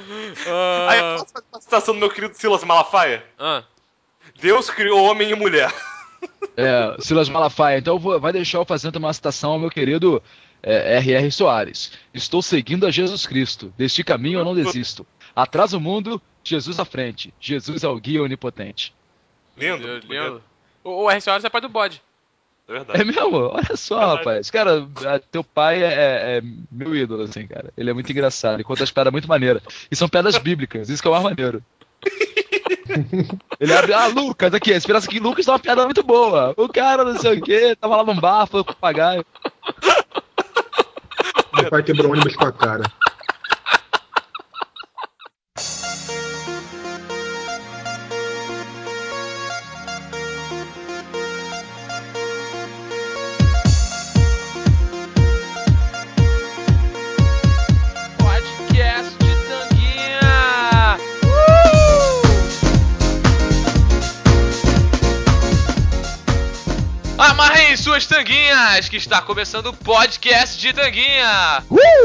Aí eu posso fazer uma citação do meu querido Silas Malafaia? Deus criou homem e mulher. Silas Malafaia. Então vai deixar eu fazendo uma citação ao meu querido R.R. Soares. Estou seguindo a Jesus Cristo. Deste caminho eu não desisto. Atrás o mundo, Jesus à frente. Jesus é o guia onipotente. Lindo. Lindo. O R. Soares é pai do bode. É verdade. É mesmo? Olha só, rapaz. Cara, teu pai é meu ídolo, assim, cara. Ele é muito engraçado. Ele conta as piadas muito maneiras. E são piadas bíblicas. Isso que é o mais maneiro. Ele abre, Lucas, aqui, a esperança que Lucas dá uma piada muito boa. O cara, não sei o que, tava lá num bar, foi pro papagaio. Meu pai quebrou um ônibus com a cara. Podcast de Tanguinha. Amarrem suas tanguinhas, que está começando o podcast de Tanguinha.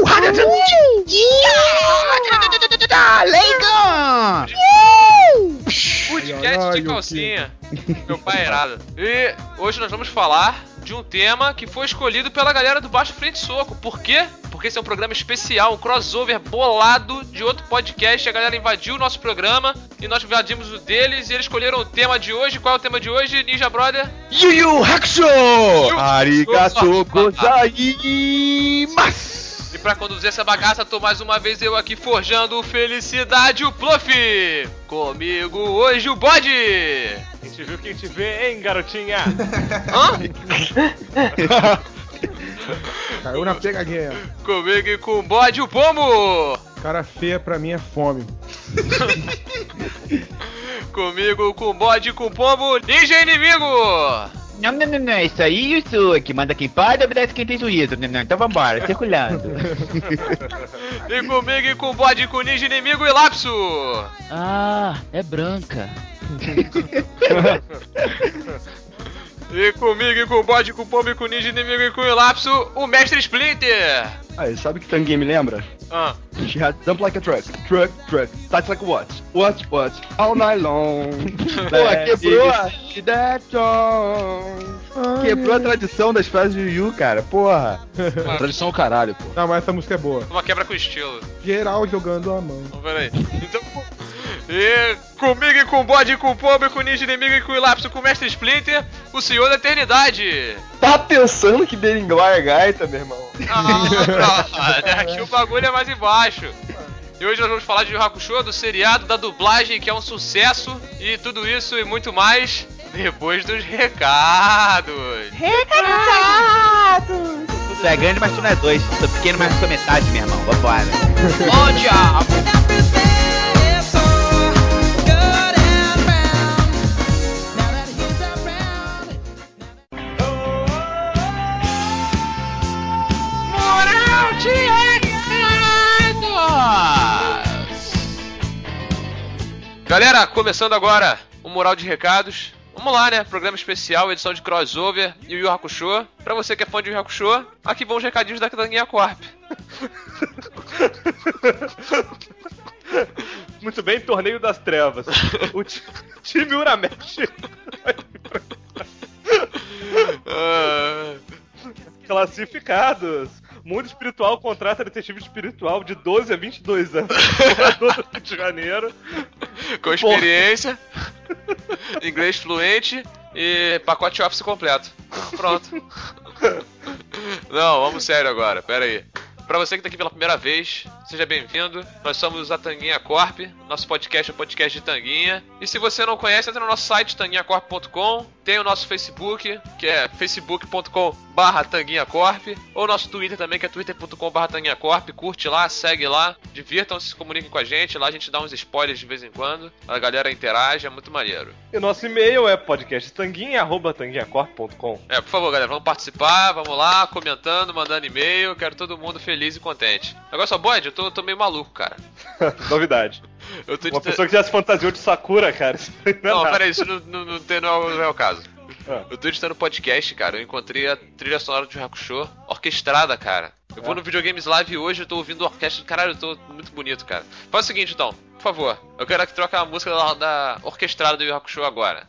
Legal! Podcast de calcinha. Meu pai é irado. E hoje nós vamos falar de um tema que foi escolhido pela galera do Baixo Frente Soco. Por quê? Porque esse é um programa especial, um crossover bolado de outro podcast. A galera invadiu o nosso programa e nós invadimos o deles e eles escolheram o tema de hoje. Qual é o tema de hoje, Ninja Brother? Yu Yu Hakusho! Arigatou gozaimasu! E pra conduzir essa bagaça, tô mais uma vez eu aqui forjando felicidade, o Pluff! Comigo hoje o Bode! Quem te viu, quem te vê, hein, garotinha? Caiu na pegadinha. Comigo e com o Bode o Pomo! Cara feia pra mim é fome. Comigo com o Bode e com o Pombo, Ninja Inimigo! Não, isso aí eu sou que manda quem pode, obedece quem tem juízo. Não, então vambora, circulando. E comigo e com o Bode e com o Ninja Inimigo e Lapso! É branca. E comigo e com o Bode, com o Pombo e com o Ninja Inimigo e com o Lapso, o Mestre Splinter! Aí, sabe o que Tanguinha me lembra? She had jump like a truck, touch like a watch, all night long. Quebrou a tradição das frases de Yu, cara, porra. Tradição é o caralho, pô. Não, mas essa música é boa. Uma quebra com estilo. Geral jogando a mão. Então, peraí. Então, e comigo e com o Bode, com o Pombo, e com o Ninja Inimigo e com o Lapso, com o Mestre Splinter, o Senhor da Eternidade! Tá pensando que Beringuar é gaita, meu irmão? Aqui o bagulho é mais embaixo. E hoje nós vamos falar de Yu Yu Hakusho, do seriado, da dublagem, que é um sucesso, e tudo isso e muito mais depois dos recados. Tu é grande, mas tu não é dois. Sou pequeno, mas não sou metade, meu irmão. Vambora. Bom diabo! Moral de recados! Galera, começando agora o Moral de Recados. Vamos lá, né? Programa especial, edição de crossover e o Yu Yu Hakusho. Pra você que é fã de Yu Yu Hakusho, aqui vão os recadinhos da Tanguinha Corp. Muito bem, Torneio das Trevas. O time Uramesh. Classificados. Mundo Espiritual contrata detetive espiritual de 12 a 22 anos. Morador do Rio de Janeiro. Com experiência, inglês fluente e pacote Office completo. Pronto. Não, vamos sério agora, pera aí. Pra você que tá aqui pela primeira vez, seja bem-vindo. Nós somos a Tanguinha Corp. Nosso podcast é um podcast de Tanguinha. E se você não conhece, entra no nosso site tanguinhacorp.com. Tem o nosso Facebook, que é facebook.com/tanguinhacorp. Ou nosso Twitter também, que é twitter.com/tanguinhacorp. Curte lá, segue lá. Divirtam-se, se comuniquem com a gente. Lá a gente dá uns spoilers de vez em quando. A galera interage, é muito maneiro. E o nosso e-mail é podcasttanguinha@tanguinhacorp.com. Por favor, galera, vamos participar, vamos lá, comentando, mandando e-mail. Quero todo mundo feliz e contente. Agora só, Bode, eu tô meio maluco, cara. Novidade. Eu tô Uma pessoa que já se fantasiou de Sakura, cara. Não, peraí, isso não é o caso. Eu tô editando podcast, cara. Eu encontrei a trilha sonora de Yu Hakusho orquestrada, cara. Eu vou no Videogames Live hoje, eu tô ouvindo a orquestra. Caralho, eu tô muito bonito, cara. Faz o seguinte, então, por favor. Eu quero que troque a música da orquestrada do Yu Hakusho agora.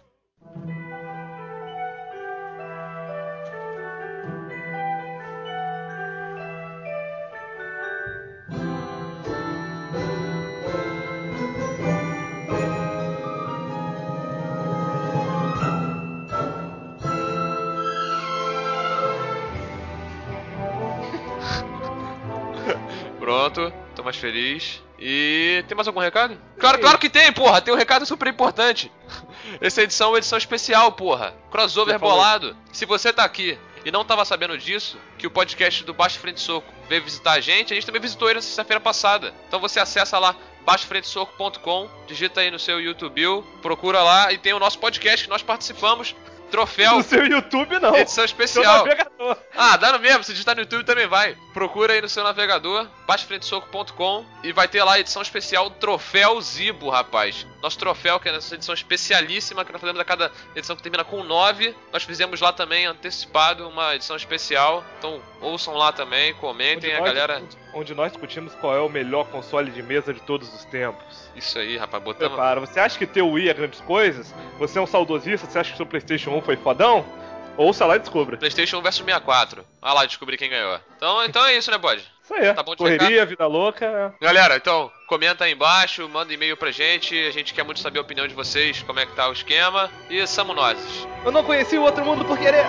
Pronto, tô mais feliz. E tem mais algum recado? Claro que tem, porra! Tem um recado super importante. Essa edição é uma edição especial, porra. Crossover bolado. Se você tá aqui e não tava sabendo disso, que o podcast do Baixo Frente Soco veio visitar a gente também visitou ele na sexta-feira passada. Então você acessa lá baixofrentesoco.com, digita aí no seu YouTube, procura lá e tem o nosso podcast que nós participamos. Troféu. No seu YouTube, não. Edição especial. Ah, dá no mesmo. Se digitar no YouTube também vai. Procura aí no seu navegador, baixofrentesoco.com, e vai ter lá a edição especial Troféu Zibo, rapaz. Nosso troféu, que é essa edição especialíssima, que nós fazemos a cada edição que termina com 9. Nós fizemos lá também, antecipado, uma edição especial. Então, ouçam lá também, comentem, a galera... Onde nós discutimos qual é o melhor console de mesa de todos os tempos. Isso aí, rapaz, botamos... Prepara, você acha que ter o Wii é grandes coisas? Você é um saudosista? Você acha que o seu PlayStation 1 foi fodão? Ouça lá e descubra. PlayStation 1 vs 64. Olha lá, descobri quem ganhou. Então é isso, né, Bode? Isso aí. Tá bom de correria, recado? vida louca. Galera, então, comenta aí embaixo, manda e-mail pra gente. A gente quer muito saber a opinião de vocês, como é que tá o esquema. E somos nós. Eu não conheci o outro mundo por querer.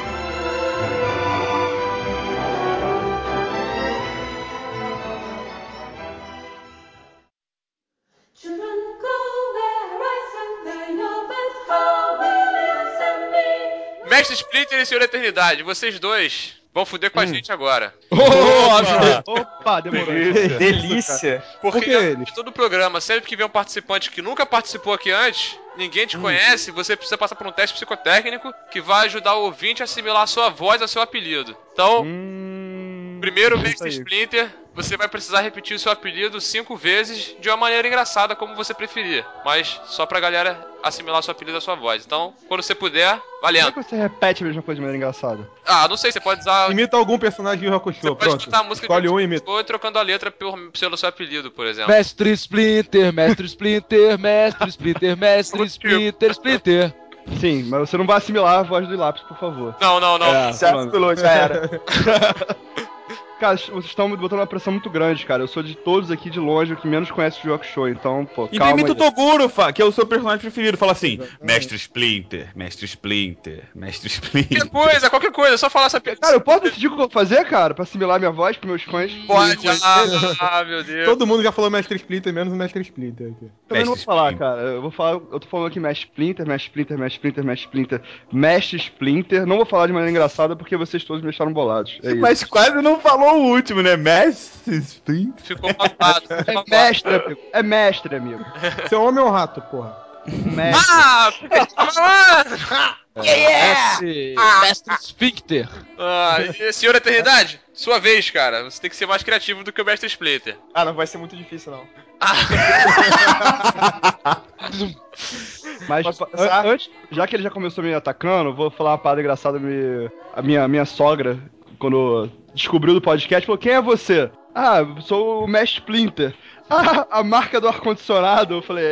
Mestre Splinter e Senhor Eternidade, vocês dois vão fuder com a gente agora. Opa, demorou. Delícia. Porque eles? todo programa, sempre que vem um participante que nunca participou aqui antes, ninguém te conhece, você precisa passar por um teste psicotécnico que vai ajudar o ouvinte a assimilar a sua voz ao seu apelido. Então, primeiro, Mestre Splinter, você vai precisar repetir o seu apelido 5 vezes de uma maneira engraçada, como você preferir. Mas só pra galera assimilar o seu apelido à sua voz. Então, quando você puder, valendo. Como é que você repete a mesma coisa de maneira engraçada? Ah, não sei, você pode usar... Imita algum personagem de Yu Hakusho, Você pode pronto. escutar a música Escolhe de um e imita. ou trocando a letra pelo seu apelido, por exemplo. Mestre Splinter, Mestre Splinter, Mestre Splinter, Mestre Splinter, Splinter. Sim, mas você não vai assimilar a voz do lápis, por favor. Não. Já assimilou, já era. Cara, vocês estão me botando uma pressão muito grande, cara. Eu sou de todos aqui de longe o que menos conhece o Yu Hakusho, então, pô, Então calma imita o aí. Toguro, que é o seu personagem preferido. Fala assim, Mestre Splinter, Mestre Splinter, Mestre Splinter. Qualquer coisa, só falar essa piada. Cara, eu posso decidir o que eu vou fazer, cara, pra assimilar minha voz pros meus fãs? Pode, meu Deus. Todo mundo já falou Mestre Splinter, menos o Mestre Splinter aqui. Também não vou Mestre falar, Splinter. cara. Eu tô falando aqui Mestre Splinter, Mestre Splinter, Mestre Splinter, Mestre Splinter, Mestre Splinter. Não vou falar de maneira engraçada porque vocês todos me deixaram bolados. É isso. Mas quase não falou o último, né? Mestre Splinter. Ficou magoado. É mestre, amigo. Você é homem ou rato, porra? Mestre. Mestre Sphincter. E Senhor Eternidade, sua vez, cara. Você tem que ser mais criativo do que o Mestre Splinter. Ah, não vai ser muito difícil, não. Mas Posso começar? antes, já que ele já começou me atacando, eu vou falar uma parada engraçada. A minha sogra, quando descobriu do podcast, falou: quem é você? Ah, eu sou o Mestre Splinter. Ah, a marca do ar-condicionado. Eu falei,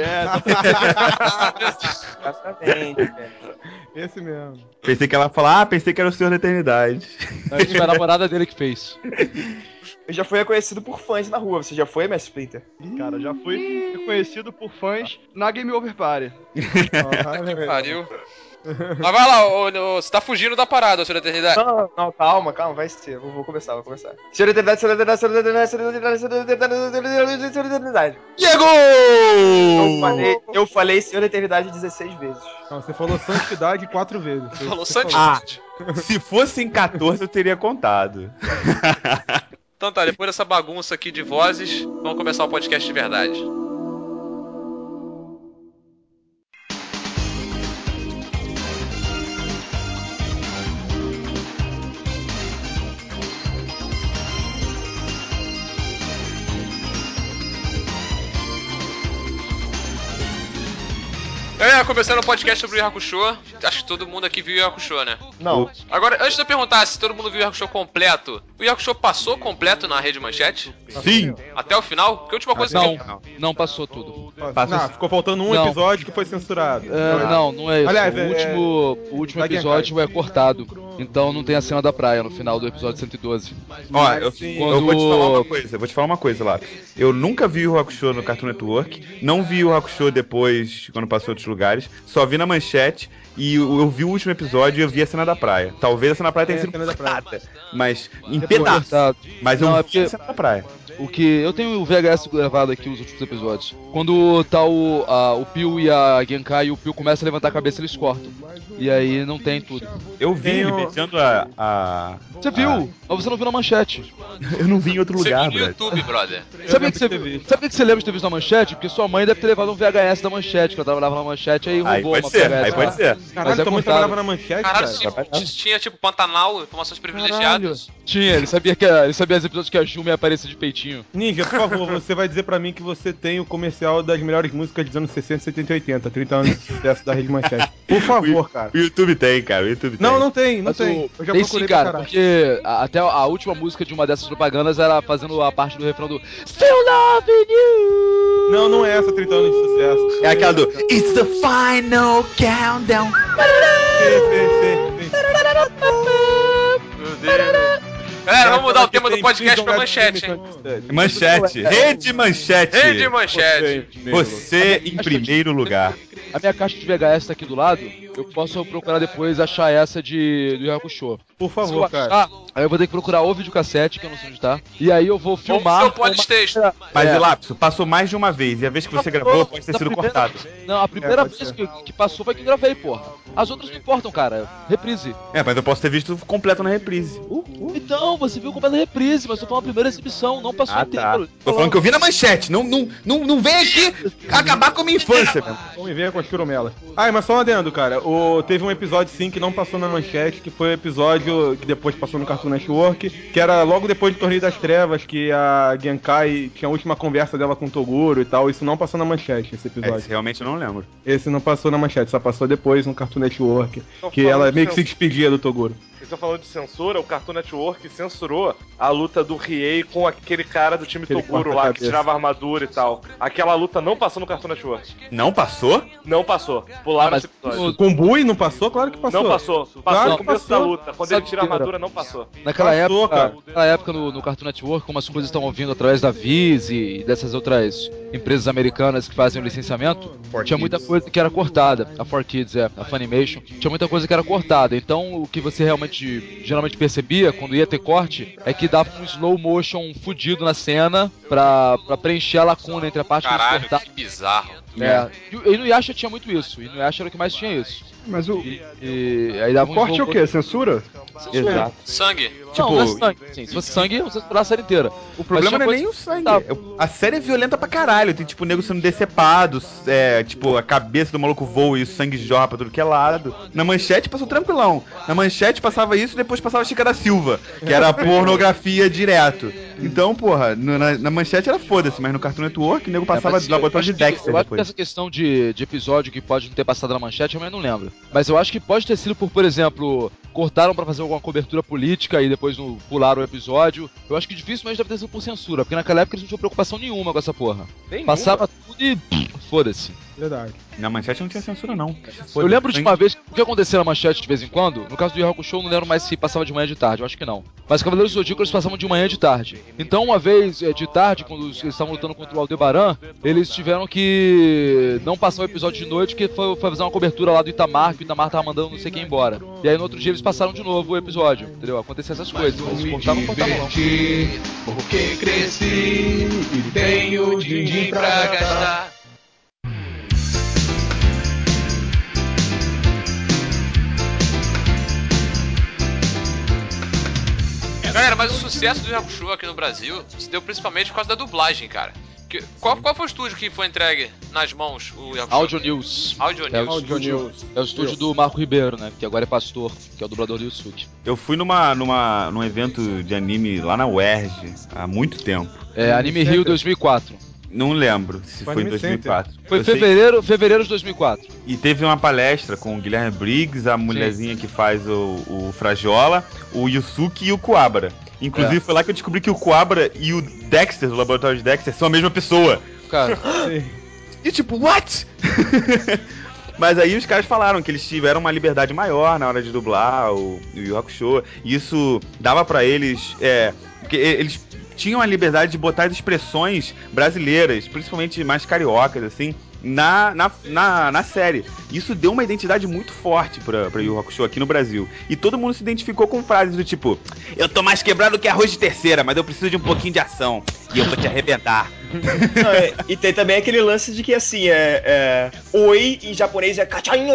Exatamente, velho. Esse mesmo. Pensei que ela ia falar, pensei que era o Senhor da Eternidade. Não, foi a namorada dele que fez. Eu já fui reconhecido por fãs na rua. Você já foi, Mestre Splinter? Cara, já fui reconhecido por fãs na Game Over Party. Pariu. Mas vai lá, você tá fugindo da parada, Senhor Eternidade. Não, calma, vai ser. Vou começar. Senhor Eternidade, Senhor Eternidade, Senhor Eternidade, Senhor Eternidade, Senhor Eternidade, Senhor Eternidade. Diego! Eu falei Senhor Eternidade 16 vezes. Não, você falou santidade 4 vezes. Falou Santos. Se fosse em 14, eu teria contado. Então tá, depois dessa bagunça aqui de vozes, vamos começar o podcast de verdade. Começando o podcast sobre o Yu Hakusho. Acho que todo mundo aqui viu o Yu Hakusho, né? Não. Agora, antes de eu perguntar se todo mundo viu o Yu Hakusho completo, o Yu Hakusho passou completo na Rede Manchete? Sim. Até o final? Porque a última coisa que eu... Não passou tudo. Não, ficou faltando um Não. episódio que foi censurado. Não é isso. Aliás, o último da episódio é cortado. Então não tem a cena da praia no final do episódio 112. Ó, eu Quando- vou te falar uma coisa, lá. Eu nunca vi o Hakusho no Cartoon Network, não vi o Hakusho depois, quando passou em outros lugares, só vi na Manchete e eu vi o último episódio e eu vi a cena da praia. Talvez a cena da praia tenha É, a sido cena da praia. cortada, mas em Depois pedaços. cortado. Mas Não, eu é vi porque- a cena da praia. O que eu tenho o VHS gravado aqui os últimos episódios. Quando tá o Pio e a Genkai, o Pio começa a levantar a cabeça, eles cortam. E aí não tem tudo. Eu vi ele Tenho- beijando a... Você viu? Mas você não viu na Manchete. Eu não vi em outro Você lugar, viu no brother. YouTube, brother. Sabe o lembro que você de ter viu? visto. Sabe o que você lembra de ter visto na Manchete? Porque sua mãe deve ter levado um VHS da Manchete, que eu trabalhava na Manchete, aí Aí roubou pode uma ser, VHS. aí lá. pode ser. Caralho, Mas é tua mãe cortado. trabalhava na Manchete, Caralho, cara. tinha tipo Pantanal, informações privilegiadas. Tinha, ele sabia os episódios que a Jumi aparecia de peitinho. Ninja, por favor, você vai dizer pra mim que você tem o comercial das melhores músicas dos anos 60, 70 e 80, 30 anos de sucesso da Rede Manchete. Por favor, cara. O YouTube tem, cara, o YouTube tem. Não tem, não Mas tem. Eu já tem procurei sim, pra cara, caralho. porque até a última música de uma dessas propagandas era fazendo a parte do refrão do Still Loving You. Não é essa 30 anos de sucesso. É aquela do It's the final countdown. Sim. Meu Deus. Galera, vamos mudar o tema do podcast pra Manchete, hein? Manchete, Rede Manchete. Rede Manchete. Você em primeiro lugar. A minha caixa de VHS tá aqui do lado. Eu posso procurar depois achar essa do Yu Hakusho. Por Se eu favor, cara. achar, aí eu vou ter que procurar o videocassete, que eu não sei onde tá. E aí eu vou filmar. seu polistexto. Mas, É. Lapso, passou mais de uma vez. E a vez que você gravou pode ter sido cortado. Não, a primeira pode vez ser. que passou foi que eu gravei, porra. As outras não importam, cara. Reprise. É, mas eu posso ter visto completo na reprise. Então, você viu como é da reprise, mas só foi uma primeira exibição, não passou Ah, tá. inteiro. Tô falando que eu vi na Manchete. Não vem aqui acabar com a minha infância, meu. Vamos me ver com as churumelas. Ah, mas só um adendo, cara. Teve um episódio sim que não passou na Manchete, que foi o episódio que depois passou no Cartoon Network, que era logo depois do Torneio das Trevas, que a Genkai tinha a última conversa dela com o Toguro e tal. Isso não passou na Manchete, esse episódio. Esse realmente eu não lembro. Esse não passou na Manchete, só passou depois no Cartoon Network. Tô Que falando ela de meio que se censura. despedia do Toguro. Vocês estão falando de censura, o Cartoon Network censurou a luta do Riei com aquele cara do time Aquele Toguro lá, que corta-cabeça. tirava a armadura e tal. Aquela luta não passou no Cartoon Network. Não passou? Não passou. Pularam mas esse episódio. no- Com o Bui não passou? Claro que passou. Não passou. Passou Claro no que começo passou. da luta. Quando Sabe ele tira a que era? armadura, não passou. Naquela Passou, cara. época no Cartoon Network, como as coisas estão vindo através da Viz e dessas outras empresas americanas que fazem o licenciamento, tinha muita coisa que era cortada. A 4Kids, a Funimation, tinha muita coisa que era cortada. Então, o que você geralmente percebia quando ia ter corte é que dava um slow motion fudido na cena pra preencher a lacuna entre a parte que eles Caralho, cortavam. que bizarro. E no Yasha tinha muito isso. E no Yasha era o que mais tinha isso. Mas o E aí dava um corte é slow o quê? Censura? Censura. Exato. Sangue. Não, não é sangue. Sim, se fosse sangue, você censurar a série inteira. O problema Mas não é tinha nem o sangue. Tá. A série é violenta pra caralho. Tem, tipo, nego sendo decepado. Tipo, a cabeça do maluco voa e o sangue jorra pra tudo que é lado. Na Manchete passou tranquilão. Na Manchete passava isso e depois passava Chica da Silva, que era a pornografia direto. Então, porra, na Manchete era foda-se, mas no Cartoon Network o nego passava mas do laboratório de eu acho que- Dexter Eu acho que depois. essa questão de episódio que pode não ter passado na Manchete, eu também não lembro. Mas eu acho que pode ter sido por exemplo, cortaram pra fazer alguma cobertura política e depois pularam o episódio. Eu acho que dificilmente deve ter sido por censura, porque naquela época eles não tinham preocupação nenhuma com essa porra. Nenhuma. Passava tudo e foda-se. Verdade. Na Manchete não tinha censura, não. Eu lembro de uma vez, o que acontecia na Manchete de vez em quando, no caso do Yu Hakusho, eu não lembro mais se passava de manhã ou de tarde, eu acho que não. Mas Cavaleiros do Zodíaco eles passavam de manhã e de tarde. Então uma vez, de tarde, quando eles estavam lutando contra o Aldebaran, eles tiveram que não passar o episódio de noite, porque foi fazer uma cobertura lá do Itamar, que o Itamar tava mandando não sei quem embora. E aí no outro dia eles passaram de novo o episódio, entendeu? Aconteciam essas coisas, mas cortavam não. Porque cresci e tenho din-din pra gastar. Galera, mas o sucesso do Yu Hakusho aqui no Brasil se deu principalmente por causa da dublagem, cara. Qual foi o estúdio que foi entregue nas mãos o Yu Hakusho? Audio News. Audio É o News. estúdio, é o estúdio do Marco Ribeiro, né? Que agora é pastor, que é o dublador do Yusuke. Eu fui num evento de anime lá na UERJ há muito tempo. É Anime Rio 2004. Não lembro se foi em Anime 2004. Foi Eu sei- fevereiro de 2004. E teve uma palestra com o Guilherme Briggs, a mulherzinha que faz o Frajola, o Yusuke e o Kuwabara. Inclusive foi lá que eu descobri que o Kuwabara e o Dexter, do laboratório de Dexter, são a mesma pessoa. Cara, E tipo, what? Mas aí os caras falaram que eles tiveram uma liberdade maior na hora de dublar o Yu Yu Hakusho. E isso dava pra eles... porque eles tinham a liberdade de botar as expressões brasileiras, principalmente mais cariocas, assim, na série. Isso deu uma identidade muito forte pra Yu Yu Hakusho aqui no Brasil. E todo mundo se identificou com frases do tipo: eu tô mais quebrado que arroz de terceira, mas eu preciso de um pouquinho de ação. E eu vou te arrebentar. Não, e tem também aquele lance de que assim, oi em japonês é kachain.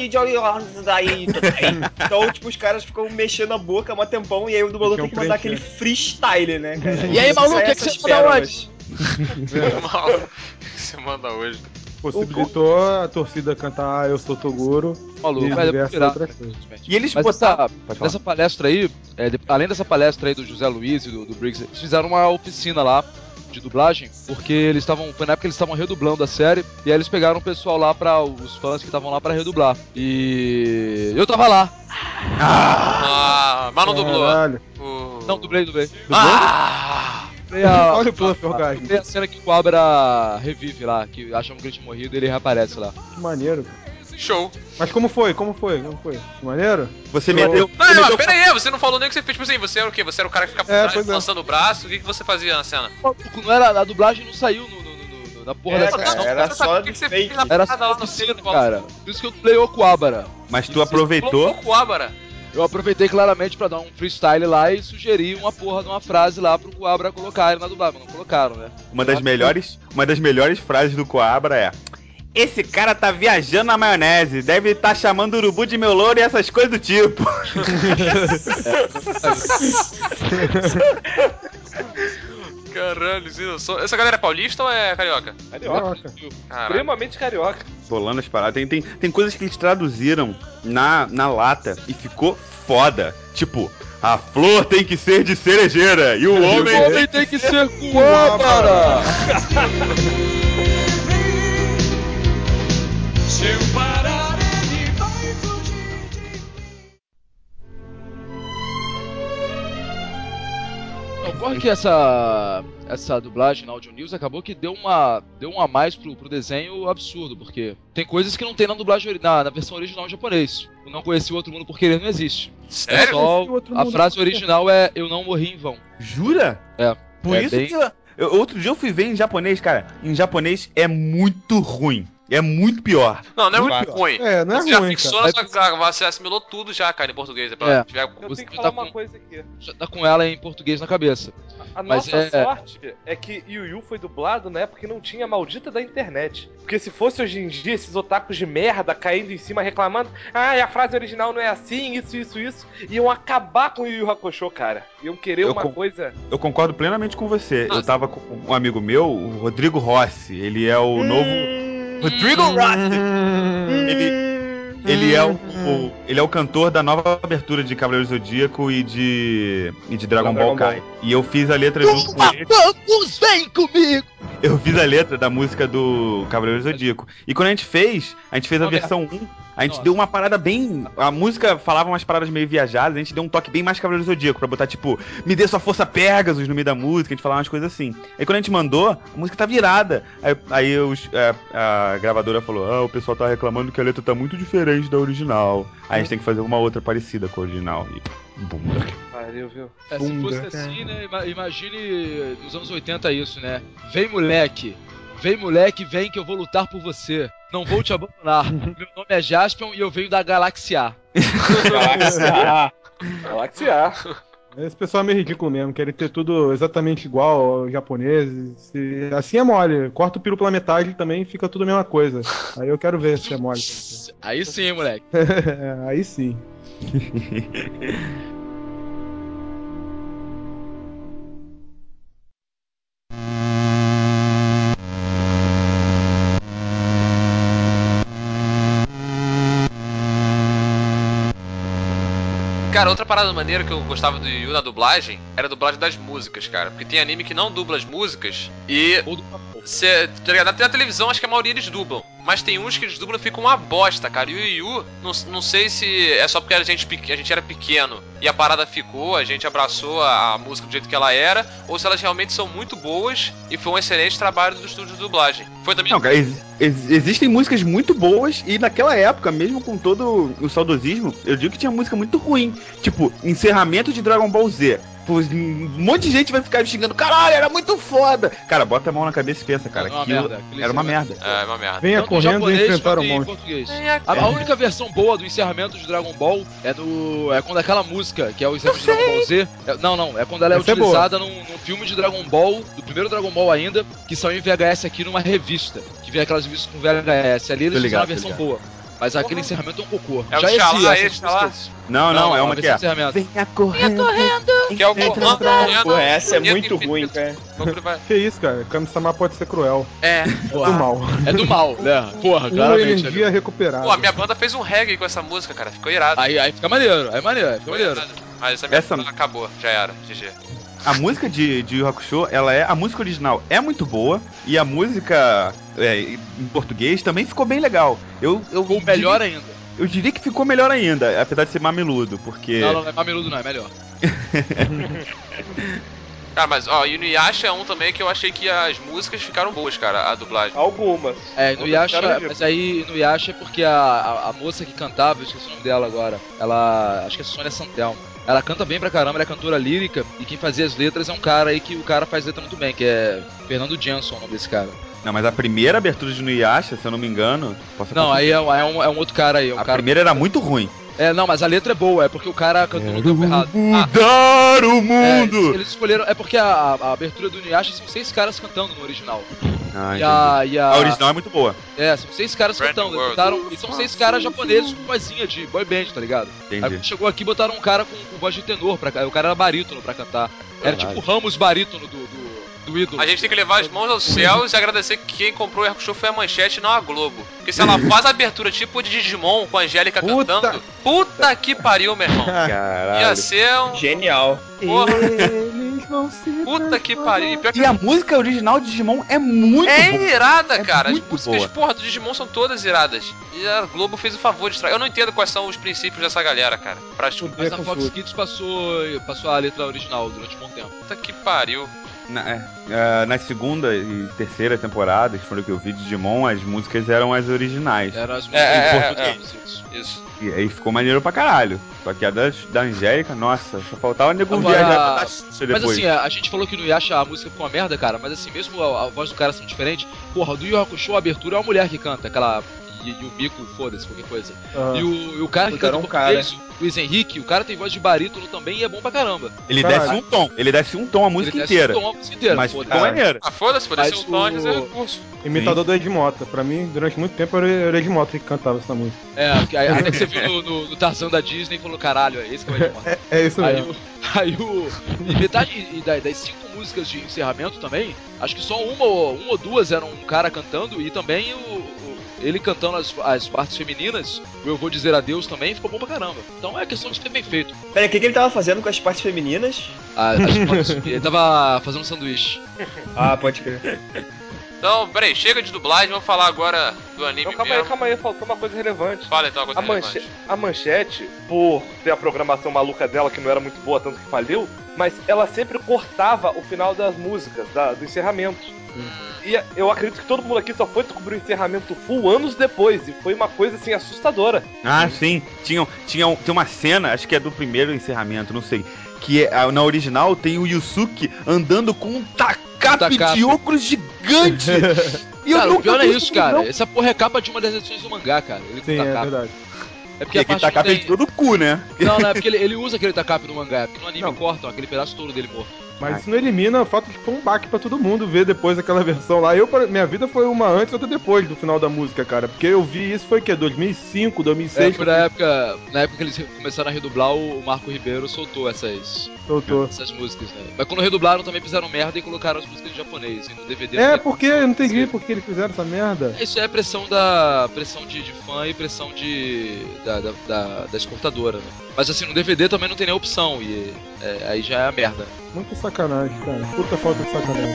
Então, tipo, os caras ficam mexendo a boca há um tempão e aí o dublador tem que mandar aquele freestyle, né, cara? E aí, maluco, o que Essas você manda pérolas. Mal. O que você manda hoje? Possibilitou a torcida cantar Eu Sou Toguro maluco, e mas é diversas pirata, outras coisas. E eles Mas botaram... nessa palestra aí, além dessa palestra aí do José Luiz e do Briggs, eles fizeram uma oficina lá de dublagem, porque eles estavam, foi na época que eles estavam redublando a série, e aí eles pegaram o pessoal lá para os fãs que estavam lá pra redublar. E eu tava lá. Mas não dublou. Caralho. Não, dublei. Olha o Fluff Orgasmo. Dublei a cena que o Cobra revive lá, que acham que ele tinha morrido e ele reaparece lá. Que maneiro, cara. Show. Mas como foi? Que maneiro? Você meteu... Não, pera aí, você não falou nem o que você fez. Tipo assim, você era o quê? Você era o cara que ficava por trás, lançando o braço? O que você fazia na cena? Não era, a dublagem não saiu na porra da cara, sessão. era só que de você fake. fez na Era parada só lá no oficina, centro, cara. Por isso que eu dublei o Kuwabara. Mas tu aproveitou... Kuwabara. Eu aproveitei claramente pra dar um freestyle lá e sugeri uma porra de uma frase lá pro Kuwabara colocar na dublagem, mas não colocaram, né? Uma das melhores frases do Coabra é: esse cara tá viajando na maionese, deve estar chamando o urubu de meu louro e essas coisas do tipo. Caralho, essa galera é paulista ou é carioca? Carioca. Caralho. Extremamente carioca. Bolando as paradas. Tem coisas que eles traduziram na lata e ficou foda. Tipo, a flor tem que ser de cerejeira e o homem tem que ser Kuwabara! Ocorre que essa dublagem na Audio News acabou que deu um a mais pro desenho absurdo, porque tem coisas que não tem na dublagem na versão original em japonês. O Não Conheci o Outro Mundo Por Querer não existe. Sério? É só, a frase original é Eu Não Morri em Vão. Jura? É. Por É isso bem- que outro dia eu fui ver em japonês, cara. Em japonês é muito ruim. É muito pior. Não é Muito muito ruim. É, não é Você já ruim, fixou cara. na sua... Você assimilou tudo já, cara, em português. É. Tiver... Eu Você tenho que tá falar uma com- coisa aqui. Já tá com ela em português na cabeça. A Mas nossa é- sorte é que Yu Yu foi dublado na época que não tinha a maldita da internet. Porque se fosse hoje em dia, esses otakus de merda caindo em cima reclamando, a frase original não é assim, isso, iam acabar com o Yu Yu Hakusho, cara. Iam querer coisa... Eu concordo plenamente com você. Eu tava com um amigo meu, o Rodrigo Rossi. Ele é o novo... Rodrigo Rossi! Ele é o cantor da nova abertura de Cavaleiro Zodíaco e de Dragon Ball Kai. E eu fiz a letra junto com ele. Vamos, vem comigo! Eu fiz a letra da música do Cavaleiro Zodíaco. E quando a gente fez a versão 1, a gente deu uma parada bem... A música falava umas paradas meio viajadas, a gente deu um toque bem mais Cavaleiro Zodíaco, pra botar tipo, me dê sua força Pegasus no meio da música, a gente falava umas coisas assim. Aí quando a gente mandou, a música tá virada. Aí a gravadora falou, o pessoal tá reclamando que a letra tá muito diferente da original. Aí a gente tem que fazer uma outra parecida com a original. E bunda. Pariu, viu? Se fosse assim, né? Imagine nos anos 80 isso, né? Vem moleque, vem que eu vou lutar por você. Não vou te abandonar. Meu nome é Jaspion e eu venho da Galáxia. Galaxia. Esse pessoal é meio ridículo mesmo, querem ter tudo exatamente igual aos japoneses. Assim é mole, corta o piro pela metade também fica tudo a mesma coisa. Aí eu quero ver se é mole. Aí sim, moleque. Aí sim. Cara, outra parada maneira que eu gostava do Yu Yu na dublagem era a dublagem das músicas, cara. Porque tem anime que não dubla as músicas e... Na televisão, acho que a maioria eles dublam. Mas tem uns que eles dublam e ficam uma bosta, cara. E o Yu Yu, não sei se é só porque a gente era pequeno e a parada ficou, a gente abraçou a música do jeito que ela era, ou se elas realmente são muito boas e foi um excelente trabalho do estúdio de dublagem. Foi também... Não, cara, existem músicas muito boas e naquela época, mesmo com todo o saudosismo, eu digo que tinha música muito ruim. Tipo, encerramento de Dragon Ball Z. Pô, um monte de gente vai ficar me xingando, caralho, era muito foda. Cara, bota a mão na cabeça e pensa, cara, aquilo era uma merda. É uma merda. Venha Tanto correndo e japonês enfrentar o quanto em monstro. português. A única versão boa do encerramento de Dragon Ball é quando aquela música, que é o encerramento de Dragon Ball Z. É quando ela é Essa é utilizada num filme de Dragon Ball, do primeiro Dragon Ball ainda, que saiu em VHS aqui numa revista. Que vem aquelas revistas com VHS. Ali eles fizeram a versão boa. Mas aquele encerramento é um cocô. É Já o Xalá, essas músicas. Não, é uma que é. Venha correndo. Que é o Gohan correndo. Pô, essa é muito infinito. ruim, cara. Que isso, cara? Kami-sama pode ser cruel. É. Do mal. É do mal, né? Porra, Uma claramente. energia recuperada. Pô, a minha banda fez um reggae com essa música, cara. Ficou irado. Aí fica maneiro, fica maneiro. Mas essa minha acabou, já era, GG. A música de Yu Yu Hakusho, a música original é muito boa e a música em português também ficou bem legal. Ficou melhor ainda. Eu diria que ficou melhor ainda, apesar de ser mameludo, porque... Não é mameludo não, é melhor. Cara, mas ó, Inuyasha é um também que eu achei que as músicas ficaram boas, cara, a dublagem. Algumas. Inuyasha, mas aí Inuyasha é porque a moça que cantava, eu esqueci o nome dela agora, acho que é Sônia Santelmo. Ela canta bem pra caramba, ela é cantora lírica, e quem fazia as letras é um cara aí que o cara faz letra muito bem, que é Fernando Jenson, o nome desse cara. Não, mas a primeira abertura de Inuyasha, se eu não me engano... Não, aí é um outro cara aí. Primeira era muito ruim. Não, mas a letra é boa, é porque o cara cantou no tempo errado. Mudar o mundo! Eles escolheram, é porque a abertura do Inuyasha são 6 caras cantando no original. A original é muito boa. São 6 caras cantando, e são 6 caras japoneses com vozinha de boy band, tá ligado? Entendi. Aí quando chegou aqui, botaram um cara com voz de tenor, o cara era barítono pra cantar. Era tipo o Ramos barítono do ídolo. A gente tem que levar as mãos aos céus e agradecer que quem comprou o Hakusho foi a Manchete e não a Globo. Porque se ela faz a abertura tipo de Digimon com a Angélica cantando, puta que pariu, meu irmão. Caralho. Ia ser um... Genial. Porra. Puta que pariu. E a música original de Digimon é muito boa. É irada, cara. As muito músicas, boa. porra, do Digimon são todas iradas. E a Globo fez o favor de estragar. Eu não entendo quais são os princípios dessa galera, cara. Mas a Fox Kids passou a letra original durante um bom tempo. Puta que pariu. Na segunda e terceira temporada, que foi o que eu vi de Digimon, as músicas eram as originais. Eram as músicas em português. Isso. E aí ficou maneiro pra caralho. Só que a da Angélica, nossa, só faltava nego viajar pra Xuxa depois. Mas assim, a gente falou que no Yasha a música ficou uma merda, cara, mas assim, mesmo a voz do cara são diferente, porra, do Yu Yu Hakusho a abertura é uma mulher que canta, aquela... E o bico, foda-se, qualquer coisa. E o cara que canta português, Luiz Henrique, o cara tem voz de barítono também e é bom pra caramba. Ele desce um tom a música inteira. Mas ficou maneiro. Foda-se, pode ser um tom de recurso. Imitador do Ed Mota. Pra mim, durante muito tempo, era o Ed Mota que cantava essa música. Até que você viu no Tarzan da Disney e falou, caralho, é esse que é o Ed Mota. É isso mesmo. E metade das 5 músicas de encerramento também, acho que só uma ou duas eram um cara cantando e também ele cantando as partes femininas, Eu Vou Dizer Adeus também, ficou bom pra caramba. Então é questão de ter bem feito. Peraí, o que ele tava fazendo com as partes femininas? Ele tava fazendo um sanduíche. Pode crer. Então, peraí, chega de dublagem, vamos falar agora do anime mesmo. Calma aí, faltou uma coisa relevante. Fala então uma coisa relevante. A Manchete, por ter a programação maluca dela, que não era muito boa, tanto que faliu, mas ela sempre cortava o final das músicas, do encerramento. E eu acredito que todo mundo aqui só foi descobrir o encerramento full anos depois, e foi uma coisa assim assustadora. Ah, sim. Tem uma cena, acho que é do primeiro encerramento, não sei, que na original tem o Yusuke andando com um tacape de óculos gigante. E cara, o pior é isso, cara. Essa porra é capa de uma das edições do mangá, cara. Ele sim, é verdade. É porque aquele tacape ele tirou do cu, né? Não, é porque ele usa aquele tacape no mangá, é porque no anime cortam aquele pedaço todo dele morto. Mas isso não elimina o fato de que foi um baque pra todo mundo ver depois aquela versão lá. Minha vida foi uma antes e outra depois do final da música, cara. Porque eu vi isso foi o quê? 2005, 2006? Foi na época que eles começaram a redublar, o Marco Ribeiro soltou essas músicas, né? Mas quando redublaram também fizeram merda e colocaram as músicas em japonês. E no DVD porque eu não entendi por que eles fizeram essa merda. Isso é pressão de fã e pressão da exportadora, né? Mas assim, no DVD também não tem nem opção, e aí já é a merda. Muita sacanagem, cara. Puta falta de sacanagem.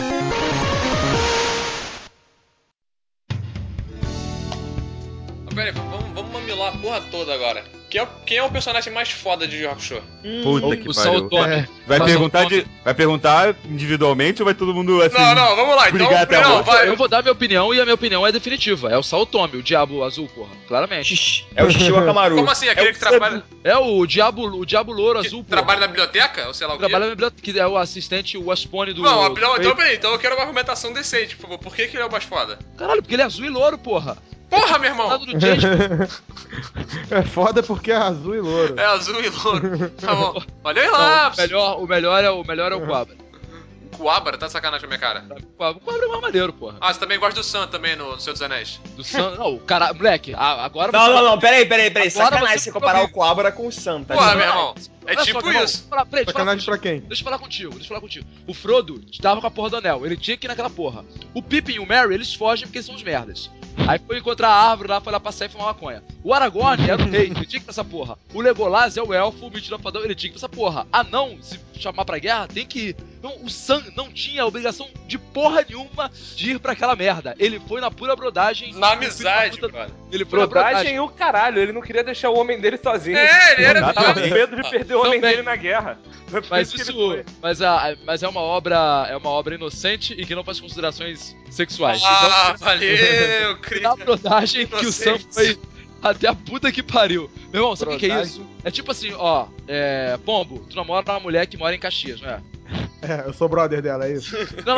Pera aí, vamos mamilar a porra toda agora. Quem é o personagem mais foda de Yu Yu Hakusho? Puta que O pariu. Saotome. Vai perguntar individualmente ou vai todo mundo assim? Não, vamos lá, então. brigar até a morte? Vai. Eu vou dar minha opinião, e a minha opinião é definitiva. É o Saotome, o Diabo Azul, porra. Claramente. É o Xixi Wakamaru. Como assim? Aquele que trabalha. É o Diabo Louro Azul, porra. Trabalha na biblioteca? Ou sei lá o quê? Trabalha na biblioteca, que é o assistente, o Aspone do... Não, então peraí, então eu quero uma argumentação decente, por favor. Por que ele é o mais foda? Caralho, porque ele é azul e louro, porra. Porra, meu irmão! Do Change, É foda porque é azul e louro. É azul e louro. Tá bom. Olha aí lá! o melhor é o Quabra. Coabra? Tá de sacanagem com a minha cara. O Quabra é mais maneiro, porra. Ah, você também gosta do Sam também no Senhor dos Anéis. Do Sam... Não, cara... Moleque, agora... Não, peraí. Agora Sacanagem você você comparar comigo. o Coabra com o Sam, tá Porra, ligado? meu irmão. É Olha tipo só, irmão, isso. peraí, Sacanagem pra quem? Deixa eu falar contigo. O Frodo tava com a porra do anel, ele tinha que ir naquela porra. O Pippin e o Merry, eles fogem porque são os merdas. Aí foi encontrar a árvore lá, foi lá passear e fumar maconha. O Aragorn era o rei, ele tinha que ir pra essa porra. O Legolas é o elfo, o Mentira Fadão, ele tinha que ir pra essa porra. Anão, se chamar pra guerra, tem que ir. Então o Sam não tinha a obrigação de porra nenhuma de ir pra aquela merda. Ele foi na pura brodagem. Na amizade, brother. Ele foi na Brodagem brodagem. e o caralho, ele não queria deixar o homem dele sozinho. É, ele era. Tava com medo de perder o homem Também. dele na guerra. Foi por Mas que ele isso, foi. mas é uma obra inocente e que não faz considerações sexuais. Ah, valeu, Cris. Na brodagem que o Sam Inocente. foi até a puta que pariu. Meu irmão, sabe o que é Brodagem? isso? É tipo assim, ó, Pombo, tu namora uma mulher que mora em Caxias, não é? É, eu sou brother dela, é isso? Não.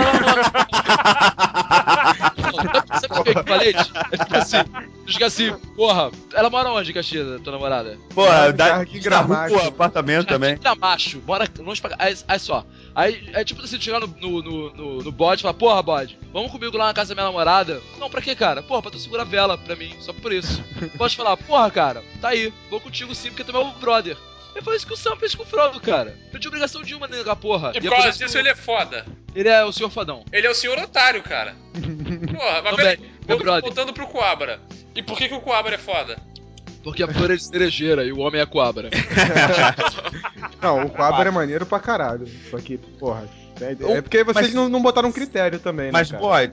Sabe o que eu falei? É tipo assim, tu fica assim, porra, ela mora onde, Caxias, tua namorada? Porra, Jardim Gramacho. apartamento também. Jardim Gramacho, mora longe pra cá. Aí só. Aí é tipo assim, tu chegar no bode e falar, porra, bode, vamos comigo lá na casa da minha namorada? Não, pra quê, cara? Porra, pra tu segurar a vela pra mim, só por isso. Pode falar, porra, cara, tá aí, vou contigo sim, porque tu é meu brother. E foi isso que o Sam fez com o Frodo, cara. Não tinha obrigação de uma nega, porra. E por causa disso ele é foda. Ele é o Senhor Fadão. Ele é o senhor otário, cara. Porra, mas Também, peraí. meu brother. Voltando pro Coabra. E por que o Coabra é foda? Porque a flor é de cerejeira e o homem é coabra. Não, o Quabra é maneiro pra caralho. Só que, porra. É porque vocês não botaram um critério também, Mas, né, cara?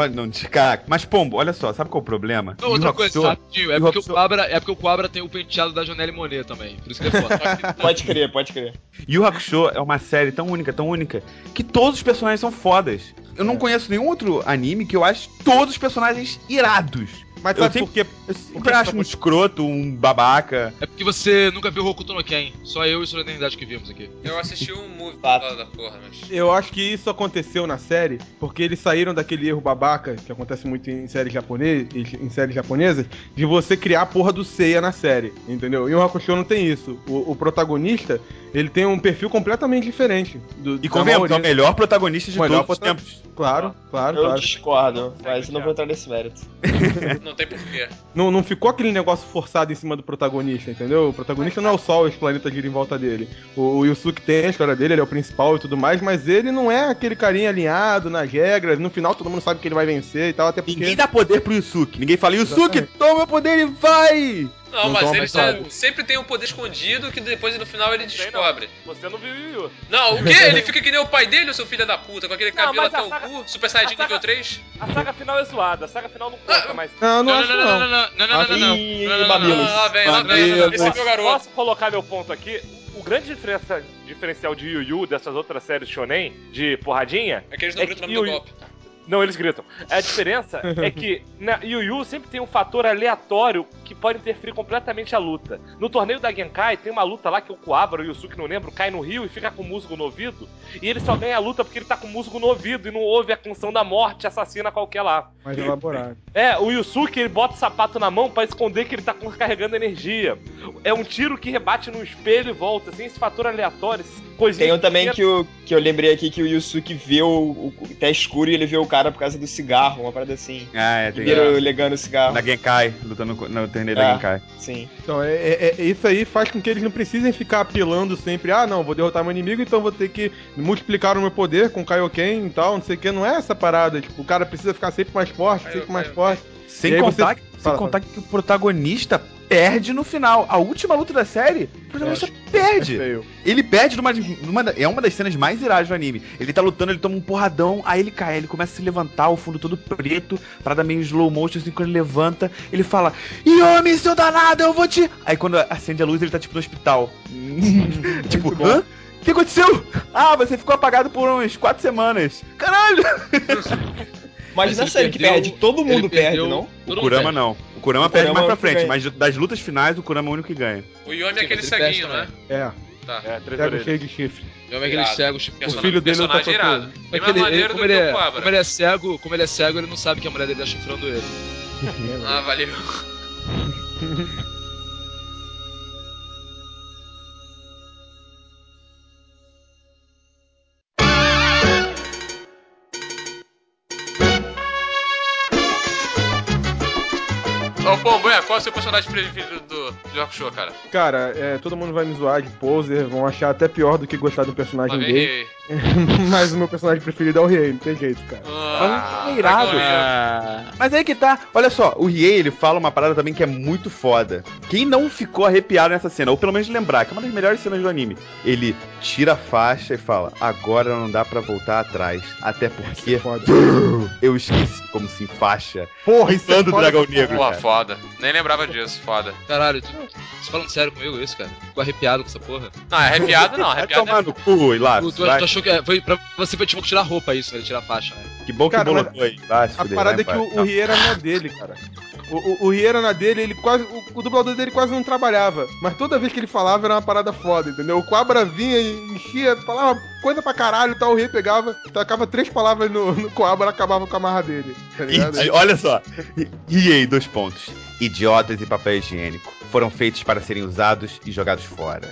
mas, Pombo, olha só, sabe qual é o problema? Outra Yu coisa, Hakusho- rapidinho, é porque o Coabra tem o penteado da Janelle Monáe também. Por isso que ele é foda. Pode crer. Yu Yu Hakusho é uma série tão única, que todos os personagens são fodas. Eu não conheço nenhum outro anime que eu acho todos os personagens irados. Mas Eu sabe sempre- por quê? Eu sempre acho um escroto, um babaca. É porque você nunca viu Hokuto no Ken. Só eu e Solenidade que vimos aqui. Eu assisti um movie Fato. da porra, mas. Eu acho que isso aconteceu na série porque eles saíram daquele erro babaca que acontece muito em séries japonesas de você criar a porra do Seiya na série, entendeu? E o Hakusho não tem isso. O protagonista, ele tem um perfil completamente diferente E convenhamos, é o melhor protagonista de Melhor todos os tempos. Claro. Eu discordo, mas eu não vou entrar nesse mérito. Não tem porquê. Não ficou aquele negócio forçado em cima do protagonista, entendeu? O protagonista não é o Sol, os planetas giram em volta dele. O Yusuke tem a história dele, ele é o principal e tudo mais, mas ele não é aquele carinha alinhado nas regras. No final todo mundo sabe que ele vai vencer e tal, até porque... Ninguém dá poder pro Yusuke. Ninguém fala, Yusuke, Exatamente. toma o poder e vai! Não, Não mas toma ele cuidado. sempre tem um poder escondido que depois no final ele Sei descobre. Você não viu o Yu Yu. Não, o quê? Ele fica que nem o pai dele, o seu filho da puta, com aquele Não, cabelo mas até a o saga- cu, Super Saiyajin a saga- nível 3. A saga final é zoada, a saga final não conta, mas... Não acho não. Não. Ih, mamilos. Lá vem. Esse é meu garoto. Posso colocar meu ponto aqui? O grande diferencial de Yu Yu dessas outras séries shonen de porradinha É que eles não É gritam o que nome do Yu- golpe. Não, eles gritam. A diferença é que na Yu Yu sempre tem um fator aleatório que pode interferir completamente a luta. No torneio da Genkai tem uma luta lá que o Coabra, o Yusuke, não lembro, cai no rio e fica com o musgo no ouvido. E ele só ganha a luta porque ele tá com o musgo no ouvido e não ouve a canção da morte assassina qualquer lá. Mais elaborado. O Yusuke, ele bota o sapato na mão pra esconder que ele tá carregando energia. É um tiro que rebate no espelho e volta. Tem esse fator aleatório, coisinha. Tem um também que eu lembrei aqui que o Yusuke vê tá escuro e ele vê o cara por causa do cigarro, uma parada assim. Ah, tem Vira legando o cigarro. na Genkai, lutando no torneio da Genkai. Sim. Então, isso aí faz com que eles não precisem ficar apelando sempre, não, vou derrotar meu inimigo, então vou ter que multiplicar o meu poder com Kaioken e tal, não sei o que, não é essa parada, tipo, o cara precisa ficar sempre mais forte, sempre mais forte. Sem E aí contar, você- sem Fala, contar que o protagonista perde no final. A última luta da série, o protagonista perde. Ele perde é uma das cenas mais iradas do anime. Ele tá lutando, ele toma um porradão, aí ele cai, ele começa a se levantar, o fundo todo preto, parada meio slow motion, assim, quando ele levanta, ele fala, Yomi, seu danado, eu vou te... Aí quando acende a luz, ele tá tipo no hospital. Tipo, hã? O que aconteceu? Ah, você ficou apagado por uns 4 semanas. Caralho! Mas na série que perde, todo mundo perde, não? O Kurama não. O Kurama perde mais pra frente, mas das lutas finais, o Kurama é o único que ganha. O Yomi é aquele ceguinho, né? É. Tá. Cego cheio de chifre. Yomi é aquele cego, O filho dele tá personagem irado. Bem mais maneiro do que o Coabra. Como ele é cego, ele não sabe que a mulher dele tá chifrando ele. Ah, valeu. Ô, Pomboia, qual é o seu personagem preferido do Hakusho, cara? Cara, todo mundo vai me zoar de poser, vão achar até pior do que gostar de um personagem gay. Mas o meu personagem preferido é o Riei, não tem jeito, cara. É irado. Mas aí que tá, olha só, o Riei, ele fala uma parada também que é muito foda. Quem não ficou arrepiado nessa cena, ou pelo menos lembrar, que é uma das melhores cenas do anime, ele tira a faixa e fala, agora não dá pra voltar atrás, até porque eu esqueci como se enfaixa. Porra, isso é do Dragão Negro, Porra, cara. foda. Nem lembrava disso, foda. Caralho, você falando sério comigo isso, cara? Ficou arrepiado com essa porra? Não, arrepiado não, Vai arrepiado tomar no cu, e lá. Tu achou que foi pra você foi tipo tirar a roupa isso, né? Tirar a faixa, né? Que bom que Cara, bolou aí. Vai, se A fuder, parada é vai, que o Riei era na dele, cara. O Riei era na dele, ele quase. O dublador dele quase não trabalhava. Mas toda vez que ele falava era uma parada foda, entendeu? O Coabra vinha e enchia, falava coisa pra caralho e tal. O Riei pegava, tacava 3 palavras no Coabra e acabava com a marra dele. Tá ligado? Olha só. Riei, 2 pontos. Idiotas e papel higiênico foram feitos para serem usados e jogados fora.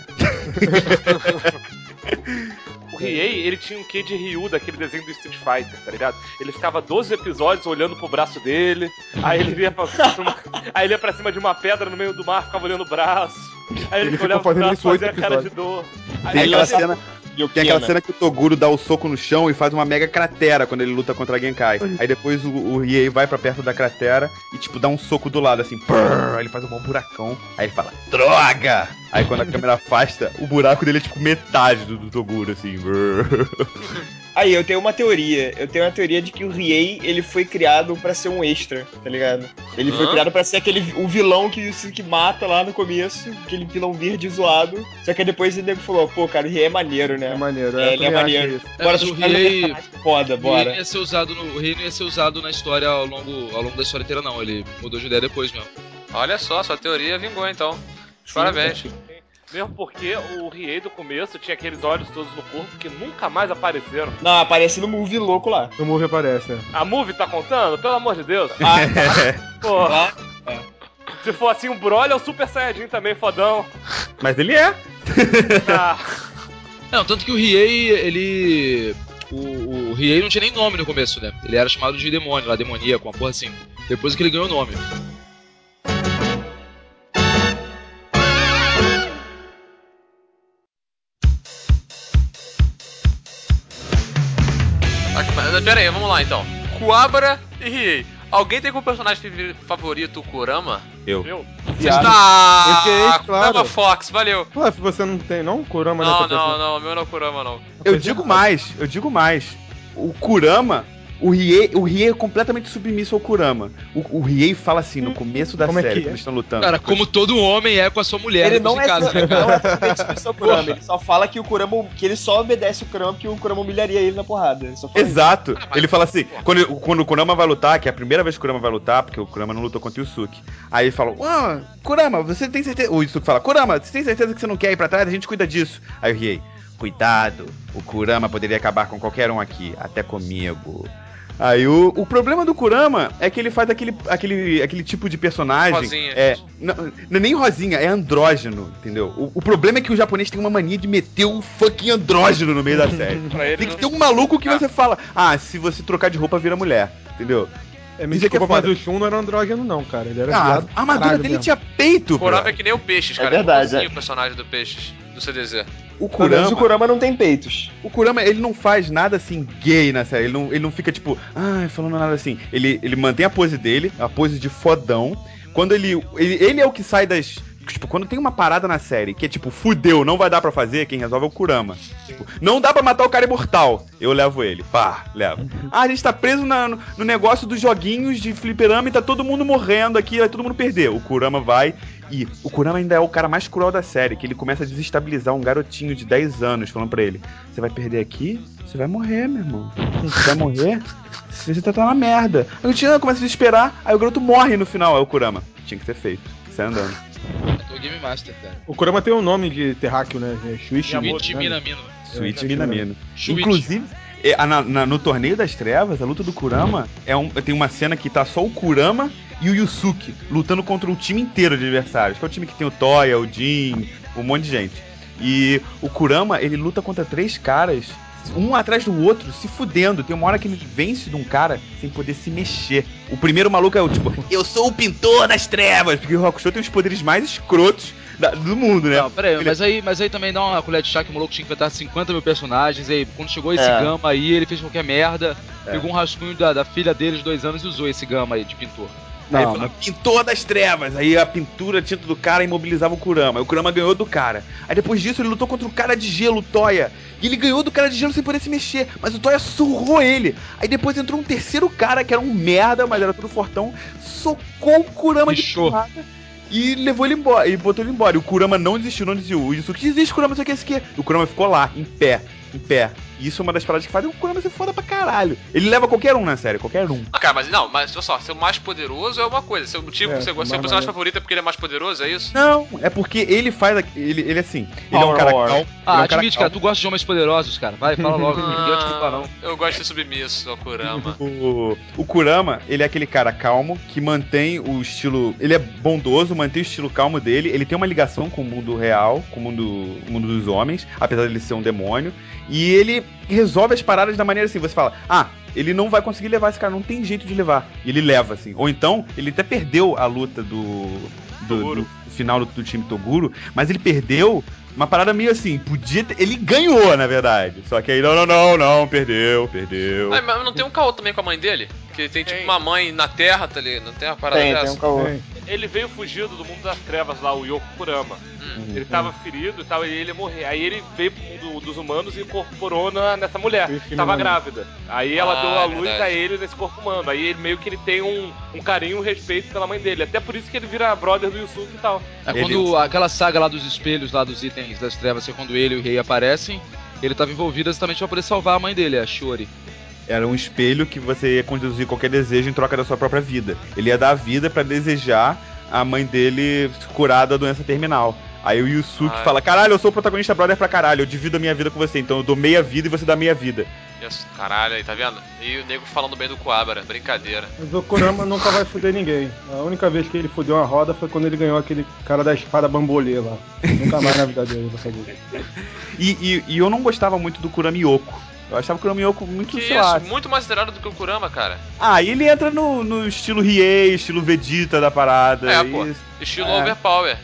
O Riei, ele tinha um quê de Ryu daquele desenho do Street Fighter, tá ligado? Ele ficava 12 episódios olhando pro braço dele, aí ele ia aí ele ia pra cima de uma pedra no meio do mar, ficava olhando o braço, aí ele olhava pro braço e fazia a cara de dor. Tem aquela cena que o Toguro dá o soco no chão e faz uma mega cratera quando ele luta contra a Genkai. Aí depois o Riei vai pra perto da cratera e tipo dá um soco do lado assim, aí ele faz um bom buracão, aí ele fala, droga! Aí quando a câmera afasta, o buraco dele é tipo metade do Toguro, assim. Aí, eu tenho uma teoria. Eu tenho uma teoria de que o Riei, ele foi criado pra ser um extra, tá ligado? Ele foi criado pra ser o vilão que mata lá no começo, aquele vilão verde zoado. Só que depois ele falou, pô, cara, o Riei é maneiro, né? É maneiro, ele é maneiro. Bora, Bora, o Riei... Foda, bora. O Riei não ia ser usado na história ao longo da história inteira, não. Ele mudou de ideia depois mesmo. Olha só, sua teoria vingou então. Parabéns. Mesmo porque o Riei do começo tinha aqueles olhos todos no corpo que nunca mais apareceram. Não, aparece no movie louco lá. No movie aparece, né? A movie tá contando? Pelo amor de Deus. Porra. Se for assim, o Broly é o Super Saiyajin também, fodão. Mas ele é. Ah. Não, tanto que o Riei, ele... O Riei não tinha nem nome no começo, né? Ele era chamado de demônio, lá, demoníaco, uma porra assim. Depois que ele ganhou o nome. Pera aí, vamos lá então. Coabra e Riei. Alguém tem como personagem favorito o Kurama? Eu. Você está... claro. Kurama Fox, valeu. Ué, você não tem, não? Kurama Não, o meu não é Kurama, não. Eu digo mais. O Kurama, o Riei é completamente submisso ao Kurama. O Riei fala assim, no começo da série, quando eles estão lutando. Cara, como todo homem é com a sua mulher. Ele não em casa, né, cara? não é totalmente submisso ao Kurama, ele só fala que que ele só obedece o Kurama porque o Kurama humilharia ele na porrada. Ele só fala Exato. Ele fala assim, quando o Kurama vai lutar, que é a primeira vez que o Kurama vai lutar, porque o Kurama não lutou contra o Yusuke. Aí ele fala, Kurama, você tem certeza... O Yusuke fala, Kurama, você tem certeza que você não quer ir pra trás? A gente cuida disso. Aí o Riei, cuidado, o Kurama poderia acabar com qualquer um aqui, até comigo. Aí o problema do Kurama é que ele faz aquele tipo de personagem. Rosinha. Não é nem rosinha, é andrógeno, entendeu? O problema é que o japonês tem uma mania de meter um fucking andrógeno no meio da série. Tem que ter um maluco que você fala, se você trocar de roupa vira mulher, entendeu? Me desculpa, mas o Shun não era andrógeno não, cara. Ele era a armadura dele tinha peito, o Kurama é que nem o Peixes, cara. É verdade, o personagem do Peixes, do CDZ. o Pelo menos Kurama... o Kurama não tem peitos. O Kurama, ele não faz nada assim gay na série. Ele não fica tipo, falando nada assim. Ele mantém a pose dele, a pose de fodão. Quando ele é o que sai das... Tipo, quando tem uma parada na série que é tipo, fudeu, não vai dar pra fazer, quem resolve é o Kurama. Tipo, não dá pra matar o cara imortal. Eu levo ele. Pá, levo. A gente tá preso no negócio dos joguinhos de fliperama e tá todo mundo morrendo aqui, vai todo mundo perder. O Kurama vai... E o Kurama ainda é o cara mais cruel da série, que ele começa a desestabilizar um garotinho de 10 anos, falando pra ele, você vai perder aqui? Você vai morrer, meu irmão. Você vai morrer? Você tá na merda. Aí o Tiana começa a desesperar, aí o garoto morre no final, é o Kurama. Tinha que ser feito. Sai andando. É o Game Master, cara. O Kurama tem um nome de terráqueo, né? Shuichi Minamino. Switch Minamino. Shuichi. Inclusive, no Torneio das Trevas, a luta do Kurama, tem uma cena que tá só o Kurama e o Yusuke lutando contra o time inteiro de adversários, que é o time que tem o Toya, o Jin, um monte de gente. E o Kurama, ele luta contra 3 caras, um atrás do outro, se fudendo. Tem uma hora que ele vence de um cara sem poder se mexer. O primeiro maluco é o tipo, eu sou o pintor das trevas, porque o Hakusho tem os poderes mais escrotos do mundo, né? Não, peraí, mas aí também dá uma colher de chá que o maluco tinha que inventar 50 mil personagens, aí quando chegou esse Gama aí, ele fez qualquer merda, pegou um rascunho da filha dele de 2 anos e usou esse Gama aí de pintor. Aí falou, pintor das trevas. Aí a pintura, a tinta do cara imobilizava o Kurama. Aí o Kurama ganhou do cara. Aí depois disso ele lutou contra o cara de gelo, o Toya. E ele ganhou do cara de gelo sem poder se mexer. Mas o Toya surrou ele. Aí depois entrou um terceiro cara, que era um merda, mas era tudo fortão. Socou o Kurama de porrada. E levou ele embora. E botou ele embora. E o Kurama não desistiu. O Yusuke desiste, Kurama, não sei o que. O Kurama ficou lá, em pé. E isso é uma das paradas que faz o Kurama ser foda pra caralho. Ele leva qualquer um na série, qualquer um. Cara, mas olha só, ser o mais poderoso é uma coisa. Seu motivo, seu personagem favorito é porque ele é mais poderoso, é isso? Não, é porque ele faz. Ele assim. Ele é um cara calmo. Admite, cara, tu gosta de homens poderosos, cara. Vai, fala logo. Eu gosto de ser submisso ao Kurama. O Kurama, ele é aquele cara calmo que mantém o estilo. Ele é bondoso, mantém o estilo calmo dele. Ele tem uma ligação com o mundo real, com o mundo dos homens, apesar de ele ser um demônio. E ele resolve as paradas da maneira assim, você fala, ele não vai conseguir levar esse cara, não tem jeito de levar. E ele leva, assim. Ou então, ele até perdeu a luta do final do time Toguro, mas ele perdeu uma parada meio assim, ele ganhou, na verdade. Só que aí, não, perdeu. Mas não tem um caô também com a mãe dele? Que tem tipo uma mãe na Terra, tá ali? Não tem uma parada dessa? Tem um caô. Ele veio fugido do mundo das trevas lá, o Yoko Kurama. Ele tava ferido e tal, e ele ia morrer. Aí ele veio pro mundo dos humanos e incorporou nessa mulher, que tava grávida. Aí ela deu a luz a ele nesse corpo humano. Aí ele meio que ele tem um carinho, um respeito pela mãe dele. Até por isso que ele vira brother do Yusuke e tal. É quando aquela saga lá dos espelhos, lá dos itens das trevas, que é quando ele e o rei aparecem, ele tava envolvido exatamente pra poder salvar a mãe dele, a Shiori. Era um espelho que você ia conduzir qualquer desejo em troca da sua própria vida. Ele ia dar a vida pra desejar a mãe dele curar da doença terminal. Aí o Yusuke fala, caralho, eu sou o protagonista brother pra caralho, eu divido a minha vida com você, então eu dou meia vida e você dá meia vida. Isso, caralho, aí tá vendo? E o nego falando bem do Kuwabara, brincadeira. Mas o Kurama nunca vai fuder ninguém. A única vez que ele fudeu uma roda foi quando ele ganhou aquele cara da espada bambolê lá. Nunca mais na vida dele vai fazer. E eu não gostava muito do Kurama Yoko. Eu achava o Kurama Yoko muito, sei lá. Muito mais acelerado do que o Kurama, cara. E ele entra no estilo Riei, estilo Vegeta da parada. Estilo Overpower.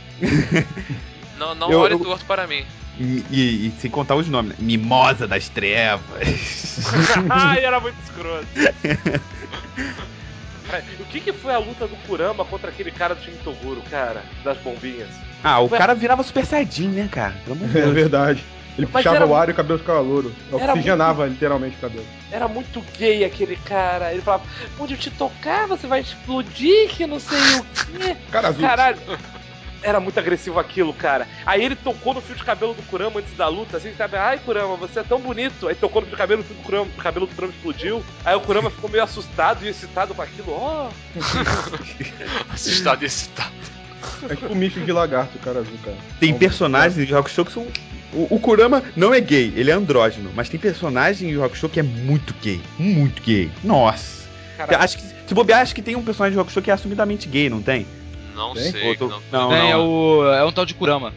Não olhe torto para mim. E sem contar os nomes, né? Mimosa das Trevas. Ai, era muito escroto. O que foi a luta do Kurama contra aquele cara do time Toguro, cara? Das bombinhas? O cara virava Super Saiyajin, né, cara? É verdade. Ele puxava o ar e o cabelo ficava louro. Oxigenava literalmente o cabelo. Era muito gay aquele cara. Ele falava, onde eu te tocar, você vai explodir, que não sei o quê. Caralho. Era muito agressivo aquilo, cara. Aí ele tocou no fio de cabelo do Kurama antes da luta, assim, sabe? Ai, Kurama, você é tão bonito. Aí tocou no fio de cabelo, o cabelo do Kurama explodiu. Aí o Kurama ficou meio assustado e excitado com aquilo. Assustado e excitado. É tipo um misto de lagarto, cara azul, cara. Tem personagens de Hakusho que são... O Kurama não é gay, ele é andrógeno. Mas tem personagem em Yu Hakusho que é muito gay. Muito gay. Nossa. Acho que, se bobear, acho que tem um personagem de Yu Hakusho que é assumidamente gay, não tem? Não sei. Não. É um tal de Kurama.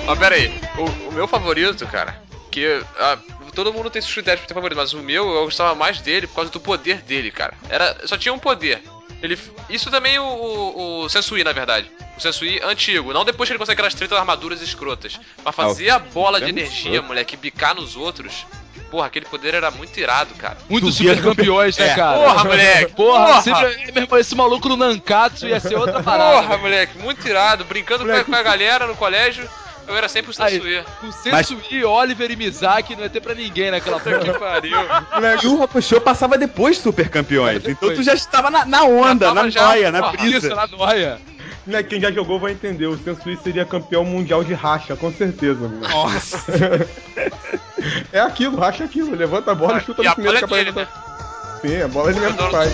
Mas pera aí, o meu favorito, cara, que todo mundo tem seus critérios pra ter favorito, mas o meu, eu gostava mais dele por causa do poder dele, cara. Só tinha um poder. Isso também o Sensui, na verdade. O Sensui antigo, não depois que ele consegue aquelas 30 armaduras escrotas. Pra fazer a bola de energia, moleque, bicar nos outros. Porra, aquele poder era muito irado, cara. Muitos super campeões, né, cara? Porra, moleque! Porra! Meu irmão, esse maluco no Nankatsu ia ser outra parada. Porra, moleque, muito irado. Brincando com a galera no colégio, eu era sempre o Sensui. O Sensui, Oliver e Mizaki não ia ter pra ninguém naquela Puta que pariu. E o Hakusho passava depois de Super Campeões. Então tu já estava na onda, na noia, na brisa. Isso, na noia. Quem já jogou vai entender, o Sensui seria campeão mundial de racha, com certeza. Mano. Nossa. É aquilo, racha aquilo, levanta a bola e chuta no primeiro que aparece. Né? Sim, a bola ele mesmo faz.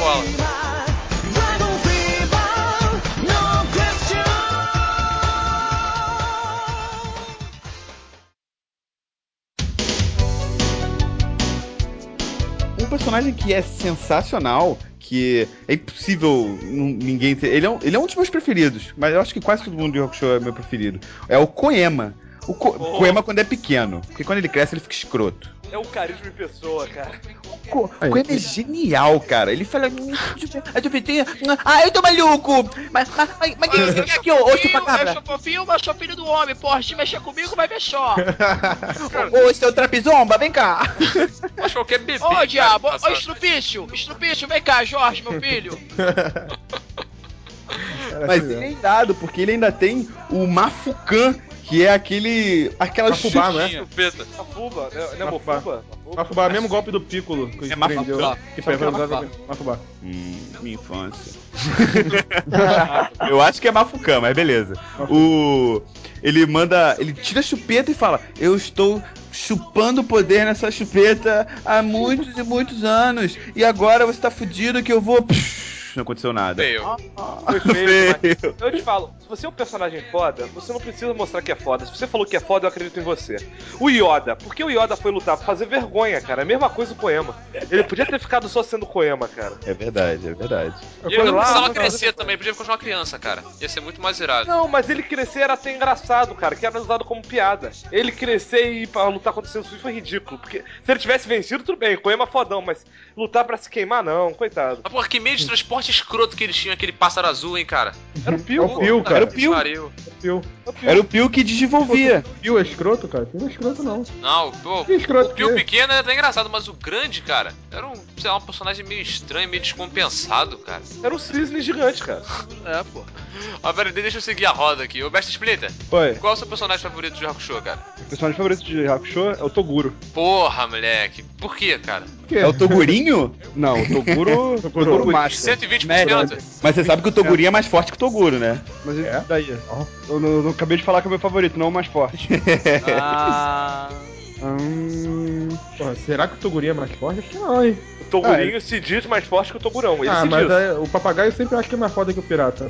Um personagem que é sensacional, que é impossível ninguém ter... Ele é um dos meus preferidos, mas eu acho que quase todo mundo de Hakusho é meu preferido. É o Koema. Koema quando é pequeno, porque quando ele cresce ele fica escroto. É o carisma em pessoa, cara. O Koema é genial, cara. Ele fala... eu tô maluco! Mas aqui, ô chupacabra. Eu sou fofinho, mas sou filho do homem, porra. Se mexer comigo, vai ver só. Ô, seu trapizomba, vem cá. Acho qualquer bebê. Ô, diabo, ô, Estrupício, vem cá, Jorge, meu filho. Mas ele é irado, porque ele ainda tem o Mafukan, que é aquela Mafubá, não é? Mafuba, não é Mofuba? Mafubá é o mesmo golpe do Piccolo que É Mafubá. que foi Mafubá. Minha infância. Eu acho que é Mafukan, mas beleza. Ele tira a chupeta e fala: eu estou chupando poder nessa chupeta há muitos e muitos anos, e agora você tá fudido que eu vou... Não aconteceu nada. Foi feio, mas eu te falo, se você é um personagem foda, você não precisa mostrar que é foda. Se você falou que é foda, eu acredito em você. O Yoda, por que o Yoda foi lutar? Pra fazer vergonha, cara. É a mesma coisa o Koema. Ele podia ter ficado só sendo Koema, cara. É verdade. E ele não precisava crescer também, podia continuar criança, cara. Ia ser muito mais irado. Não, mas ele crescer era até engraçado, cara, que era usado como piada. Ele crescer e ir pra lutar contra o Sensui foi ridículo. Porque se ele tivesse vencido, tudo bem, Koema fodão, mas lutar pra se queimar, não, coitado. Mas porra, que meio de transporte escroto que eles tinham, aquele pássaro azul, hein, cara. Era o Pio, cara. Era o Pio que desenvolvia. O Pio é escroto, cara? Não é escroto, não. Não, pô, o Pio pequeno era até engraçado, mas o grande, cara, era um personagem meio estranho, meio descompensado, cara. Era um cisne gigante, cara. É, pô. Ó, pera aí, deixa eu seguir a roda aqui. Ô, Best Splitter. Oi. Qual é o seu personagem favorito de Hakusho, cara? O personagem favorito de Hakusho é o Toguro. Porra, moleque. Por quê, cara? É o Togurinho? Não, o Toguro... Toguro Master. 120%. Mas você sabe que o Togurinho é mais forte que o Toguro, né? Mas daí? Eu não acabei de falar que é o meu favorito, não o mais forte. Porra, será que o Togurinho é mais forte? Acho que não, hein? O Togurinho se diz mais forte que o Togurão. Ele se mas diz. o papagaio sempre acha que é mais foda que o pirata.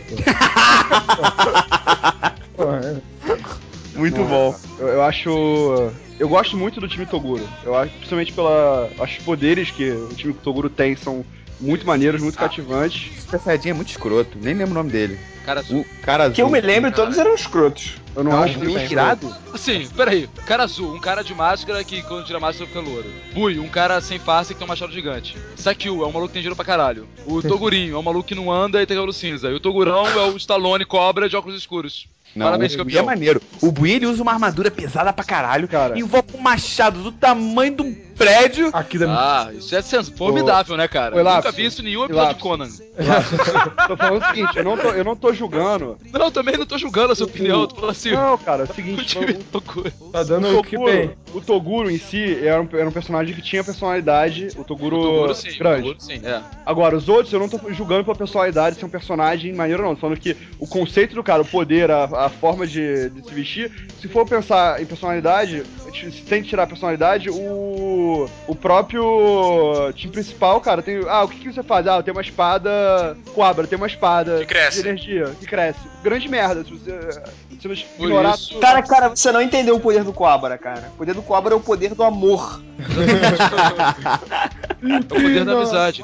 Porra, Muito bom. Eu acho... Eu gosto muito do time Toguro. Eu acho, principalmente os poderes que o time Toguro tem são muito maneiros, muito cativantes. O Super Saiyajin é muito escroto, nem lembro o nome dele. Cara azul. O cara azul. Que eu me lembro, todos eram escrotos. Eu não acho que que irado. Assim, peraí. Cara azul, um cara de máscara que quando tira a máscara fica louro. Bui, um cara sem face que tem um machado gigante. Sakyu é um maluco que tem dinheiro pra caralho. O Togurinho é um maluco que não anda e tem cabelo cinza. E o Togurão é o Stallone cobra de óculos escuros. Não, Parabéns, o Bui campeão. é maneiro. O Bui, ele usa uma armadura pesada pra caralho, cara. Invoca um machado do tamanho de um prédio. Aqui da Isso é formidável, né, cara? Oi, Nunca Lapso. vi isso em nenhum episódio de Conan. Tô falando o seguinte, eu não tô julgando. Não, também não tô julgando a sua opinião. Eu tô falando assim. Não, cara, é o seguinte, tá dando o que tem. O Toguro em si era um personagem que tinha personalidade. O Toguro sim, grande. O Toguro, sim, é. Agora, os outros eu não tô julgando pela personalidade, ser um personagem maneiro não. Tô falando que o conceito do cara, o poder, a forma de se vestir, se for pensar em personalidade, sem tirar a personalidade, o próprio time principal, cara, tem... o que você faz? Eu tenho uma espada cobra, tem uma espada que cresce. de energia, que cresce. Grande merda, se você ignorar tudo. Cara, você não entendeu o poder do Cobra, cara. O poder do Cobra é o poder do amor. É o poder da amizade, cara.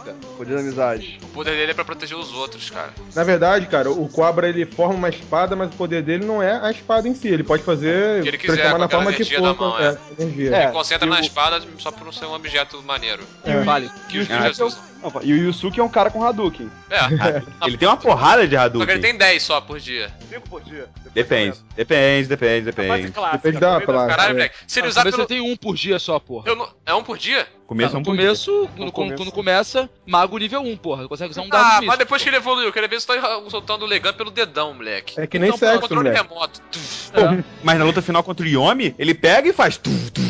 Poder da amizade. O poder dele é pra proteger os outros, cara. Na verdade, cara, o Cobra ele forma uma espada, mas o poder dele não é a espada em si. Ele pode fazer, O que ele quiser, transformar com na aquela forma que energia for. da mão, energia. Ele concentra na espada só por não ser um objeto maneiro. Vale. Que os ninjas usam. E o Yusuke é um cara com Hadouken. Ele tem uma porrada de Só que ele Hadouken. tem 10 só por dia. 5 por dia. Depende. Fase clássica. Depende da também classe. Caralho, moleque. Se ele No usar começo pelo. você tem um por dia só, porra. É um por dia? Começo No começo, quando começa, mago nível 1, porra. Consegue usar um dado Ah, místico. mas depois que ele evoluiu, eu queria ver se tá soltando o Legan pelo dedão, moleque. É que nem Então, sexo, controle moleque. remoto. Mas na luta final contra o Yomi, ele pega e faz.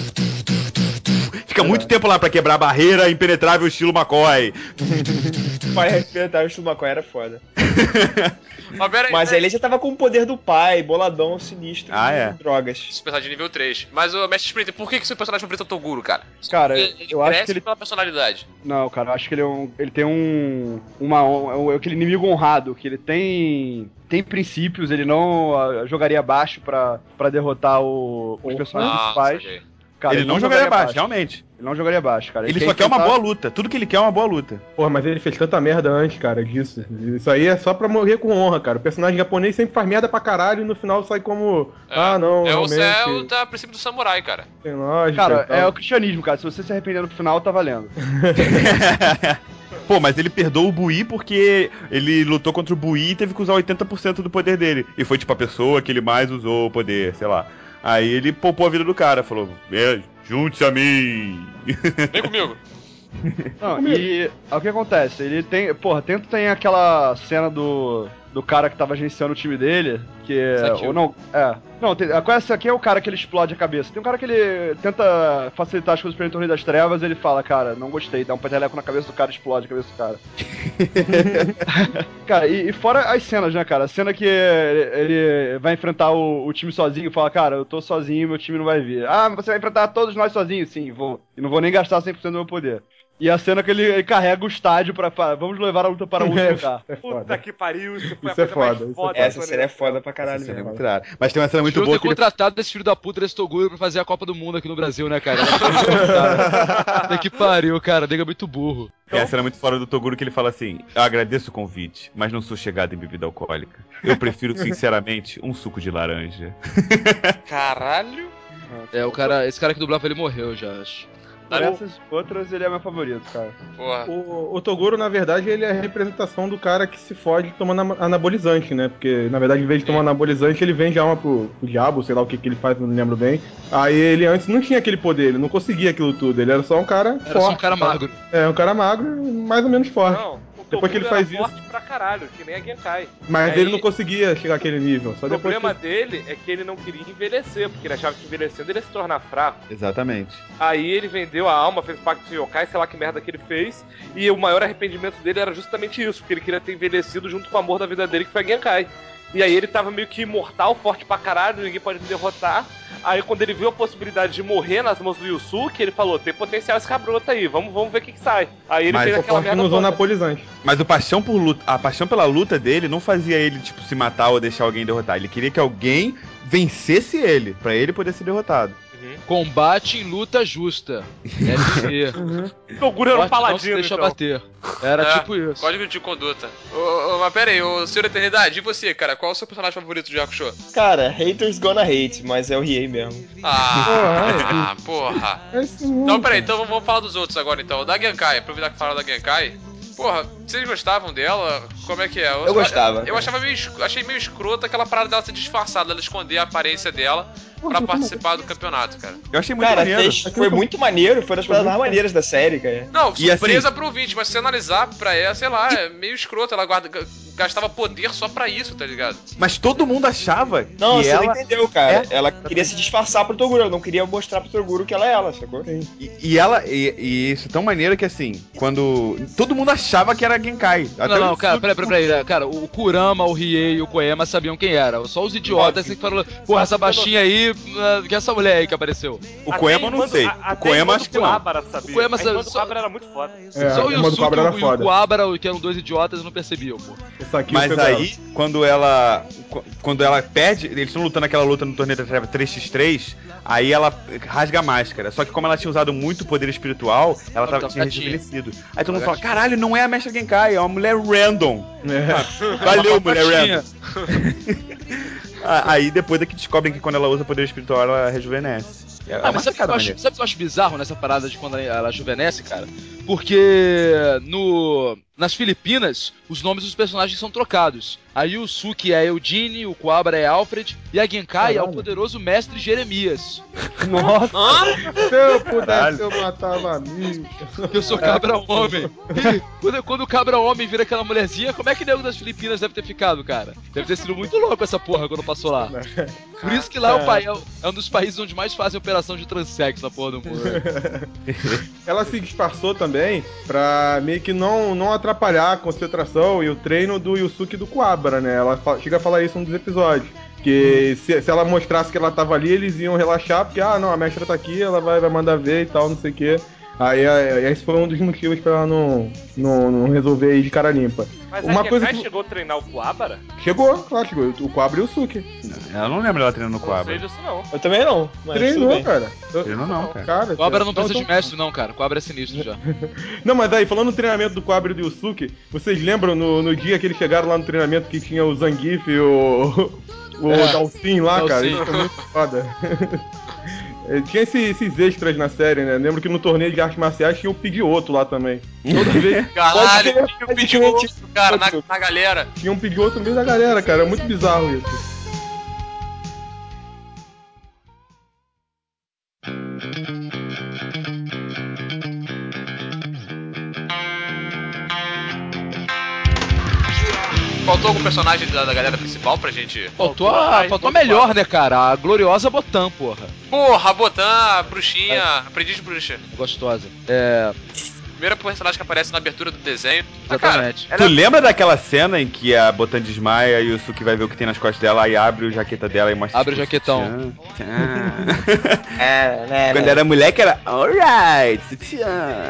Fica muito tempo lá pra quebrar a barreira impenetrável estilo McCoy. Pai respeitar o estilo McCoy era foda. Mas pera aí, Mas aí ele já tava com o poder do pai, boladão, sinistro, é. drogas. Esse personagem de nível 3. Mas o Mestre Splinter, por que seu personagem favorito é o Toguro, cara? Cara, Ele eu acho cresce que ele... pela personalidade. Não, cara, eu acho que ele tem aquele inimigo honrado, que ele tem princípios, ele não jogaria baixo pra derrotar os personagens principais. saquei. Cara, Ele não jogaria baixo, realmente. Ele não jogaria baixo, cara. Ele só quer uma boa luta. Tudo que ele quer é uma boa luta. Porra, mas ele fez tanta merda antes, cara, disso. Isso aí é só pra morrer com honra, cara. O personagem japonês sempre faz merda pra caralho e no final sai como... não, Você realmente... é o princípio do samurai, cara. Tem lógica. Cara, e tal. é o cristianismo, cara. Se você se arrepender no final, tá valendo. Pô, mas ele perdoou o Bui porque ele lutou contra o Bui e teve que usar 80% do poder dele. E foi tipo a pessoa que ele mais usou o poder, sei lá. Aí ele poupou a vida do cara, falou: junte-se a mim. Vem comigo. Não, e o que acontece? Ele tem. Porra, tem aquela cena do cara que tava gerenciando o time dele, que Sakio. ou não. Não, esse aqui é o cara que ele explode a cabeça. Tem um cara que ele tenta facilitar as coisas pra ele Torneio das Trevas, ele fala, cara, não gostei, dá um peteleco na cabeça do cara, explode a cabeça do cara. Cara, e fora as cenas, né, cara? A cena que ele vai enfrentar o time sozinho e fala, cara, eu tô sozinho, meu time não vai vir. Ah, mas você vai enfrentar todos nós sozinhos? Sim, vou. E não vou nem gastar 100% do meu poder. E a cena que ele carrega o estádio pra falar, vamos levar a luta para o último lugar. Puta que pariu, isso foi Isso a é coisa foda, mais isso é foda. Essa cena é foda pra caralho Essa cena é mesmo. muito rara. Mas tem uma cena muito Devia boa ter que ele... contratado esse filho da puta desse Toguro pra fazer a Copa do Mundo aqui no Brasil, né, cara? Até que pariu, cara. Nega é muito burro. Tem a cena muito fora do Toguro que ele fala assim: eu agradeço o convite, mas não sou chegado em bebida alcoólica. Eu prefiro, sinceramente, um suco de laranja. Caralho. Esse cara que dublava ele morreu já, acho. Por essas outras, ele é meu favorito, cara. Porra. O Toguro, na verdade, ele é a representação do cara que se fode tomando anabolizante, né? Porque, na verdade, em vez de tomar anabolizante, ele vende a alma pro diabo, sei lá o que ele faz, não me lembro bem. Aí ele antes não tinha aquele poder, ele não conseguia aquilo tudo, ele era só um cara forte. Era só um cara magro. É, um cara magro, mais ou menos forte. Não, o Depois que ele faz era isso- forte pra caralho, que nem a Genkai. Mas Aí- ele não conseguia chegar àquele nível. Só O depois problema que... dele é que ele não queria envelhecer, porque ele achava que envelhecendo ele ia se tornar fraco. Exatamente. Aí ele vendeu a alma, fez pacto de yokai, sei lá que merda que ele fez. E o maior arrependimento dele era justamente isso, porque ele queria ter envelhecido junto com o amor da vida dele, que foi a Genkai. E aí ele tava meio que imortal, forte pra caralho, ninguém pode me derrotar. Aí quando ele viu a possibilidade de morrer nas mãos do Yusuke, ele falou, tem potencial esse cabroto aí, vamos ver o que sai. Aí ele Mas fez Só aquela forte que merda não usou toda. anabolizante. Mas a paixão pela luta dele não fazia ele, tipo, se matar ou deixar alguém derrotar. Ele queria que alguém vencesse ele, pra ele poder ser derrotado. Combate em luta justa. LG. O Toguro era um Forte não se paladino, deixa então. bater. Era tipo isso. Código de conduta. Mas pera aí, o Senhor Eternidade, e você, cara? Qual é o seu personagem favorito de Hakusho? Cara, haters gonna hate, mas é o Riei mesmo. Porra. Esse Então, peraí, então vamos falar dos outros agora, então. Da Genkai, aproveitar que falaram da Genkai. Porra, vocês gostavam dela? Como é que é? Eu gostava. Eu achava achei meio escroto aquela parada dela ser disfarçada, ela esconder a aparência dela pra participar do campeonato, cara. Eu achei muito Cara, maneiro. foi muito maneiro, foi das coisas mais maneiras da série, cara. Não, E surpresa assim- pro ouvinte, mas se você analisar pra ela, sei lá, é meio escroto. Ela gastava poder só pra isso, tá ligado? Mas todo mundo achava Não, que você ela... não entendeu, cara. É? Ela queria se disfarçar pro Toguro, ela não queria mostrar pro Toguro que ela é ela, sacou? E isso é tão maneiro que assim, quando... Todo mundo achava que era Genkai. Até Não, o cara, Yusuke- peraí. Cara, o Kurama, o Riei e o Koema sabiam quem era. Só os idiotas que falaram, porra, essa baixinha aí, que é essa mulher aí que apareceu. O Koema eu não sei. O Koema acho que não. Sabia. O Koema a irmã do só- Cabra era muito foda. Só o a irmã do Cobra era Yusuke e o foda. Kuwabara, que eram dois idiotas, não percebiam, pô. Isso aqui Mas pegou aí, quando ela perde, eles estão lutando aquela luta no torneio da Treva 3x3, Aí ela rasga a máscara. Só que como ela tinha usado muito poder espiritual, ela Ela tinha tá rejuvenescido. Aí todo mundo fala, caralho, não é a Mestra Genkai, é uma mulher random. Valeu, mulher random. Aí depois é que descobrem que quando ela usa poder espiritual, ela rejuvenesce. Mas sabe o que eu acho bizarro nessa parada de quando ela rejuvenesce, cara? Porque nas Filipinas, os nomes dos personagens são trocados. A Yusuke é Eugene, o Quabra é Alfred e a Genkai é o poderoso mestre Jeremias. Nossa! Se eu pudesse, eu matava a mim. Eu sou cabra homem. Quando o cabra homem vira aquela mulherzinha, como é que o nego das Filipinas deve ter ficado, cara? Deve ter sido muito louco essa porra quando passou lá. Por isso que lá o pai é um dos países onde mais fazem operação de transexo na porra do mundo. Ela se disfarçou também pra meio que não atrapalhar a concentração e o treino do Yusuke e do Quabra, né? Ela chega a falar isso em um dos episódios. Que se ela mostrasse que ela tava ali, eles iam relaxar, porque, não, a mestra tá aqui, ela vai mandar ver e tal, não sei o quê. Aí esse foi um dos motivos pra ela não resolver ir de cara limpa. Mas uma a coisa Genkai chegou a treinar o Quabara? Chegou, claro, chegou. O Quabra e o Suki. Eu não lembro dela treinando o Não Quabra. sei disso não. Eu também não. Mas Treinou, cara. Treinou não, cara. O Quabra não precisa de mestre, não, cara. O Quabra é sinistro já. Não, mas aí, falando no treinamento do Quabra e do Yusuke, vocês lembram no dia que eles chegaram lá no treinamento que tinha o Zangief e o Dalsin lá, cara? Isso foi muito foda. Tinha esses extras na série, né? Lembro que no torneio de artes marciais tinha o Pidgeotto lá também. Toda vez. Caralho, tinha o Pidgeotto, cara, na galera. Tinha um Pidgeotto no meio da galera, cara. É muito bizarro isso. Faltou algum personagem da galera principal pra gente... Faltou a melhor, né, cara? A gloriosa Botan, porra. Porra, a Botan, a bruxinha, aprendiz de bruxa. Gostosa. Primeira personagem que aparece na abertura do desenho. Exatamente. Tu lembra daquela cena em que a Botan desmaia e o Yusuke vai ver o que tem nas costas dela e abre o jaqueta dela e mostra... Abre o jaquetão. Quando era moleque era... Alright, sutiã.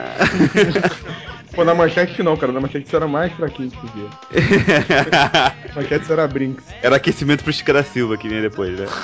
Pô, na manchete não, cara. Na manchete isso era mais fraquinho que via. Manchete isso era Brinks. Era aquecimento pro Chica da Silva que vinha depois, né?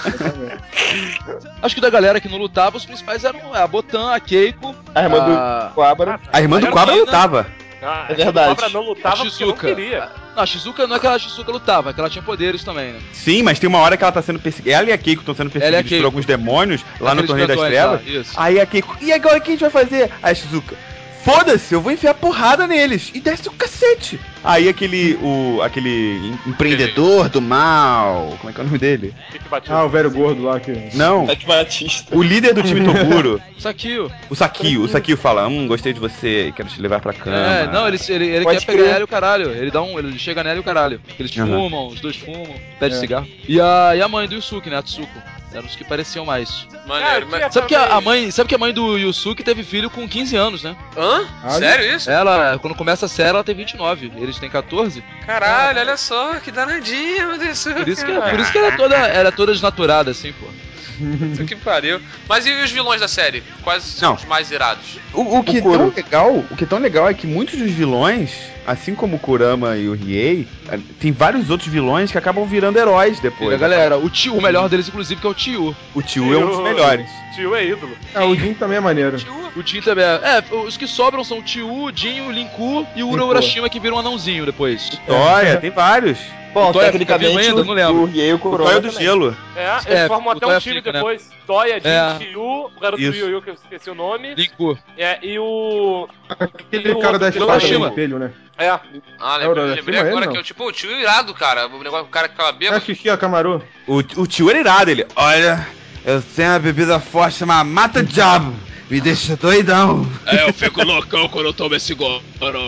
Acho que da galera que não lutava, os principais eram a Botan, a Keiko, a irmã do Quabra. A irmã do Quabra lutava. É verdade. O Quabra não lutava porque não queria. Não, a Shizuka não é que a Shizuka lutava, é que ela tinha poderes também, né? Sim, mas tem uma hora que ela tá sendo perseguida. Ela e a Keiko estão sendo perseguidas por alguns demônios lá no Torneio das Trevas. Aí a Keiko, e agora o que a gente vai fazer? Aí a Shizuka, foda-se, eu vou enfiar porrada neles. E desce o cacete. Aí aquele empreendedor do mal, como é que é o nome dele? O velho gordo lá que... Não, Batista. o líder do time Toguro. Sakio. O Sakio fala, gostei de você, quero te levar pra cama. Não, ele quer pegar ela e o caralho. Ele chega nela e o caralho. Eles fumam, os dois fumam, pede cigarro. E a mãe do Yusuke, né, a Tsuko. Eram os que pareciam mais. Maneiro, mas... Sabe que a mãe do Yusuke teve filho com 15 anos, né? Hã? Sério isso? Ela, quando começa a série, ela tem 29. Eles têm 14. Caralho, olha só, que danadinha, meu Deus. Por isso que ela é toda desnaturada, assim, pô. Isso que pariu. Mas e os vilões da série? Quais são os mais irados? O que é tão legal é que muitos dos vilões, assim como o Kurama e o Riei, tem vários outros vilões que acabam virando heróis depois. Galera, o melhor deles, inclusive, que é o Tio. O Tio é um dos melhores. Tio é ídolo. O Jin também é maneiro. O Jin também os que sobram são o Tio, o Jin, o Linku e o Ura Urashima, que vira um anãozinho depois. Olha, tem vários. Bom, tecnicamente ainda, não lembro. O Riei e o Kurama Toya do Gelo. Eles formam até um time fica, depois. Né? Toya, Jin, Tio, o garoto do Yu-Yu, que eu esqueci o nome. Linku. E o... Aquele cara da espada do espelho, né? Lembrei agora que é o tio irado, cara. O cara que tava bêbado. Xixi, Kamaru. O Tio era irado, ele. Olha, eu tenho uma bebida forte chamada Mata Diabo. Me deixa doidão. Eu fico loucão quando eu tomo esse goro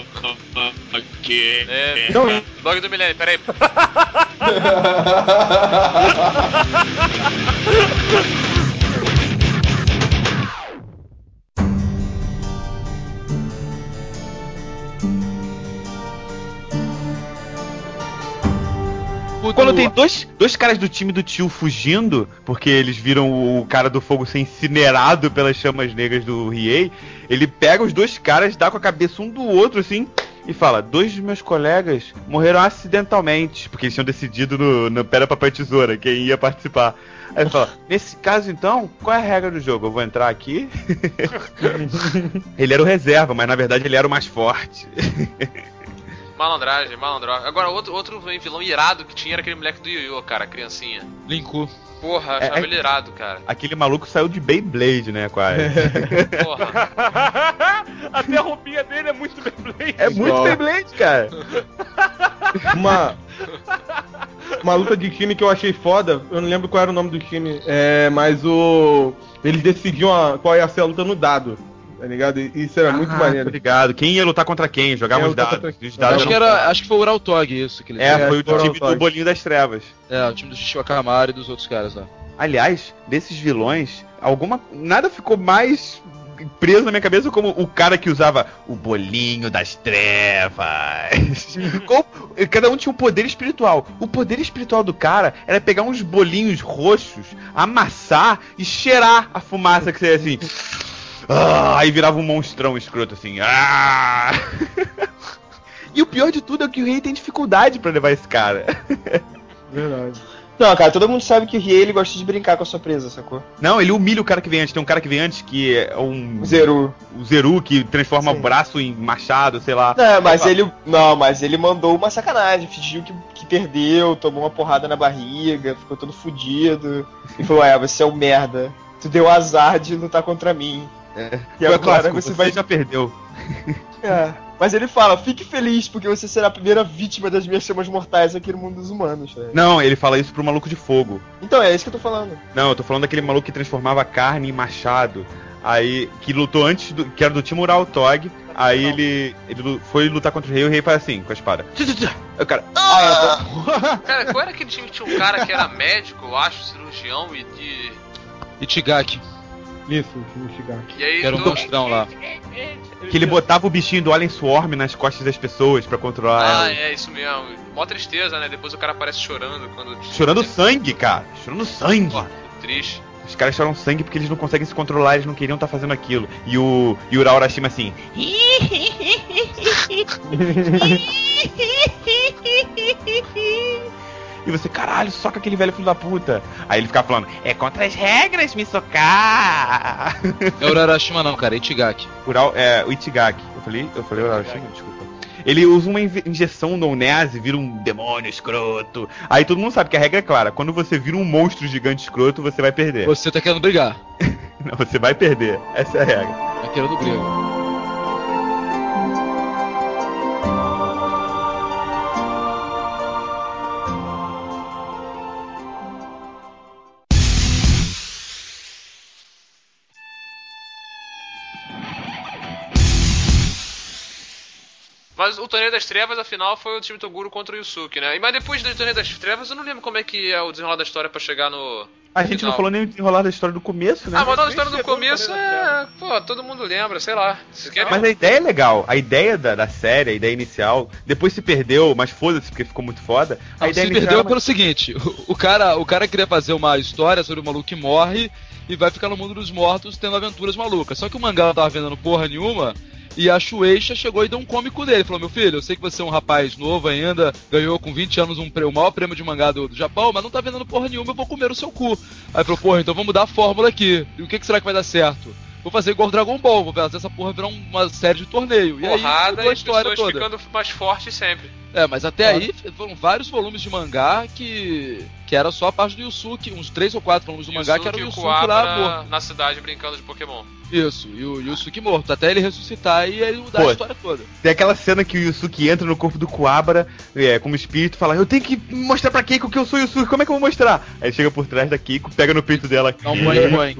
aqui. Dog do milênio, peraí. Quando tem dois caras do time do Tio fugindo, porque eles viram o cara do fogo ser incinerado pelas chamas negras do Riei, ele pega os dois caras, dá com a cabeça um do outro, assim, e fala: 2 dos meus colegas morreram acidentalmente, porque eles tinham decidido no Pedra, Papel e Tesoura quem ia participar. Aí ele fala: nesse caso então, qual é a regra do jogo? Eu vou entrar aqui? Ele era o reserva, mas na verdade ele era o mais forte. Malandragem. Agora, outro vilão irado que tinha era aquele moleque do Yu-Yu, cara, a criancinha. Linku. Porra, achava ele irado, cara. Aquele maluco saiu de Beyblade, né, quase. Porra. Até a roupinha dele é muito Beyblade. É muito Beyblade, cara. Uma luta de time que eu achei foda, eu não lembro qual era o nome do time, mas eles decidiam qual ia ser a luta no dado, tá ligado? E isso era muito maneiro. Tô ligado. Quem ia lutar contra quem? Jogava os dados. Os dados Acho que foi o Uraltog isso. Que foi o time do Bolinho das Trevas. O time do Shishio Akamari e dos outros caras lá. Aliás, desses vilões, nada ficou mais preso na minha cabeça como o cara que usava o bolinho das trevas. Cada um tinha um poder espiritual. O poder espiritual do cara era pegar uns bolinhos roxos, amassar e cheirar a fumaça que saía assim. Aí virava um monstrão escroto assim. E o pior de tudo é que o rei tem dificuldade pra levar esse cara. Verdade. Não, cara, todo mundo sabe que o Riei, ele gosta de brincar com a sua presa, sacou? Não, ele humilha o cara que vem antes. Tem um cara que vem antes que é um... Zeru. O Zeru, que transforma o braço em machado, sei lá. Não, mas ele mandou uma sacanagem. Fingiu que perdeu, tomou uma porrada na barriga, ficou todo fudido. E falou, você é um merda. Tu deu azar de lutar contra mim. E agora você já perdeu. Mas ele fala, fique feliz, porque você será a primeira vítima das minhas chamas mortais aqui no mundo dos humanos, velho. Não, ele fala isso pro maluco de fogo. Então, é isso que eu tô falando. Não, eu tô falando daquele maluco que transformava carne em machado. Aí, que lutou antes, que era do time Uraltog. Aí ele foi lutar contra o rei, e o rei faz assim, com a espada. Aí o cara... Cara, qual era aquele time que tinha um cara que era médico, eu acho, cirurgião e de... Ichigaki. Isso, o Ichigaki. E aí, era um monstrão lá. Que ele botava o bichinho do Alien Swarm nas costas das pessoas pra controlar ela. É isso mesmo. Mó tristeza, né? Depois o cara aparece chorando quando... Chorando sangue, cara. Chorando sangue. Triste. Os caras choram sangue porque eles não conseguem se controlar, eles não queriam estar fazendo aquilo. E o Ura Urashima assim... E você, caralho, soca aquele velho filho da puta. Aí ele fica falando, é contra as regras me socar. É o Urarashima não, cara, é Ichigaki. O Ichigaki. Eu falei Urarashima, desculpa. Ele usa uma injeção no Onese e vira um demônio escroto. Aí todo mundo sabe que a regra é clara. Quando você vira um monstro gigante escroto, você vai perder. Você tá querendo brigar. Não, você vai perder. Essa é a regra. Tá querendo brigar. Mas o Torneio das Trevas, afinal, foi o time Toguro contra o Yusuke, né? Mas depois do Torneio das Trevas, eu não lembro como é que é o desenrolar da história pra chegar no... A gente não falou nem o desenrolar da história do começo, né? Mas a história do começo é... Pô, todo mundo lembra, sei lá. Mas a ideia é legal. A ideia da série, a ideia inicial, depois se perdeu, mas foda-se porque ficou muito foda. A ideia se perdeu pelo seguinte, o cara queria fazer uma história sobre o maluco que morre e vai ficar no mundo dos mortos tendo aventuras malucas. Só que o mangá não tava vendendo porra nenhuma... E a Shueisha chegou e deu um cômico dele. Falou, meu filho, eu sei que você é um rapaz novo ainda, ganhou com 20 anos o maior prêmio de mangá do Japão, mas não tá vendendo porra nenhuma, eu vou comer o seu cu. Aí falou, porra, então vamos mudar a fórmula aqui. E o que será que vai dar certo? Vou fazer igual o Dragon Ball, vou fazer essa porra virar uma série de torneio. Porrada, e aí a história pessoas toda. ficando mais fortes sempre. Mas até aí foram vários volumes de mangá que era só a parte do Yusuke, uns 3 ou 4 volumes do mangá que era o Yusuke lá morto. Na cidade brincando de Pokémon. Isso, e o Yusuke morto, até ele ressuscitar e ele mudar a história toda. Tem aquela cena que o Yusuke entra no corpo do Kuwabara, como espírito, e fala, eu tenho que mostrar pra Keiko que eu sou o Yusuke, como é que eu vou mostrar? Aí ele chega por trás da Keiko, pega no peito dela. Dá um banho.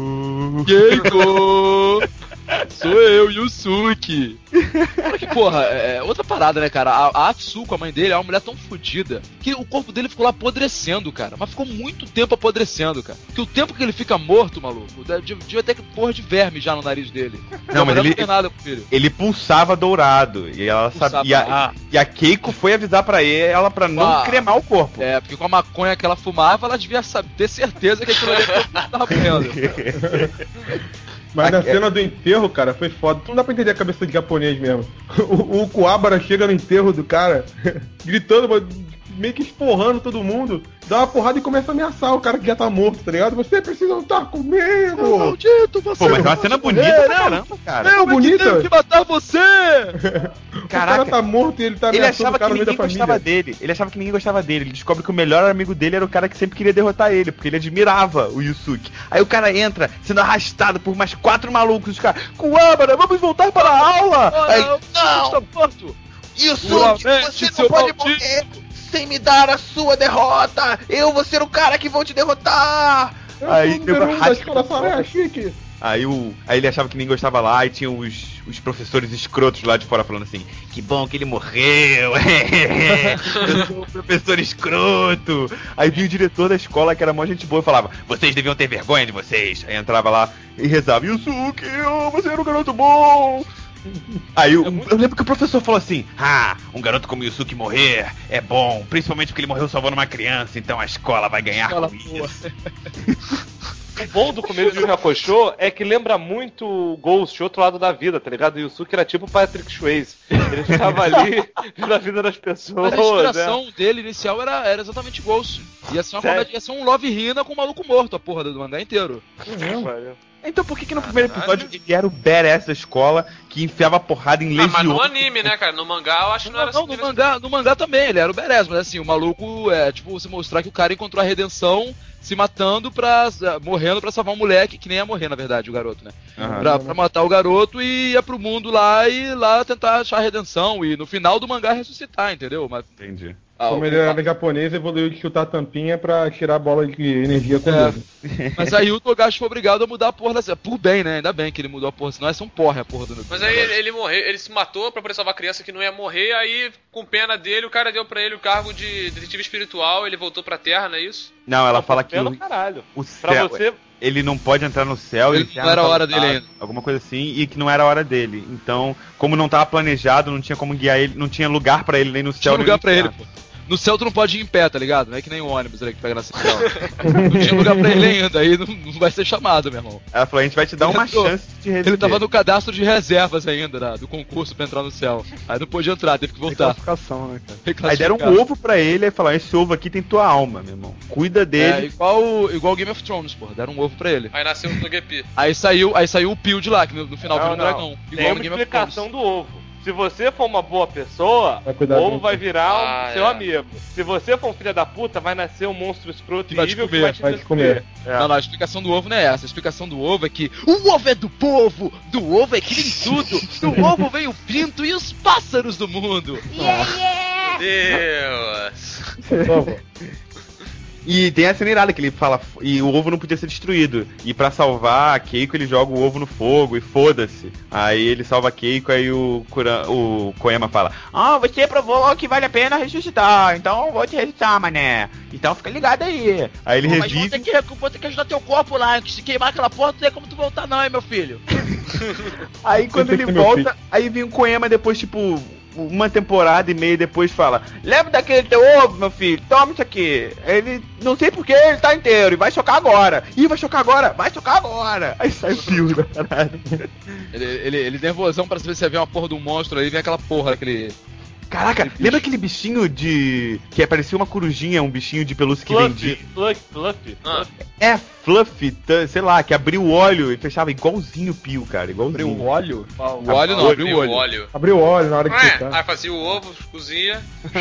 Keiko! Sou eu, Yusuke. Porque, porra, outra parada, né, cara? A Atsuko, a mãe dele, é uma mulher tão fodida que o corpo dele ficou lá apodrecendo, cara. Mas ficou muito tempo apodrecendo, cara. Porque o tempo que ele fica morto, maluco, devia até que porra de verme já no nariz dele. Não, mas ele não tem nada com ele. Ele pulsava dourado. E ela sabia. E a Keiko foi avisar pra ela pra não cremar o corpo. Porque com a maconha que ela fumava, ela devia ter certeza que aquilo ali tava morrendo. Mas na cena do enterro, cara, foi foda. Não dá pra entender a cabeça de japonês mesmo. O Kuwabara chega no enterro do cara, gritando, meio que esporrando todo mundo, dá uma porrada e começa a ameaçar o cara que já tá morto, tá ligado? Você precisa lutar comigo! Maldito, você. Pô, mas é uma cena bonita pra caramba, cara. É bonita! Tenho que matar você! O cara tá morto e ele tá ameaçando o cara no meio da família. Ele achava que ninguém gostava dele. Ele descobre que o melhor amigo dele era o cara que sempre queria derrotar ele, porque ele admirava o Yusuke. Aí o cara entra sendo arrastado por mais 4 malucos. Os caras, Kuwabara, vamos voltar para a aula! Aí, não! Está morto! Yusuke, você não pode morrer sem me dar a sua derrota! Eu vou ser o cara que vou te derrotar! Aí ele achava que ninguém gostava lá e tinha os professores escrotos lá de fora falando assim: que bom que ele morreu, eu sou o professor escroto. Aí vinha o diretor da escola, que era mó gente boa, e falava: vocês deviam ter vergonha de vocês. Aí entrava lá e rezava: Yusuke, você era um garoto bom. Aí eu lembro que o professor falou assim: um garoto como Yusuke morrer é bom, principalmente porque ele morreu salvando uma criança, então a escola vai ganhar com isso. O bom do começo de Yu Yu Hakusho é que lembra muito o Ghost, outro lado da vida, tá ligado? O Yusuke era tipo o Patrick Swayze. Ele ficava ali vendo a vida das pessoas. Mas a inspiração dele inicial era exatamente Ghost. Ia ser uma comédia, ia ser um Love Hina com um maluco morto, a porra do mangá inteiro. Então por que no primeiro episódio ele era o badass da escola que enfiava porrada em legião? Mas no anime, né, cara? No mangá eu acho que não era assim. No mangá também, ele era o badass, mas assim, o maluco tipo, você mostrar que o cara encontrou a redenção se matando morrendo pra salvar um moleque, que nem ia morrer, na verdade, o garoto, né? Pra matar o garoto e ia pro mundo lá e lá tentar achar a redenção e no final do mangá ressuscitar, entendeu? Mas... Entendi. Como ele era japonês, evoluiu de chutar a tampinha pra tirar a bola de energia com ele. Mas aí o Togashi foi obrigado a mudar a porra da... Por bem, né? Ainda bem que ele mudou a porra, senão ia ser um porra a porra do... Mas aí ele morreu, ele se matou pra poder salvar a criança que não ia morrer, aí com pena dele, o cara deu pra ele o cargo de detetive espiritual, ele voltou pra terra, não é isso? Não, ela fala que o céu... Pra você... Ele não pode entrar no céu. Ele não era a hora dele ainda. Alguma coisa assim, e que não era a hora dele. Então, como não tava planejado, não tinha como guiar ele, não tinha lugar pra ele nem no céu. Não tinha lugar pra ele, pô. No céu tu não pode ir em pé, tá ligado? Não é que nem o ônibus ali que pega na central. Não tinha lugar pra ele ainda, aí não vai ser chamado, meu irmão. Ela falou, a gente vai te dar uma chance de reviver. Ele tava no cadastro de reservas ainda, do concurso pra entrar no céu. Aí não podia entrar, teve que voltar. Reclassificação, né, cara? Aí deram um ovo pra ele e falaram, esse ovo aqui tem tua alma, meu irmão. Cuida dele. Igual Game of Thrones, porra. Deram um ovo pra ele. Aí nasceu o Togepi. Aí saiu o Pio de lá, que no final vira um dragão. Tem uma explicação do ovo. Se você for uma boa pessoa, o ovo vai virar seu amigo. Se você for um filho da puta, vai nascer um monstro escroto evil que vai te comer. Não, a explicação do ovo não é essa. A explicação do ovo é que o ovo é do povo, do ovo é que vem tudo, do ovo vem o pinto e os pássaros do mundo. Deus! E tem a cena irada que ele fala, e o ovo não podia ser destruído. E pra salvar a Keiko, ele joga o ovo no fogo e foda-se. Aí ele salva a Keiko, aí o Koyama fala: você provou que vale a pena ressuscitar, então vou te ressuscitar, mané. Então fica ligado aí. Aí ele revive. Mas vou ter que ajudar teu corpo lá, que se queimar aquela porta, não tem como tu voltar não, hein, meu filho. Aí quando ele volta, aí vem o Koyama depois, tipo... uma temporada e meia depois fala: lembra daquele teu ovo, meu filho? Toma isso aqui. Ele, não sei porque ele tá inteiro e vai chocar agora. Ih, vai chocar agora. Aí sai o fio da caralho. Ele nervosão pra saber se vê uma porra de um monstro aí, vem aquela porra, aquele... Caraca, lembra aquele bichinho que parecia uma corujinha, um bichinho de pelúcia que vendia? Fluffy. Fluffy, sei lá, que abriu o olho e fechava igualzinho o Pio, cara, igualzinho. Abriu o óleo? O óleo não, abriu o olho. Abriu o óleo na hora de fritar. Aí fazia o ovo, cozinha.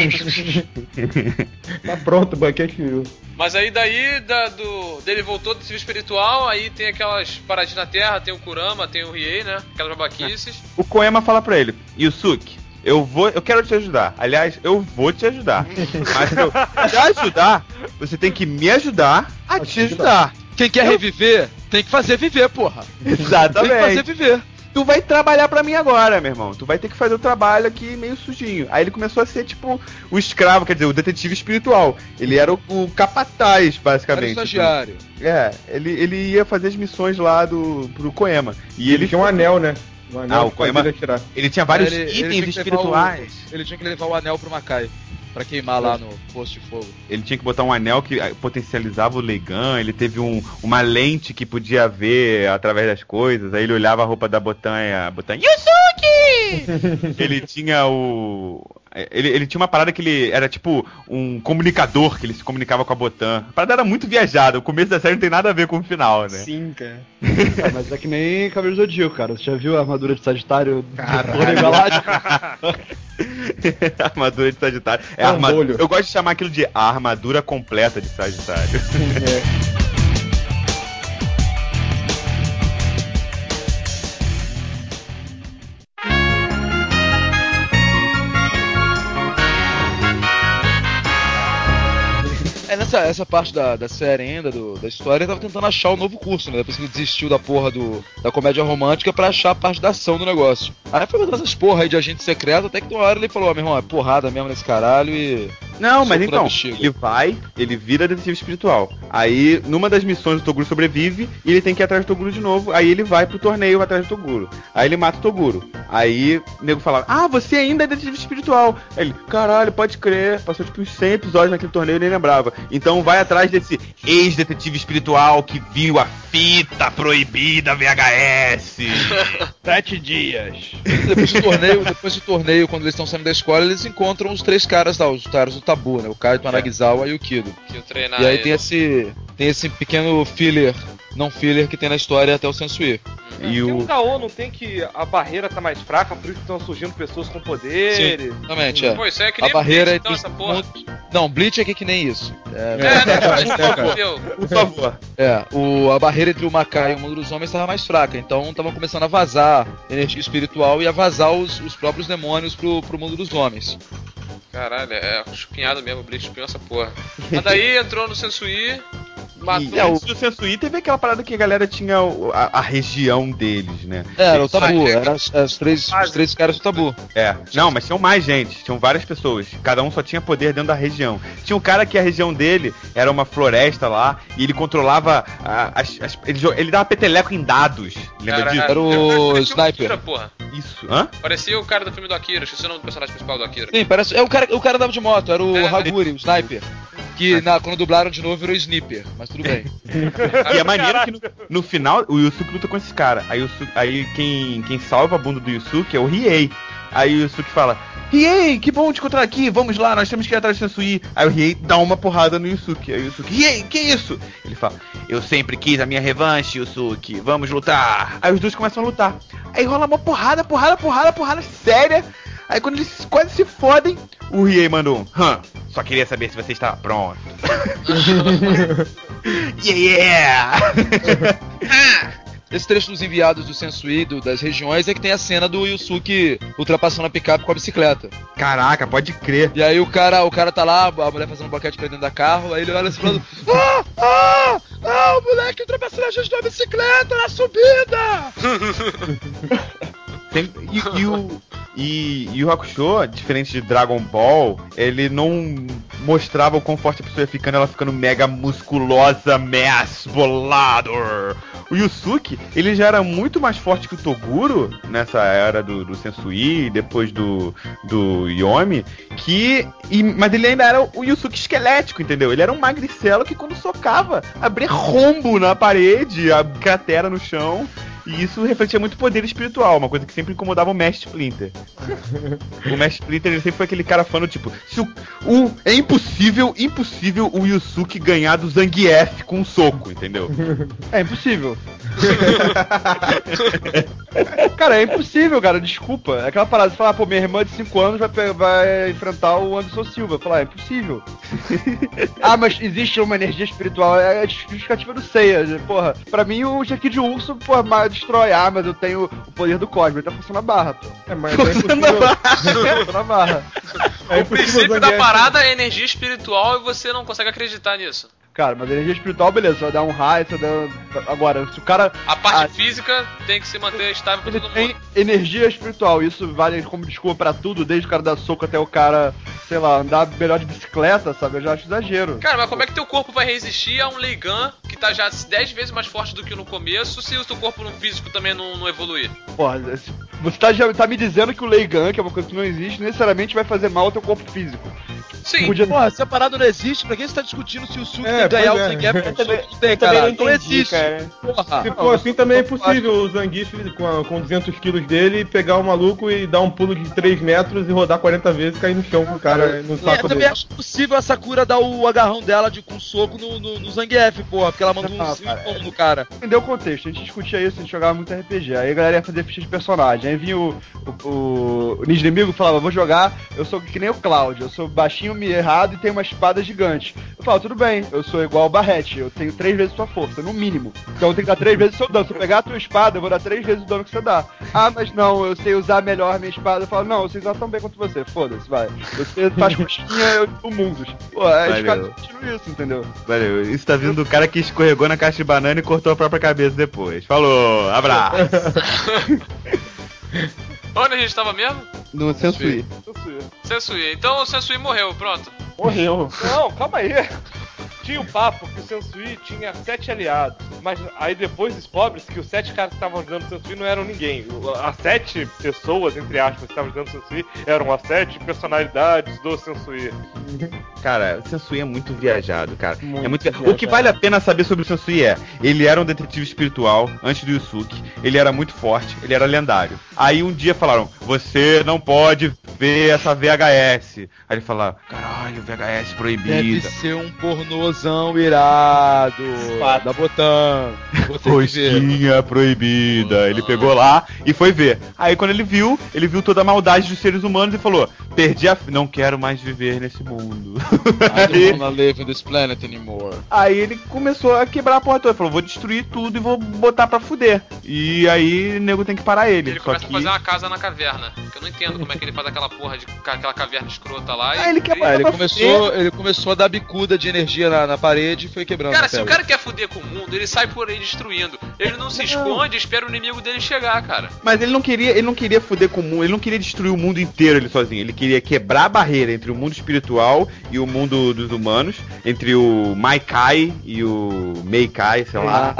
Tá pronto, banquete. Mas aí dele voltou do civil espiritual, aí tem aquelas paradinhas na terra, tem o Kurama, tem o Riei, né? Aquelas babaquices. O Koyama fala pra ele: Yusuke, eu quero te ajudar. Aliás, eu vou te ajudar. Mas pra te ajudar, você tem que me ajudar a te ajudar. Quem quer reviver, tem que fazer viver, porra. Exatamente. Tem que fazer viver. Tu vai trabalhar pra mim agora, meu irmão. Tu vai ter que fazer o trabalho aqui meio sujinho. Aí ele começou a ser, tipo, o escravo, quer dizer, o detetive espiritual. Ele era o capataz, basicamente. Era o estagiário. Ele ia fazer as missões lá pro Koyama. E ele tinha um anel, né? O Koyama, ele tinha vários itens espirituais. Ele tinha que levar o anel pro Makai. pra queimar lá no posto de fogo. Ele tinha que botar um anel que potencializava o Leigan, ele teve uma lente que podia ver através das coisas, aí ele olhava a roupa da Botanha, Yusuke! Ele tinha Ele tinha uma parada que ele era tipo um comunicador, que ele se comunicava com a Botan. A parada era muito viajada, o começo da série não tem nada a ver com o final, né? Sim, cara. Mas é que nem Cavaleiro do Zodíaco, cara. Você já viu a armadura de Sagitário? Caralho. A armadura de Sagitário. Eu gosto de chamar aquilo de a armadura completa de Sagitário. Essa parte da série ainda, da história, ele tava tentando achar o novo curso, né? Depois que ele desistiu da porra da comédia romântica pra achar a parte da ação do negócio. Aí foi botando essas porra aí de agente secreto, até que uma hora ele falou, meu irmão, é porrada mesmo nesse caralho e... Não, mas então, ele vira detetive espiritual. Aí, numa das missões, o Toguro sobrevive e ele tem que ir atrás do Toguro de novo. Aí ele vai pro torneio atrás do Toguro. Aí ele mata o Toguro. Aí o nego fala, você ainda é detetive espiritual. Aí ele, caralho, pode crer. Passou tipo uns 100 episódios naquele torneio e nem lembrava. Então vai atrás desse ex-detetive espiritual que viu a fita proibida VHS. 7 dias. Depois do torneio, quando eles estão saindo da escola, eles encontram os 3 caras lá, os caras do Tabu, né? O Kaito, o Anagisawa e o Kido. E aí tem esse pequeno não filler que tem na história até o Sensui. E o Gaon não tem que a barreira tá mais fraca, por isso estão surgindo pessoas com poderes. Sim, exatamente, Pô, isso é que nem a barreira Bleach, então, essa porra. Não, Bleach é que nem isso. Por favor. A barreira entre o Makai e o mundo dos homens estava mais fraca, então estavam começando a vazar energia espiritual e a vazar os próprios demônios pro mundo dos homens. Caralho, é chupinhado mesmo, o Bleach chupinhou essa porra. Mas daí entrou no Sensui, matou... E antes do Sensui teve aquela parada que a galera tinha a região deles, né? Era o Tabu, eram os três caras do Tabu. Não, mas tinham mais gente, tinham várias pessoas. Cada um só tinha poder dentro da região. Tinha um cara que a região dele era uma floresta lá, e ele controlava ele dava peteleco em dados. Lembra disso? Era o Sniper. Akira, porra. Isso, Parecia o cara do filme do Akira, esqueci o nome do personagem principal do Akira. Sim, parece. O cara dava de moto, era o Haguri, o Sniper. Que quando dublaram de novo virou Sniper, mas tudo bem. E é maneiro que no final o Yusuke luta com esse cara. Aí quem salva a bunda do Yusuke é o Riei. Aí o Yusuke fala, Riei, que bom te encontrar aqui, vamos lá, nós temos que ir atrás do Sensui. Aí o Riei dá uma porrada no Yusuke. Aí o Yusuke, Riei, que isso? Ele fala, eu sempre quis a minha revanche, Yusuke, vamos lutar. Aí os dois começam a lutar. Aí rola uma porrada séria. Aí quando eles quase se fodem, o Riei mandou um, só queria saber se você estava pronto. Yeah! Esse trecho dos enviados do Sensui, das regiões, é que tem a cena do Yusuke ultrapassando a picape com a bicicleta. Caraca, pode crer. E aí o cara tá lá, a mulher fazendo um boquete pra dentro da carro, aí ele olha assim falando, o moleque ultrapassando a gente na bicicleta, na subida! E o Hakusho, diferente de Dragon Ball, ele não mostrava o quão forte a pessoa ia ficando, ela ficando mega musculosa, bolado. O Yusuke, ele já era muito mais forte que o Toguro, nessa era do Sensui, depois do Yomi, mas ele ainda era o Yusuke esquelético, entendeu? Ele era um magricelo que quando socava, abria rombo na parede, a cratera no chão. E isso refletia muito poder espiritual, uma coisa que sempre incomodava o Mestre Splinter. O Mestre Splinter, ele sempre foi aquele cara falando, tipo, é impossível o Yusuke ganhar do Zangief com um soco, entendeu? É impossível. Cara, é impossível, cara, desculpa. É aquela parada de falar, minha irmã de 5 anos vai enfrentar o Anderson Silva. Falar, é impossível. Mas existe uma energia espiritual, é a justificativa do Seiya. Porra, pra mim o Jaki de Urso, destrói. Mas eu tenho o poder do Cosmo, ele tá forçando a barra, pô. Mas é impossível. Na barra. O princípio da parada é energia espiritual e você não consegue acreditar nisso. Cara, mas energia espiritual, beleza, você vai dar um raio, você vai dar... Agora, se o cara... A parte física tem que se manter estável pra todo mundo. Tem energia espiritual, isso vale como desculpa pra tudo, desde o cara dar soco até o cara, sei lá, andar melhor de bicicleta, sabe? Eu já acho exagero. Cara, mas como é que teu corpo vai resistir a um Leigan que tá já 10 vezes mais forte do que no começo, se o teu corpo no físico também não evoluir? Porra, você já tá me dizendo que o Leigan, que é uma coisa que não existe, necessariamente vai fazer mal ao teu corpo físico. Sim. Podia... Porra, se a parada não existe, pra que você tá discutindo se o Suki É, tem que ganhar pois o é. Zangief? Eu também Não tem, não caralho. Não entendi, existe. cara. Porra. Se for assim, também é possível o Zangief com 200 quilos dele pegar o maluco e dar um pulo de 3 metros e rodar 40 vezes e cair no chão com o cara no Eu saco também dele. acho possível a Sakura dar o agarrão dela com um soco no Zangief, porra, porque ela mandou um cara, no cara. Entendeu o contexto? A gente discutia isso, a gente jogava muito RPG. Aí a galera ia fazer ficha de personagem. Aí vinha o ninja inimigo e falava, vou jogar, eu sou que nem o Cláudio, eu sou baixinho, me errado e tenho uma espada gigante. Eu falo, tudo bem, eu sou igual o Barrete, eu tenho 3 vezes sua força, no mínimo. Então eu tenho que dar 3 vezes o seu dano. Se eu pegar a tua espada, eu vou dar 3 vezes o dano que você dá. Ah, mas não, eu sei usar melhor a minha espada. Eu falo, não, eu sei usar tão bem quanto você, foda-se, vai. Você faz coxinha, eu do mundos. Pô, aí os caras discutindo isso, entendeu? Valeu. Isso tá vindo do cara que escorregou na caixa de banana e cortou a própria cabeça depois. Falou, abraço. Onde a gente tava mesmo? No Sensui. Sensui. Então o Sensui morreu, pronto. Morreu. Não, calma aí. Tinha o papo que o Sensui tinha 7 aliados, mas aí depois descobre-se que os 7 caras que estavam ajudando o Sensui não eram ninguém. As 7 pessoas, entre aspas, que estavam ajudando o Sensui eram as 7 personalidades do Sensui. Cara, o Sensui é muito viajado, cara. Muito É muito viajado. O que vale a pena saber sobre o Sensui ele era um detetive espiritual antes do Yusuke, ele era muito forte, ele era lendário. Aí um dia falaram, você não pode ver essa VHS. Aí ele falou, caralho, VHS proibida. Deve ser um pornozão irado. Fato. Da Botan. Vou ter que ver. Rosquinha proibida. Ele pegou lá e foi ver. Aí quando ele viu toda a maldade dos seres humanos e falou, não quero mais viver nesse mundo. I don't wanna live in this planet anymore. Aí ele começou a quebrar a porra toda. Falou, vou destruir tudo e vou botar pra fuder. E aí o nego tem que parar ele. Ele Só começa que... a fazer uma casa na caverna. Que eu não entendo como é que ele faz aquela porra de aquela caverna escrota lá. Ah, ele quer botar Ele pra começou a dar bicuda de energia na parede e foi quebrando. Cara, a se o pedra. cara quer fuder com o mundo, ele sai por aí destruindo. Ele não se esconde, espera o inimigo dele chegar, cara. Mas ele não queria fuder com o mundo, ele não queria destruir o mundo inteiro ele sozinho. Ele queria quebrar a barreira entre o mundo espiritual e o mundo dos humanos, entre o Maikai e o Meikai, sei lá.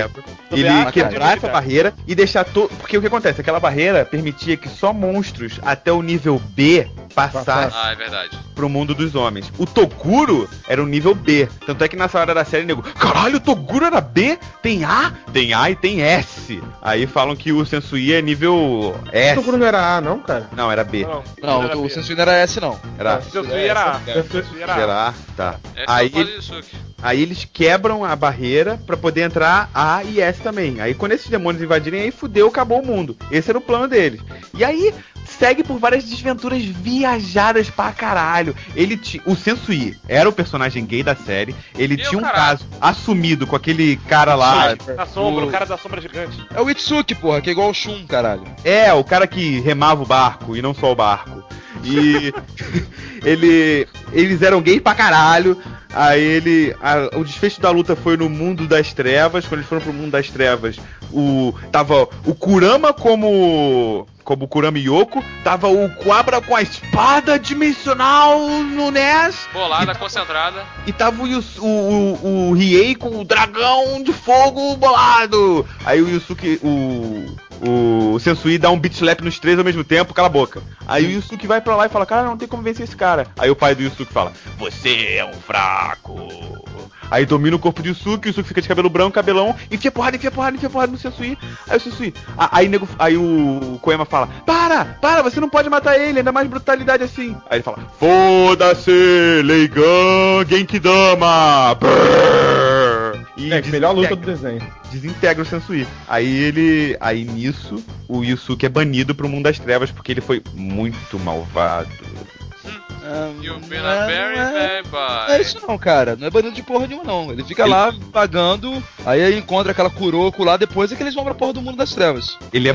Ele quebrar essa barreira e deixar todo. Porque o que acontece? Aquela barreira permitia que só monstros até o nível B passassem Ah, é verdade. pro mundo dos homens. O Toguro era o nível B. Tanto é que nessa hora da série, nego, caralho, o Toguro era B? Tem A? Tem A e tem S. Aí falam que o Sensui é nível S. O Toguro não era A, não, cara? Não, era B. Não, o Sensui não era S, não. Era. O Sensui era A. Sensui era A. Era A, tá. Aí, Aí eles quebram a barreira pra poder entrar A e S também. Aí quando esses demônios invadirem, aí fudeu, acabou o mundo. Esse era o plano deles. E aí segue por várias desventuras viajadas pra caralho. O Sensui era o personagem gay da série. Ele tinha um caso assumido com aquele cara lá. Na sombra, o cara da sombra gigante. É o Itsuki, porra, que é igual o Shun, caralho. É, o cara que remava o barco e não só o barco. E eles eram gay pra caralho. Aí o desfecho da luta foi no mundo das trevas. Quando eles foram pro mundo das trevas, tava o Kurama como Kurama Yoko, tava o Quabra com a espada dimensional no NES. Bolada, concentrada. E tava o Riei com o dragão de fogo bolado. Aí o Yusuke, o Sensui dá um beat slap nos três ao mesmo tempo, cala a boca. Aí o Yusuke vai pra lá e fala, cara, não tem como vencer esse cara. Aí o pai do Yusuke fala, você é um fraco. Aí domina o corpo do Yusuke, o Yusuke fica de cabelo branco, cabelão, enfia porrada no Sensui. Aí o Sensui, aí o Koyama fala, para, você não pode matar ele, ainda mais brutalidade assim. Aí ele fala, foda-se, Leigan Genkidama. E melhor luta do desenho. Desintegra o Sensui. Aí nisso, o Yusuke é banido pro mundo das trevas porque ele foi muito malvado. You've been a very bad boy. Não é isso não, cara. Não é banido de porra nenhuma, não. Ele fica lá pagando, aí ele encontra aquela Kuroko lá, depois é que eles vão pra porra do mundo das trevas. Ele é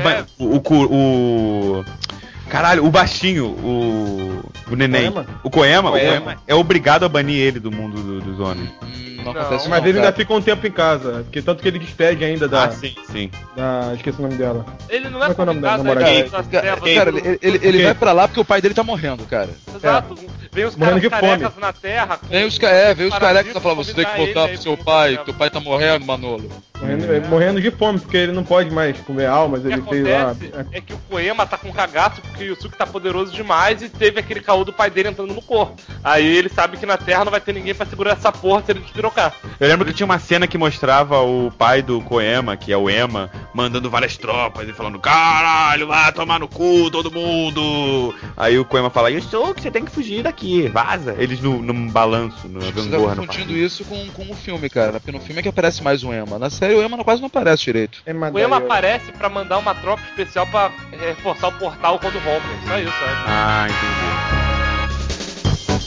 caralho, o baixinho, o neném. O Koyama é obrigado a banir ele do mundo dos homens. não acontece Mas não, ele cara. ainda fica um tempo em casa, porque tanto que ele despede ainda da... sim, sim. Esqueci o nome dela. Ele não é Como é que é o nome da convidado namorada? aí nas trevas. Cara, ele vai pra lá porque o pai dele tá morrendo, cara. Exato. Vem os Morrendo caras de carecas com na terra. Vem os carecas que falam, você tem que voltar pro seu pai, que teu pai tá morrendo, Manolo. Morrendo de fome, porque ele não pode mais comer almas, O que ele fez lá... acontece é que o Koema tá com cagaço porque o Yusuke tá poderoso demais e teve aquele caô do pai dele entrando no corpo. Aí ele sabe que na Terra não vai ter ninguém pra segurar essa porra se ele despirocar. Eu lembro que tinha uma cena que mostrava o pai do Koema, que é o Ema, mandando várias tropas e falando: caralho, vai tomar no cu todo mundo. Aí o Koema fala: Yusuke, você tem que fugir daqui, vaza. Eles num balanço, no Você tá gangorra. confundindo isso com o filme, cara. Porque no filme é que aparece mais o Ema. Na série o Ema quase não aparece direito. O Ema aparece pra mandar uma tropa especial pra reforçar o portal quando rompem. Só isso, sabe? Ah, entendi.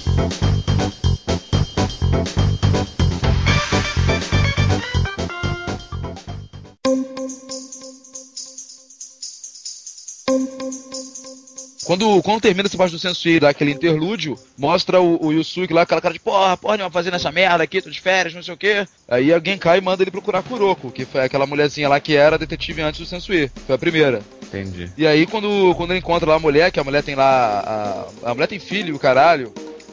Quando termina essa parte do Sensui lá, aquele interlúdio, mostra o Yusuke lá, aquela cara de porra, não vai fazer nessa merda aqui, tô de férias, não sei o quê. Aí a Genkai manda ele procurar Kuroko, que foi aquela mulherzinha lá que era detetive antes do Sensui. Foi a primeira. Entendi. E aí quando ele encontra lá a mulher, que a mulher tem lá. A mulher tem filho, o caralho.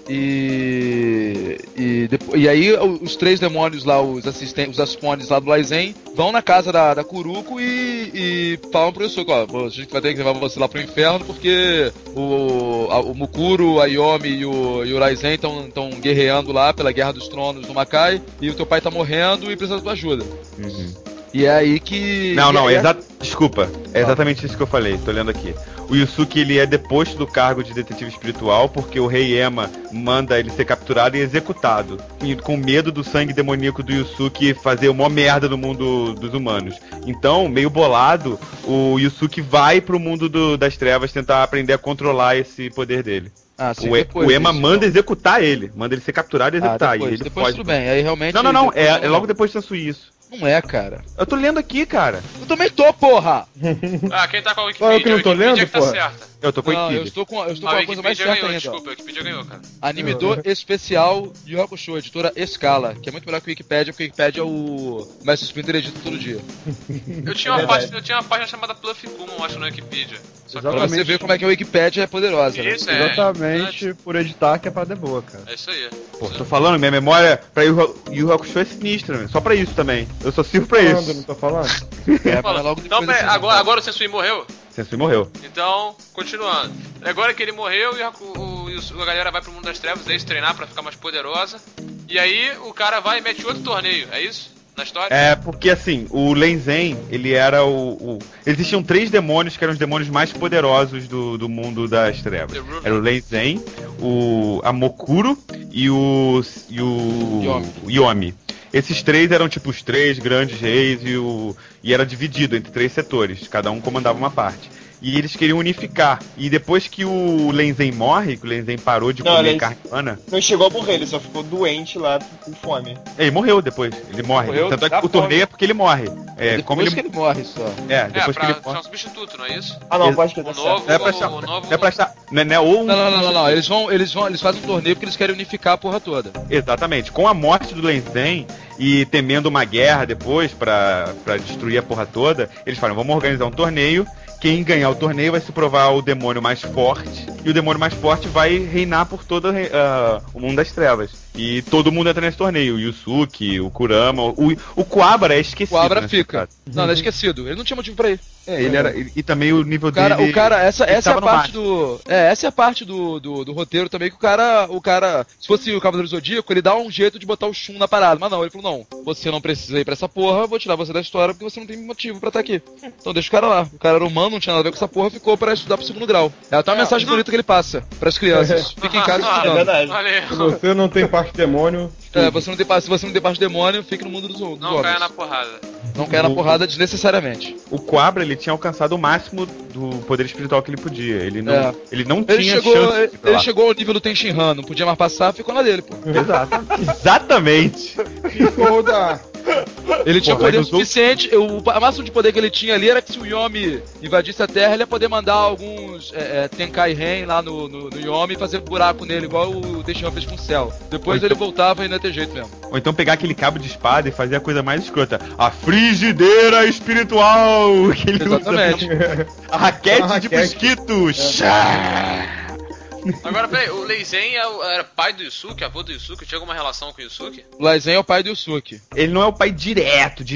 E aí os três demônios lá, os assistentes, os Aspones lá do Laizen, vão na casa da Kuroko e falam pro Yusuke, ó, a gente vai ter que levar você lá pro inferno porque o Mukuro, a Yomi e o Laizen estão guerreando lá pela Guerra dos Tronos no Makai e o teu pai tá morrendo e precisa da tua ajuda. Uhum. E é aí que... Desculpa, é exatamente isso que eu falei, tô lendo aqui. O Yusuke, ele é deposto do cargo de detetive espiritual porque o rei Ema manda ele ser capturado e executado, com medo do sangue demoníaco do Yusuke fazer uma merda no mundo dos humanos. Então, meio bolado, o Yusuke vai pro mundo das trevas tentar aprender a controlar esse poder dele. Sim, o Ema manda executar ele, manda ele ser capturado e executar. Depois tudo bem, aí realmente... Não, é logo depois de Sensui isso. Não é, cara. Eu tô lendo aqui, cara. Eu também tô, porra! Quem tá com a Wikipedia? Eu que não tô lendo, que tá porra? certa. Eu tô com a Wikipedia. Eu estou com a coisa mais certa ganhou, ainda. desculpa, a Wikipedia ganhou, cara. Animidor especial de Hakusho, editora Escala, que é muito melhor que o Wikipedia, porque o Wikipedia o Mestre Splinter edita todo dia. Eu tinha uma página chamada Pluff Kumon, acho, na Wikipedia. Só que Pra você ver como é que a Wikipedia é poderosa, né? Isso, Exatamente por editar que a parada é boa, cara. É isso aí. Pô, tô falando, minha memória pra Yu Hakusho é sinistra, meu. Só pra isso também. Eu só sirvo pra isso. Não tô falando? Mas logo Então, depois desse- agora o Sensui morreu? Sensui morreu. Então, continuando. Agora que ele morreu, a galera vai pro mundo das trevas, aí se treinar pra ficar mais poderosa. E aí o cara vai e mete outro torneio, é isso? Na história? É, porque assim, o Lenzen, ele era existiam 3 demônios que eram os demônios mais poderosos do mundo das trevas. Era o Lenzen, a Mokuro e o Yomi. Esses 3 eram tipo os 3 grandes reis e era dividido entre 3 setores, cada um comandava uma parte. E eles queriam unificar. E depois que o Lenzen morre, que o Lenzen parou de comer carne humana... Não chegou a morrer, ele só ficou doente lá com fome. Ele morreu depois, ele morre. Morreu Tanto é que da o torneio fome. é porque ele morre. Depois Como ele... que ele morre só. depois que ele Pra morre. achar um substituto, não é isso? Ah não, pode que O tá novo, certo. É pra achar. o novo... É pra achar. Né, ou um- Não. Eles fazem um torneio porque eles querem unificar a porra toda. Exatamente. Com a morte do Lenzen e temendo uma guerra depois pra destruir a porra toda, eles falam, vamos organizar um torneio. Quem ganhar o torneio vai se provar o demônio mais forte. E o demônio mais forte vai reinar por todo o mundo das trevas. E todo mundo entra nesse torneio. O Yusuke, o Kurama, o Kuwabara é esquecido. O Abra né, fica. cara? Não é esquecido. Ele não tinha motivo pra ir. Ele era. E também o nível dele. Essa é tava a no parte máximo. essa é a parte do roteiro também que o cara, se fosse o Cavaleiro Zodíaco, ele dá um jeito de botar o Shun na parada, mas não, ele falou, não, você não precisa ir pra essa porra, eu vou tirar você da história porque você não tem motivo pra estar aqui. Então deixa o cara lá. O cara era humano, não tinha nada a ver com essa porra, ficou pra estudar pro 2º grau. É até uma mensagem bonita que ele passa pras crianças. Fiquem em casa É estudando. verdade. Valeu. Se você não tem parte demônio... Se você não tem parte do demônio, fique no mundo dos Não homens. caia na porrada. Não caia na porrada desnecessariamente. O Kuwabara, ele tinha alcançado o máximo do poder espiritual que ele podia. Ele não Ele tinha chegou, chance de ir pra ele lá. chegou ao nível do Tenshinhan, não podia mais passar, ficou na dele, pô. Exatamente. Ficou da... Ele tinha Porra, poder mas suficiente, o máximo de poder que ele tinha ali era que se o Yomi invadisse a Terra, ele ia poder mandar alguns Tenkai Ren lá no Yomi e fazer buraco nele, igual o Tenshinhan fez com o Céu. Depois ele voltava e não ia ter jeito mesmo. Ou Ou então pegar aquele cabo de espada e fazer a coisa mais escrota. A frigideira espiritual que ele Exatamente. usa. A raquete de mosquito. Agora, peraí, o Leizen era pai do Yusuke, avô do Yusuke? Tinha alguma relação com o Yusuke? O Laizen é o pai do Yusuke. Ele não é o pai direto.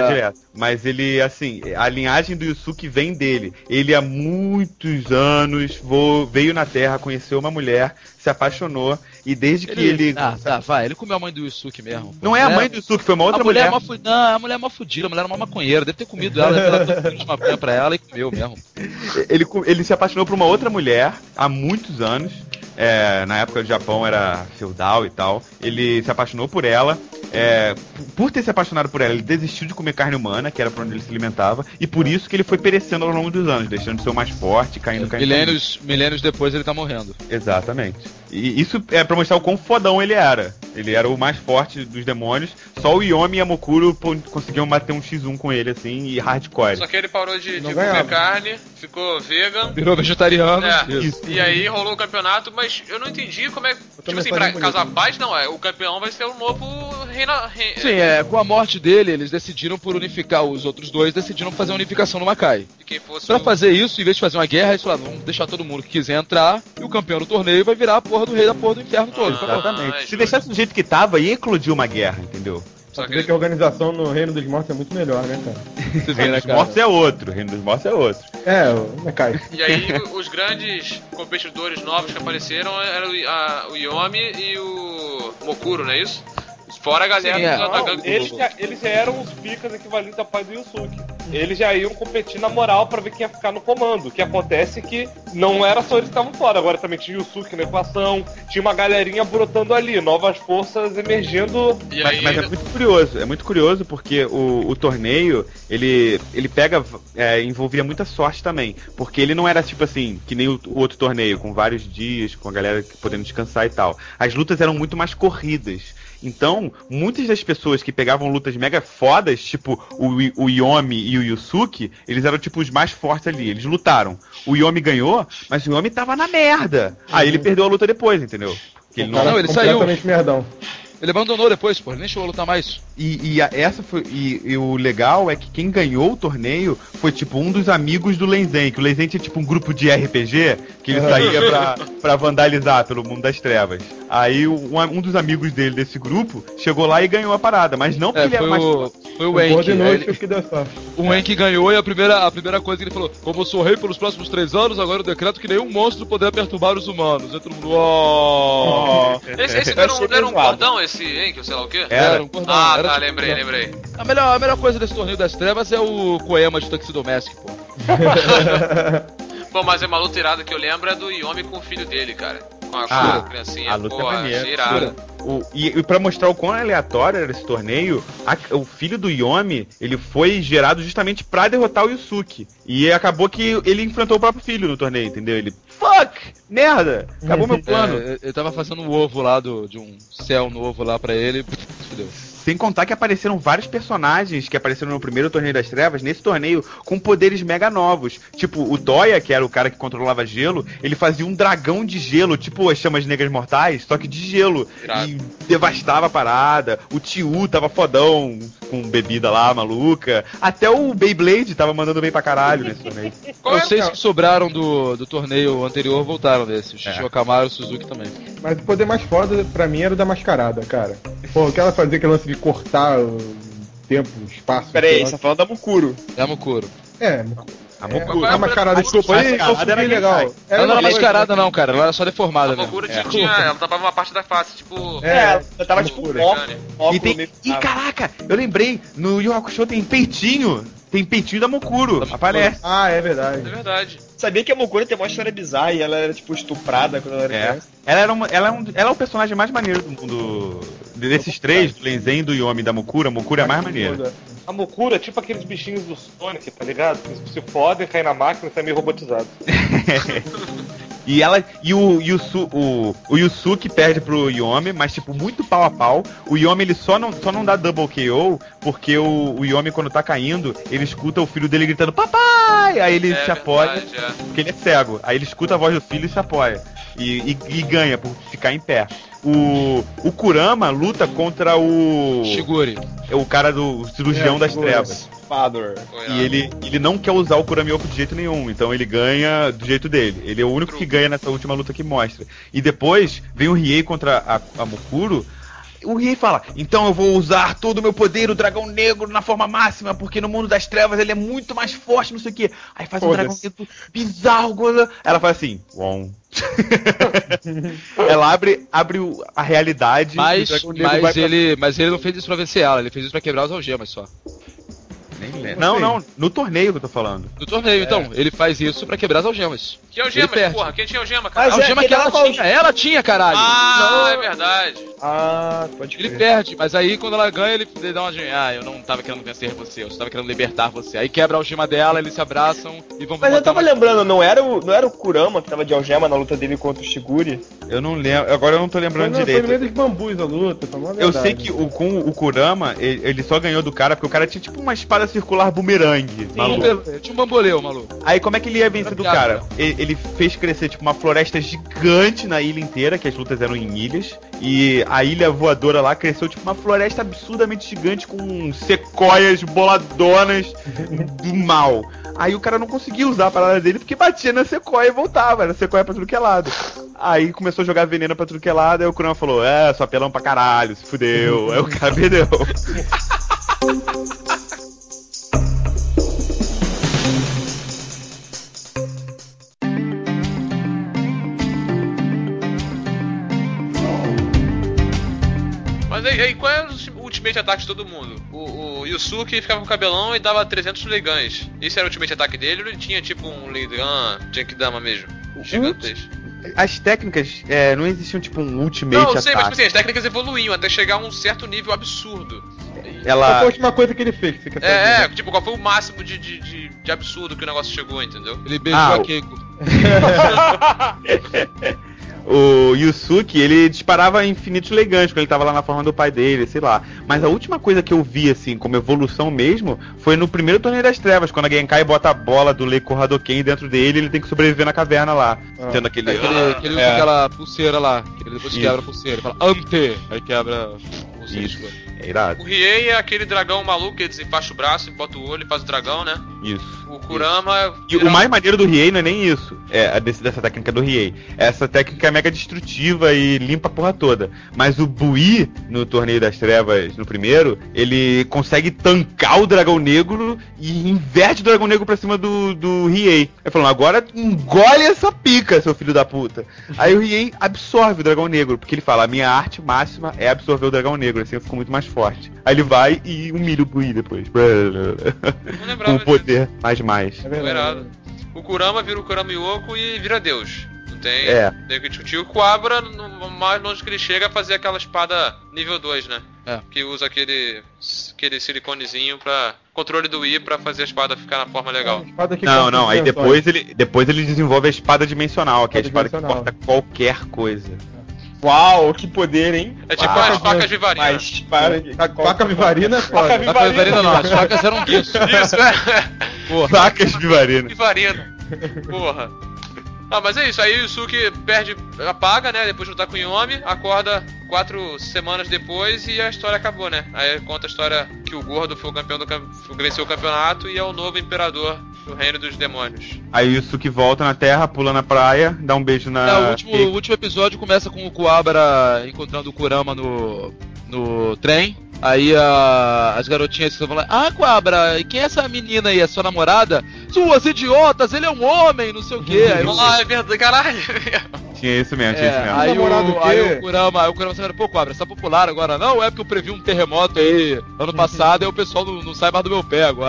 Mas ele, assim, a linhagem do Yusuke vem dele. Ele há muitos anos veio na Terra, conheceu uma mulher, se apaixonou, e desde que ele... Vai, ele comeu a mãe do Yusuke mesmo. Não é a mãe do Yusuke, foi uma outra mulher. Não, a mulher é uma fudida, a mulher era uma maconheira, deve ter comido ela, deve ter dado de maconha pra ela e comeu mesmo. Ele se apaixonou por uma outra mulher há muitos anos. Na época do Japão era feudal e tal. Ele se apaixonou por ela. Por ter se apaixonado por ela, ele desistiu de comer carne humana, que era pra onde ele se alimentava, e por isso que ele foi perecendo ao longo dos anos, deixando de ser o mais forte, caindo. Milênios depois ele tá morrendo. Exatamente. E isso é pra mostrar o quão fodão ele era. Ele era o mais forte dos demônios. Só o Yomi e a Mokuro conseguiam bater um x1 com ele, assim, e hardcore. Só que ele parou de comer carne, ficou vegan. Virou vegetariano. E aí rolou o campeonato, mas eu não entendi como é... Tipo assim, pra casar paz, não, o campeão vai ser o novo reina... Sim, com a morte dele, eles decidiram por unificar os outros dois, decidiram fazer uma unificação no Makai. E quem fosse pra fazer isso, em vez de fazer uma guerra, eles falaram, vamos deixar todo mundo que quiser entrar, e o campeão do torneio vai virar a porra do rei da porra do inferno todo. Exatamente. Se deixasse do jeito que tava, ia eclodir uma guerra, entendeu? Só que a organização no Reino dos Mortos é muito melhor, né, cara? O Reino dos Mortos é outro, o Reino dos Mortos é outro. O Makai. E aí, os grandes competidores novos que apareceram eram o Yomi e o Mokuro, não é isso? Fora a galera eles já eram os picas equivalentes ao pai do Yusuke. Eles já iam competir na moral pra ver quem ia ficar no comando. O que acontece é que não era só eles que estavam fora, agora também tinha o Yusuke na equação, tinha uma galerinha brotando ali, novas forças emergindo. Mas é muito curioso porque o torneio, ele envolvia muita sorte também. Porque ele não era tipo assim, que nem o outro torneio, com vários dias, com a galera podendo descansar e tal. As lutas eram muito mais corridas. Então, muitas das pessoas que pegavam lutas mega fodas, tipo o Yomi e o Yusuke, eles eram tipo os mais fortes ali. Eles lutaram. O Yomi ganhou, mas o Yomi tava na merda. Aí ele perdeu a luta depois, entendeu? Porque ele ele saiu. Completamente merdão. Ele abandonou depois, pô, ele nem chegou a lutar mais. E o legal é que quem ganhou o torneio foi tipo um dos amigos do Leizen, que o Leizen tinha tipo um grupo de RPG que ele saía pra vandalizar pelo mundo das trevas. Aí um dos amigos dele desse grupo chegou lá e ganhou a parada, mas não porque ele era mais... Foi o Enki. O Enki ganhou e a primeira coisa que ele falou: como eu sou rei pelos próximos 3 anos, agora eu decreto que nenhum monstro poderá perturbar os humanos. Aí todo mundo... Esse não era um cordão, esse Enki, ou sei lá o quê? Era um cordão. Tá, lembrei. A melhor coisa desse torneio das trevas é o Koema de Tuxedo Mask, pô. Pô, mas é uma luta irada que eu lembro é do Yomi com o filho dele, cara. Com a criancinha. A luta é maneira. Irada. E pra mostrar o quão aleatório era esse torneio, o filho do Yomi, ele foi gerado justamente pra derrotar o Yusuke. E acabou que ele enfrentou o próprio filho no torneio, entendeu? Ele, fuck! Merda! Acabou meu plano. Ele tava fazendo um ovo lá de um céu novo lá pra ele. Fudeu. Sem contar que apareceram vários personagens que apareceram no primeiro Torneio das Trevas, nesse torneio, com poderes mega novos. Tipo, o Toya, que era o cara que controlava gelo, ele fazia um dragão de gelo, tipo as Chamas Negras Mortais, só que de gelo. Irado. E devastava a parada. O Tiu tava fodão, com bebida lá, maluca. Até o Beyblade tava mandando bem pra caralho nesse torneio. Os 6 que sobraram do torneio anterior voltaram desse. O Shishokamaru e o Suzuki também. Mas o poder mais foda pra mim era o da mascarada, cara. Pô, o que ela fazia, aquele lance de cortar o tempo, o espaço. Peraí, você tá falando da Mukuro. É a Mukuro. A Mukuro. A mascarada, desculpa, aí era legal. Ela não era mascarada não, cara. Ela era só deformada A mesmo. Mokuro ela tapava uma parte da face, tipo... ela tava tipo um óculos. E caraca, eu lembrei, no Yu Hakusho tem peitinho. Tem peitinho da Mokuro, aparece. Ah, é verdade. É verdade. Sabia que a Mokuro tem uma história bizarra e ela era tipo estuprada quando ela era criança? Ela é o personagem mais maneiro do mundo. Desses três, do Lenzen, do Yomi e da Mokuro, a Mokuro é a mais maneira. A Mokuro é tipo aqueles bichinhos do Sonic, tá ligado? Que se fodem, caem na máquina e saem meio robotizados. E o Yusuke perde pro Yomi, mas tipo, muito pau a pau. O Yomi ele só não dá double KO porque o Yomi, quando tá caindo, ele escuta o filho dele gritando papai! Aí ele se apoia, porque ele é cego. Aí ele escuta a voz do filho e se apoia. E ganha por ficar em pé. O Kurama luta contra o Shiguri. O cara do cirurgião das trevas. Father. E ele não quer usar o Kuramiyoko de jeito nenhum, então ele ganha do jeito dele. Ele é o único que ganha nessa última luta que mostra. E depois vem o Riei contra a Mukuro. O Riei fala, então eu vou usar todo o meu poder, o dragão negro na forma máxima, porque no mundo das trevas ele é muito mais forte, não sei o que. Aí faz um dragão negro bizarro, ela faz assim, Won. Ela abre a realidade. Mas ele não fez isso pra vencer ela, ele fez isso pra quebrar as algemas só. Não, no torneio que eu tô falando. No torneio, então, ele faz isso pra quebrar as algemas. Que algema, porra? Quem tinha algema, cara? A algema que ela tinha, caralho. É verdade. Pode crer. Ele perde, mas aí quando ela ganha, ele dá uma eu não tava querendo vencer você, eu só tava querendo libertar você. Aí quebra a algema dela, eles se abraçam e vão. Mas eu tava lembrando, não era o Kurama que tava de algema na luta dele contra o Shiguri? Eu não lembro, agora eu não tô lembrando direito. Foi no meio dos bambus a luta, foi uma verdade. Eu sei que com o Kurama, ele só ganhou do cara porque o cara tinha tipo uma espada circular bumerangue. Tinha um bamboleu, maluco. Aí como é que ele ia vencer do cara? Ele fez crescer tipo uma floresta gigante na ilha inteira, que as lutas eram em ilhas, e a ilha voadora lá cresceu tipo uma floresta absurdamente gigante com sequoias boladonas do mal. Aí o cara não conseguia usar a parada dele porque batia na sequoia e voltava, era sequoia pra tudo que é lado. Aí começou a jogar veneno pra tudo que é lado, aí o Kurama falou, só apelão pra caralho, se fudeu. Aí o cara perdeu. Mas aí, qual é o ultimate ataque de todo mundo? O Yusuke ficava com o cabelão e dava 300 Leigans. Esse era o ultimate ataque dele ou ele tinha tipo um Leigan, Genkidama mesmo? Gigantesco. As técnicas não existiam tipo um ultimate ataque. Não, sei, mas tipo assim, as técnicas evoluíam até chegar a um certo nível absurdo. Qual foi a última coisa que ele fez? Que você quer saber? Tipo, qual foi o máximo de absurdo que o negócio chegou, entendeu? Ele beijou a Keiko. O Yusuke, ele disparava infinitos Leigans quando ele tava lá na forma do pai dele, sei lá. Mas a última coisa que eu vi, assim, como evolução mesmo, foi no primeiro Torneio das Trevas, quando a Genkai bota a bola do Leico Hadoken dentro dele, ele tem que sobreviver na caverna lá. Tendo aquele... Que ele usa aquela pulseira lá, que ele depois quebra a pulseira, ele fala ante, aí quebra a pulseira. Isso, é irado. O Riei é aquele dragão maluco que ele desenfaixa o braço e bota o olho e faz o dragão, né? Isso. O Kurama... E o mais maneiro do Riei não é nem isso, dessa técnica do Riei. Essa técnica é mega destrutiva e limpa a porra toda. Mas o Bui, no Torneio das Trevas, no primeiro, ele consegue tancar o Dragão Negro e inverte o Dragão Negro pra cima do Riei. Ele falou, agora engole essa pica, seu filho da puta. Aí o Riei absorve o Dragão Negro, porque ele fala, a minha arte máxima é absorver o Dragão Negro, assim eu fico muito mais forte. Aí ele vai e humilha o Bui depois. Com o poder mais. O Kurama vira o Kurama Yoko e vira Deus. Não tem o que discutir. O Kuwabara, no mais longe que ele chega, a fazer aquela espada nível 2, né? Que usa aquele siliconezinho pra controle do I pra fazer a espada ficar na forma legal. Não, aí depois ele desenvolve a espada dimensional, que é a espada que corta qualquer coisa. Uau, que poder, hein? É tipo as facas Vivarina. Faca Vivarina é foda. Faca Vivarina não, as facas eram disso. Isso, Porra. Facas Vivarina. Porra. Mas é isso, aí o Yusuke apaga, né, depois de lutar com o Yomi, acorda 4 semanas depois e a história acabou, né? Aí conta a história que o Gordo foi o campeão venceu o campeonato e é o novo imperador do reino dos demônios. Aí o Yusuke volta na terra, pula na praia, dá um beijo na... O último episódio começa com o Kuwabara encontrando o Kurama no trem. Aí as garotinhas estão falando, Kuwabara, e quem é essa menina aí? É sua namorada? Suas idiotas, ele é um homem, não sei o quê. Aí é verdade, caralho. Tinha isso mesmo. Aí o Kurama falou, pô, Kuwabara, você tá popular agora? Não, é porque eu previ um terremoto aí ano passado e o pessoal não sai mais do meu pé agora.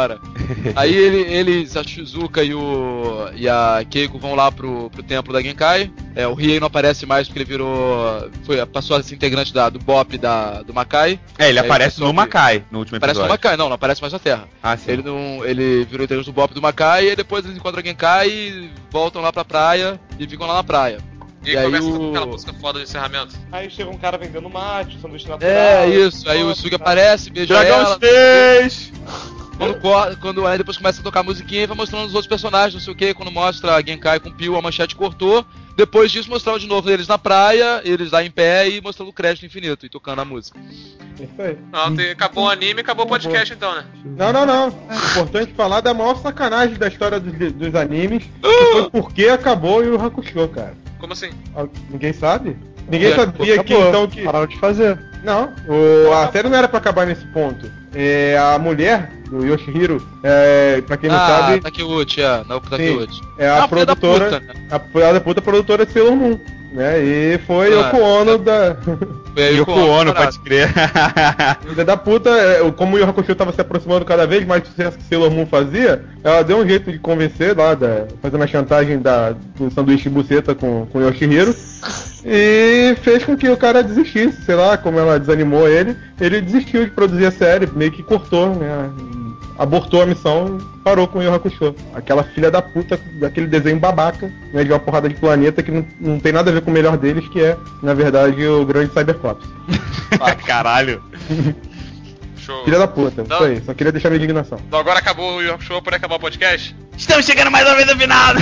Aí eles, a Shizuka e a Keiko vão lá pro templo da Genkai. O Riei não aparece mais porque ele passou a ser integrante do BOP do Makai. Ele aparece no Makai, no último episódio. Aparece no Makai, não aparece mais na Terra. Ah, sim. Ele virou integrante do BOP do Makai e depois eles encontram a Genkai e voltam lá pra praia e ficam lá na praia. E aí começa aquela música foda de encerramento. Aí chega um cara vendendo mate, sanduíche natural. Isso. Aí o Suga aparece, beija Dragão ela. Space! Quando aí depois começa a tocar a musiquinha e vai mostrando os outros personagens, não sei o que. Quando mostra a Genkai com o Pio, a manchete cortou. Depois disso, mostrar de novo eles na praia, eles lá em pé e mostrando o crédito infinito e tocando a música. Isso aí. Acabou o anime, acabou o podcast então, né? Não. Importante falar da maior sacanagem da história dos animes, que foi porque acabou o Yu Hakusho, cara. Como assim? Ninguém sabe? Ninguém sabia que Acabou. então que... Pararam de fazer. Não, a série não era pra acabar nesse ponto. A mulher do Yoshihiro, pra quem não sabe... Takeuchi, Naoko Takeuchi. É a produtora... A filha da puta produtora de Sailor Moon. Né? E foi Yoko Ono da... Foi a Yoko Ono, pode crer. Filha da puta, como o Yu Hakusho tava se aproximando cada vez mais do sucesso que Sailor Moon fazia, ela deu um jeito de convencer lá, fazendo a chantagem do sanduíche buceta com o Yoshihiro, e fez com que o cara desistisse, sei lá, como ela desanimou ele desistiu de produzir a série, meio que cortou, né? Abortou a missão e parou com o Yu Hakusho. Aquela filha da puta daquele desenho babaca, né, de uma porrada de planeta que não tem nada a ver com o melhor deles, que é, na verdade, o grande Cybercops. Caralho. Show. Filha da puta, Então- isso aí, só queria deixar minha indignação. Então agora acabou o Yu Hakusho, pode acabar o podcast? Estamos chegando mais uma vez no final.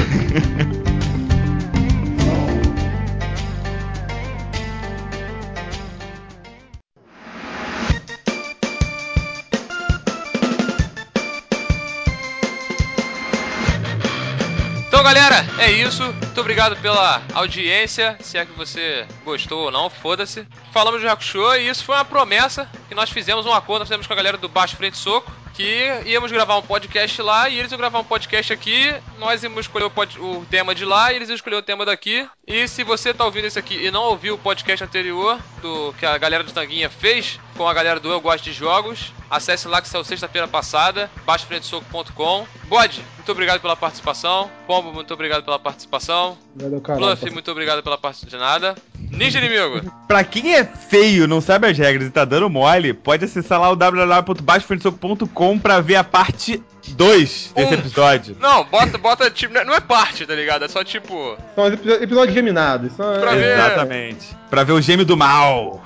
Então, galera, é isso. Muito obrigado pela audiência. Se é que você gostou ou não, foda-se. Falamos de Hakusho e isso foi uma promessa que nós fizemos um acordo, nós fizemos com a galera do Baixo Frente Soco, que íamos gravar um podcast lá e eles iam gravar um podcast aqui. Nós íamos escolher o tema de lá e eles iam escolher o tema daqui. E se você tá ouvindo isso aqui e não ouviu o podcast anterior que a galera do Tanguinha fez com a galera do Eu Gosto de Jogos, acesse lá que saiu sexta-feira passada, baixofrentesoco.com. Bode, muito obrigado pela participação. Pombo, muito obrigado pela participação. Fluffy, muito obrigado pela participação. De nada. Ninja Inimigo. Pra quem é feio, não sabe as regras e tá dando mole, pode acessar lá o www.baixofrentesoco.com pra ver a parte 2 desse episódio. Não, bota tipo, não é parte, tá ligado? É só tipo... São os episódios geminados. Pra ver. Exatamente. Pra ver o gêmeo do mal.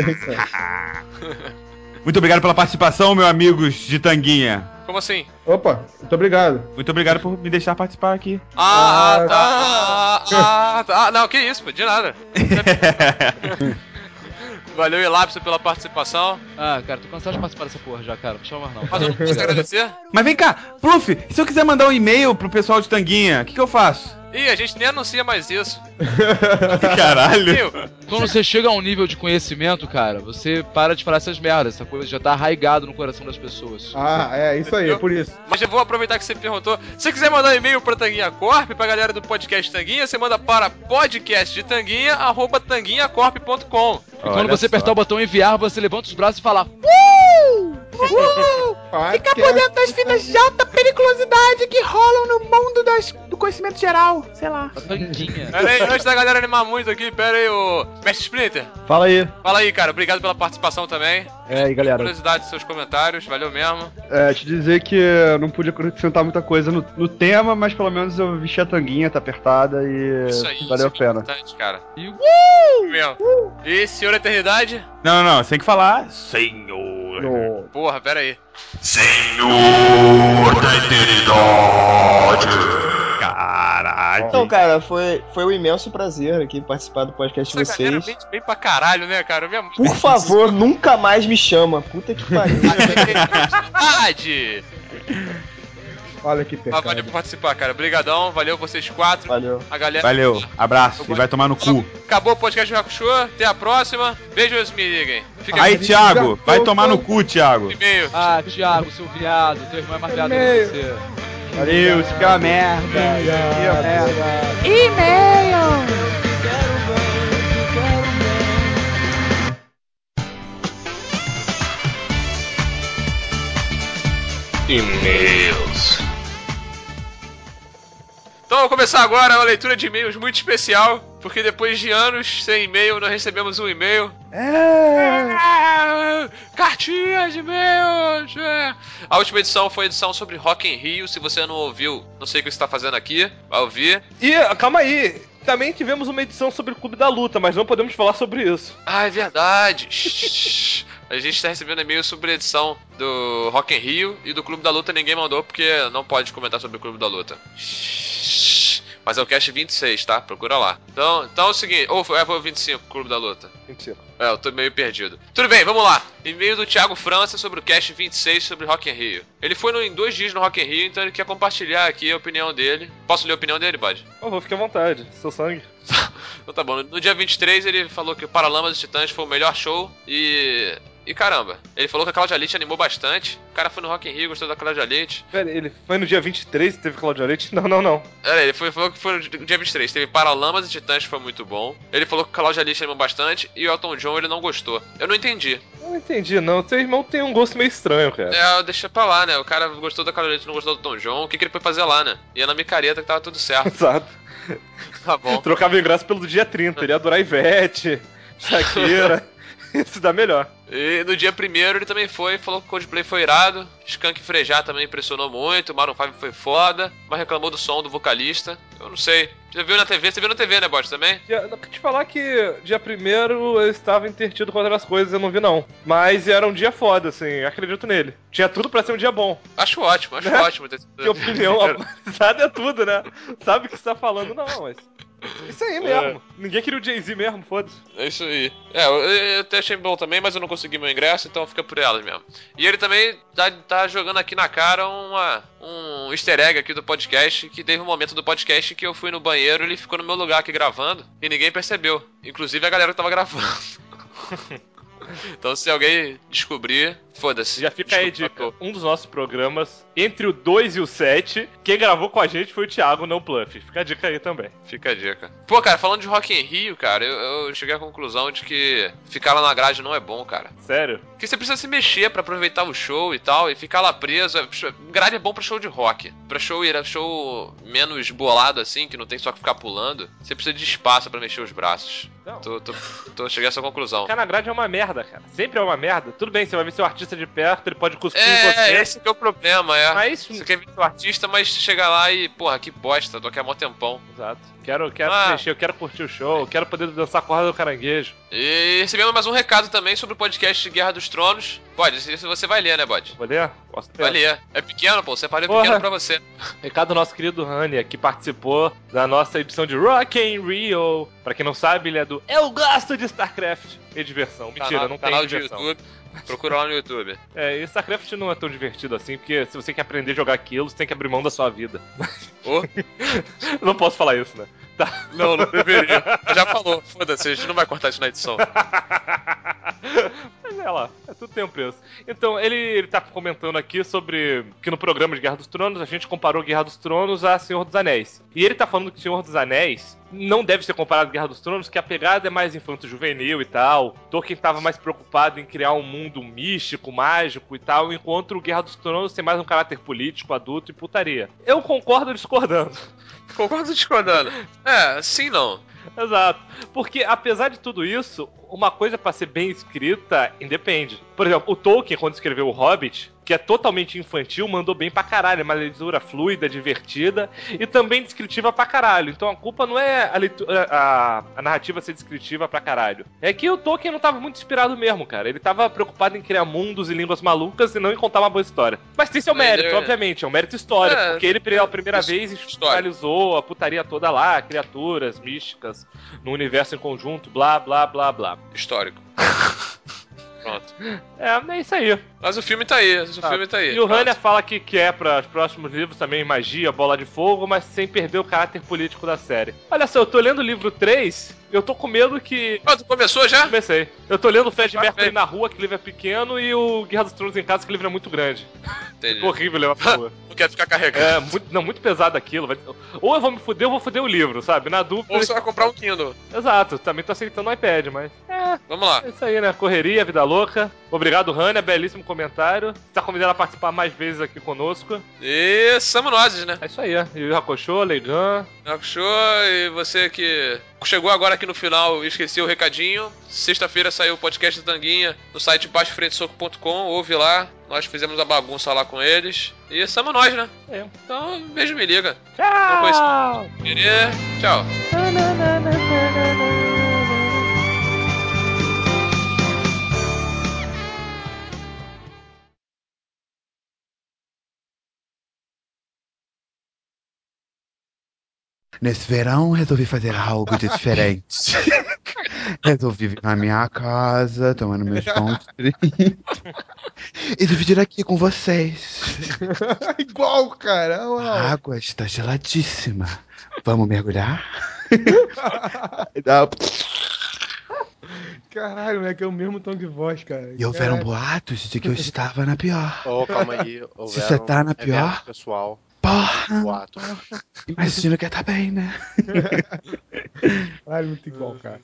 Muito obrigado pela participação, meus amigos de Tanguinha. Como assim? Opa, muito obrigado. Muito obrigado por me deixar participar aqui. Tá. Não, que isso, pô, de nada. Valeu, Elapso, pela participação. Cara, tô cansado de participar dessa porra já, cara. Não chama mais não. Mas eu não preciso agradecer? Mas vem cá, Fluffy, se eu quiser mandar um e-mail pro pessoal de Tanguinha, o que eu faço? Ih, a gente nem anuncia mais isso. Caralho. Quando você chega a um nível de conhecimento, cara, você para de falar essas merdas. Essa coisa já tá arraigado no coração das pessoas. Isso aí, é por isso. Mas eu vou aproveitar que você perguntou. Se você quiser mandar um e-mail pra Tanguinha Corp, pra galera do podcast Tanguinha, você manda para podcastdetanguinha@tanguinhacorp.com. E quando você apertar o botão enviar, você levanta os braços e fala: Fica por dentro das fitas de alta periculosidade que rolam no mundo do conhecimento geral. Sei lá. Tanguinha. Pera aí, antes da galera animar muito aqui, pera aí, ô Mestre Splinter. Fala aí. Fala aí, cara. Obrigado pela participação também. Aí, galera. Curiosidade dos seus comentários, valeu mesmo. Te dizer que eu não pude acrescentar muita coisa no tema, mas pelo menos eu vesti a tanguinha, tá apertada e Isso aí, valeu a isso é pena. importante, cara. Mesmo. E Senhor Eternidade? Não, você tem que falar Senhor. Porra, pera aí. Senhor da eternidade. Caralho. Então, cara, foi um imenso prazer aqui participar do podcast de Essa galera vocês. bem pra caralho, né, cara? Por favor, nunca mais me chama. Puta que pariu. Eternidade! Olha que Mas pecado. valeu por participar, cara. Obrigadão, valeu vocês quatro. Valeu. A galera. Valeu, abraço e vai tomar no cu. Acabou o podcast do Hakusho, até a próxima. Beijos, me liguem. Fica Aí, Thiago, vai tomar no cu, Thiago. e-mail. Thiago, seu viado, teu irmão é mais viado que você. Valeu, isso que é uma merda. E-mail! E-mails. Então vamos começar agora uma leitura de e-mails muito especial, porque depois de anos sem e-mail, nós recebemos um e-mail. Cartinhas de e-mails! A última edição foi a edição sobre Rock in Rio. Se você não ouviu, não sei o que você está fazendo aqui, vai ouvir. E, calma aí, também tivemos uma edição sobre o Clube da Luta, mas não podemos falar sobre isso. Ah, é verdade. A gente está recebendo e-mail sobre a edição do Rock in Rio e do Clube da Luta ninguém mandou porque não pode comentar sobre o Clube da Luta. Mas é o cast 26, tá? Procura lá. Então é o seguinte... Ou foi o 25, Clube da Luta? 25. Eu tô meio perdido. Tudo bem, vamos lá. E-mail do Thiago França sobre o cast 26 sobre Rock in Rio. Ele foi em 2 dias no Rock in Rio, então ele quer compartilhar aqui a opinião dele. Posso ler a opinião dele, Bud? Por favor, fique à vontade. Seu sangue. Então tá bom. No dia 23 ele falou que o Paralamas dos Titãs foi o melhor show E caramba, ele falou que a Cláudia Leite animou bastante. O cara foi no Rock in Rio, gostou da Cláudia Leite. Pera, ele foi no dia 23 e teve Cláudia Leite? Não. Ele falou que foi no dia 23. Teve Paralamas e Titãs, que foi muito bom. Ele falou que a Cláudia Leite animou bastante. E o Elton John ele não gostou. Eu não entendi. Eu não entendi, não. Seu irmão tem um gosto meio estranho, cara. Deixa pra lá, né? O cara gostou da Cláudia Leite, não gostou do Elton John. O que ele foi fazer lá, né? Ia na micareta que tava tudo certo. Exato. Tá bom. Trocava ingresso pelo dia 30. Ele ia adorar Ivete, Shakira. Isso dá melhor. E no dia 1º ele também falou que o Coldplay foi irado. Skunk Frejá também impressionou muito. Maroon 5 foi foda, mas reclamou do som do vocalista. Eu não sei. Você viu na TV? Você viu na TV, né, Bot, também? Não quero te falar que dia 1º eu estava entretido com outras coisas, eu não vi não. Mas era um dia foda, assim, acredito nele. Tinha tudo pra ser um dia bom. Acho ótimo, né? ótimo. Que opinião, sabe é tudo, né? Sabe o que você tá falando, não, mas... Isso aí mesmo. Ninguém queria o Jay-Z mesmo, foda-se. É isso aí. Eu até achei bom também, mas eu não consegui meu ingresso, então fica por elas mesmo. E ele também tá jogando aqui na cara um easter egg aqui do podcast, que teve um momento do podcast que eu fui no banheiro e ele ficou no meu lugar aqui gravando e ninguém percebeu. Inclusive a galera que tava gravando. Então se alguém descobrir, foda-se. Já fica aí a dica. Um dos nossos programas, entre o 2 e o 7, quem gravou com a gente foi o Thiago, não o Pluff. Fica a dica aí também. Fica a dica. Pô, cara, falando de Rock in Rio, cara, eu cheguei à conclusão de que ficar lá na grade não é bom, cara. Sério? Porque você precisa se mexer pra aproveitar o show e tal, e ficar lá preso. Grade é bom pra show de rock. Pra show menos bolado assim, que não tem só que ficar pulando, você precisa de espaço pra mexer os braços. Não. Cheguei a essa conclusão. Ficar na grade é uma merda, cara. Sempre é uma merda. Tudo bem, você vai ver seu artista de perto, ele pode cuspir em você. Esse que é o problema, é. Mas... Você quer ver seu artista, mas chegar lá e, porra, que bosta, tô aqui há mó tempão. Exato. Quero mexer, eu quero curtir o show, eu quero poder dançar a corda do caranguejo. E recebemos mais um recado também sobre o podcast Guerra dos Tronos. Bode, isso você vai ler, né, Bode? Vou ler? Posso ler? Vai ler. É pequeno, pô, separei pequeno pra você. Recado do nosso querido Rania, que participou da nossa edição de Rock in Rio. Pra quem não sabe, ele é do Eu Gosto de StarCraft e diversão. Mentira, não tem canal diversão. De YouTube. Procura lá no YouTube. E StarCraft não é tão divertido assim, porque se você quer aprender a jogar aquilo, você tem que abrir mão da sua vida. Não posso falar isso, né? Tá. Não deveria. Já falou, foda-se, a gente não vai cortar isso na edição. Mas é lá, tudo tem um preço. Então, ele tá comentando aqui sobre que no programa de Guerra dos Tronos a gente comparou Guerra dos Tronos a Senhor dos Anéis. E ele tá falando que Senhor dos Anéis não deve ser comparado a Guerra dos Tronos, que a pegada é mais infanto-juvenil e tal. Tolkien tava mais preocupado em criar um mundo místico, mágico e tal, enquanto o Guerra dos Tronos tem mais um caráter político, adulto e putaria. Eu concordo discordando. Concordo discordando. Sim não. Exato. Porque, apesar de tudo isso, uma coisa pra ser bem escrita independe. Por exemplo, o Tolkien, quando escreveu O Hobbit, que é totalmente infantil, mandou bem pra caralho. É uma leitura fluida, divertida e também descritiva pra caralho. Então a culpa não é a narrativa ser descritiva pra caralho. É que o Tolkien não tava muito inspirado mesmo, cara. Ele tava preocupado em criar mundos e línguas malucas e não em contar uma boa história. Mas tem seu mérito, obviamente. É um mérito histórico. Porque ele, pela primeira vez, institucionalizou a putaria toda lá, criaturas místicas, no universo em conjunto, blá, blá, blá, blá. Histórico. Pronto. É isso aí. Mas o filme tá aí, E o Rania fala que quer para os próximos livros também magia, bola de fogo, mas sem perder o caráter político da série. Olha só, eu tô lendo o livro 3 Eu tô com medo que... Ah, tu começou já? Comecei. Eu tô lendo o Fred Mercury na rua, que o livro é pequeno, e o Guerra dos Tronos em casa, que o livro é muito grande. Entendi. Ficou horrível levar pra rua. Não quero ficar carregando. Muito pesado aquilo. Ou eu vou me fuder, ou vou fuder o livro, sabe? Na dúvida... Ou você vai comprar um Kindle. Exato, também tô aceitando o iPad, mas... Vamos lá. É isso aí, né? Correria, vida louca. Obrigado, Rania, belíssimo comentário. Tá convidado a participar mais vezes aqui conosco. E somos nós, né? É isso aí, Yu Yu Hakusho, Leigan. Hakusho, e você que chegou agora aqui no final e esqueceu o recadinho. Sexta-feira saiu o podcast do Tanguinha no site baixofrentesoco.com, ouve lá. Nós fizemos a bagunça lá com eles. E somos nós, né? Então, beijo, me liga. Tchau! Tchau. Nesse verão, resolvi fazer algo de diferente. Resolvi vir na minha casa, tomando meus constritos e dividir aqui com vocês. Igual, cara. A água está geladíssima. Vamos mergulhar? Caralho, moleque, é o mesmo tom de voz, cara. E houveram boatos de que eu estava na pior. Calma aí. Se você tá na pior, evento pessoal. porra! Boato. Imagino que tá bem, né? Caralho, muito igual, cara.